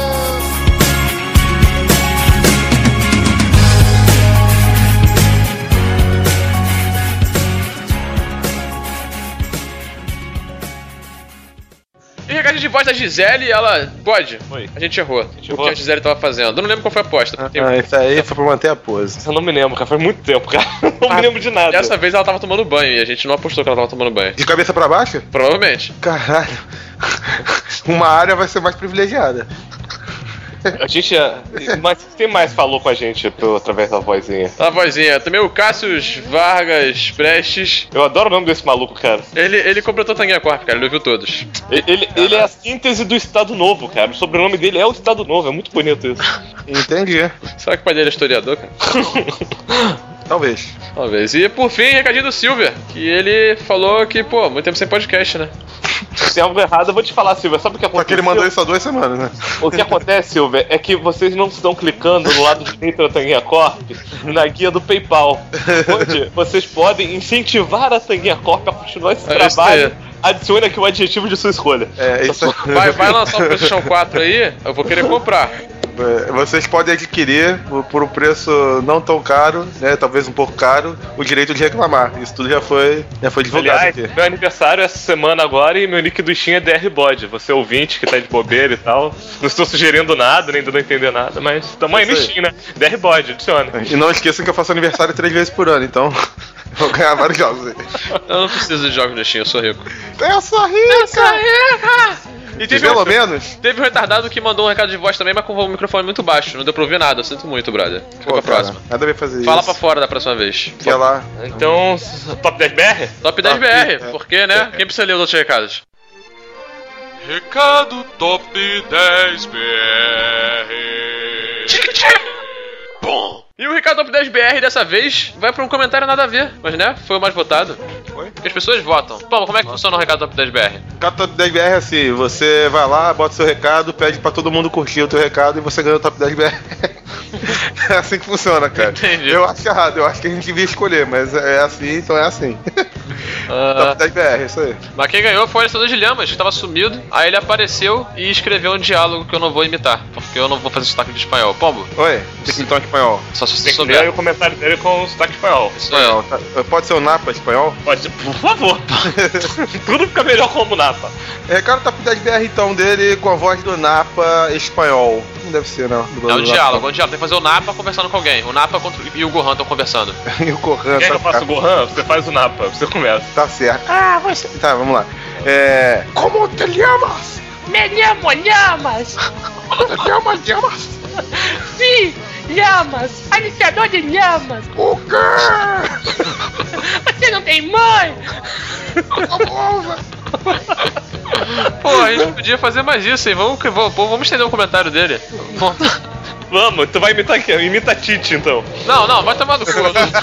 E recadinho de voz da Gisele, ela... Pode? Oi. A gente errou. O que a Gisele tava fazendo. Eu não lembro qual foi a aposta. Isso aí foi pra manter a pose. Eu não me lembro, cara. Faz muito tempo, cara. Não me lembro de nada. Dessa vez ela tava tomando banho e a gente não apostou que ela tava tomando banho. De cabeça pra baixo? Provavelmente. Caralho. Uma área vai ser mais privilegiada. A gente... Mas quem mais falou com a gente através da vozinha? A vozinha. Também o Cássius Vargas Prestes. Eu adoro o nome desse maluco, cara. Ele completou Tanguinha Corp, cara. Ele ouviu todos. Ele é a síntese do Estado Novo, cara. O sobrenome dele é o Estado Novo. É muito bonito isso. Entendi. Será que o pai dele é historiador, cara? Talvez. E por fim, recadinho do Silver, que ele falou que, pô, muito tempo sem podcast, né? Se tem algo errado, eu vou te falar, Silver. Sabe o que aconteceu? Só que ele mandou isso há 2 semanas, né? O que acontece, Silver, é que vocês não estão clicando no lado direito da Tanguinha Corp na guia do PayPal, onde vocês podem incentivar a Tanguinha Corp a continuar esse trabalho. Adicione aqui o adjetivo de sua escolha. Isso vai lançar o PlayStation 4 aí, eu vou querer comprar. Vocês podem adquirir por um preço não tão caro, né, talvez um pouco caro, o direito de reclamar. Isso tudo já foi divulgado. Aliás, aqui. Meu aniversário é essa semana agora e meu nick do Steam é DRBode. Você é ouvinte que tá de bobeira e tal. Não estou sugerindo nada, nem dando a entender nada, mas tamo aí no Steam, né? DRBode, adiciona. E não esqueçam que eu faço aniversário 3 vezes por ano, então vou ganhar vários jogos aí. Eu não preciso de jogos no Steam, eu sou rico. Eu sou rica! E pelo menos. Teve um retardado que mandou um recado de voz também, mas com o microfone muito baixo. Não deu pra ouvir nada. Eu sinto muito, brother. Fica pra próxima. Nada a ver fazer Fala isso. pra fora da próxima vez. Fica lá. Então, Top 10 BR? Top 10 BR. Por quê, né? Quem precisa ler os outros recados? Recado Top 10 BR. Bom. E o recado Top 10 BR dessa vez vai pra um comentário nada a ver, mas né, foi o mais votado. Foi? Porque as pessoas votam. Pô, como é que funciona o recado Top 10 BR? O recado Top 10 BR é assim, você vai lá, bota seu recado, pede pra todo mundo curtir o teu recado e você ganha o Top 10 BR. É assim que funciona, cara. Entendi. Eu acho errado, eu acho que a gente devia escolher, mas é assim, então é assim. Top 10 BR, isso aí. Mas quem ganhou foi o Alessandro de Lhamas, que tava sumido. Aí ele apareceu e escreveu um diálogo que eu não vou imitar, porque eu não vou fazer sotaque de espanhol. Pombo? Oi, tem que imitar em espanhol. Só se você Tem que souber. ler o comentário dele com o sotaque espanhol. Espanhol. Tá. Pode ser o Napa espanhol? Pode ser, por favor. Tudo fica melhor como Napa. Recado Top 10 BR então dele com a voz do Napa espanhol. Não deve ser, não. É um diálogo, Tem que fazer o Napa conversando com alguém. O Napa e o Gohan estão conversando. E o Gohan Quer que eu faça o Gohan? Você faz o Napa, você conversa. Tá certo. Você... Tá, vamos lá. Como te llamas? Me llamo Llamas. Llamas? Sim, Llamas. Aliciador de Llamas. O quê? Você não tem mãe? Pô, a gente podia fazer mais isso, hein? Vamos estender o comentário dele. Vamos, tu vai imitar quem? Imita a Titi, então. Não, vai tomar no cu.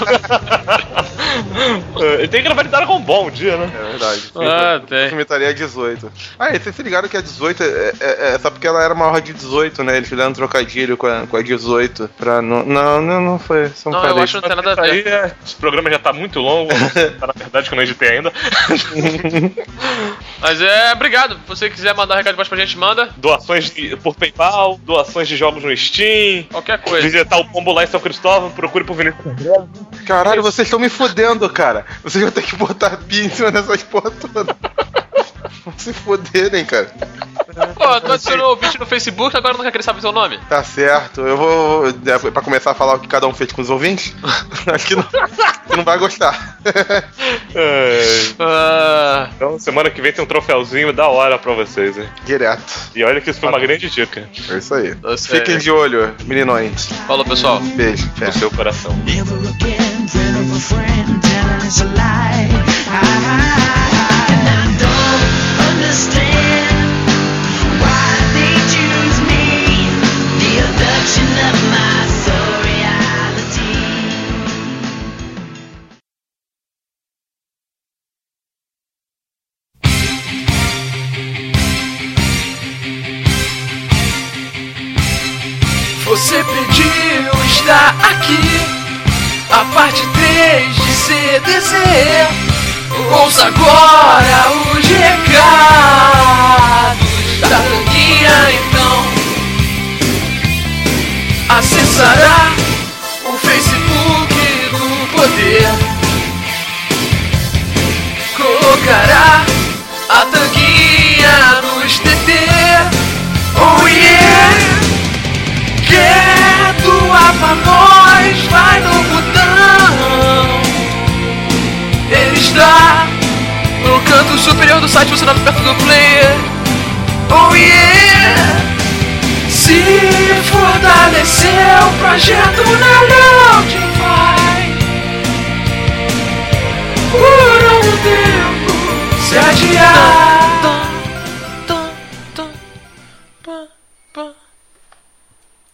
Ele tem que gravar de Dragon Ball um dia, né? É verdade. Tem. Imitaria 18. E vocês se ligaram que a 18 é só porque ela era maior de 18, né? Eles fizeram um trocadilho com a 18 pra não foi. Só não, eu acho que não tem nada a ver. Esse programa já tá muito longo, tá na verdade que eu não editei ainda. Mas obrigado. Se você quiser mandar um recado de voz pra gente, manda. Doações por PayPal, doações de jogos no Steam. Qualquer coisa. Visitar o Pombo lá em São Cristóvão, procure por Vinícius. Caralho, vocês estão me fodendo, cara. Vocês vão ter que botar pi em cima dessas porra todas. Vão se foderem, cara. Pô, tu adicionou o vídeo no Facebook, agora não quer que ele sabe o seu nome? Tá certo. Eu vou, pra começar a falar o que cada um fez com os ouvintes, acho que não vai gostar. Então, semana que vem tem um troféuzinho da hora pra vocês, hein? Direto. E olha que isso foi uma grande dica. É isso aí. Fiquem de olho, meninões. Falou, pessoal. Beijo. No seu coração. Never again dream of a friend telling us a lie. And I don't understand why they choose me, the abduction of my CDZ. Ouça agora os recados da Tanguinha, então acessará o Facebook do Poder, colocará a Tanguinha nos TT. Oh yeah! Quer doar pra nós? Vai no botão. Ele está no canto superior do site, funcionando perto do player. Oh yeah! Se fortalecer o projeto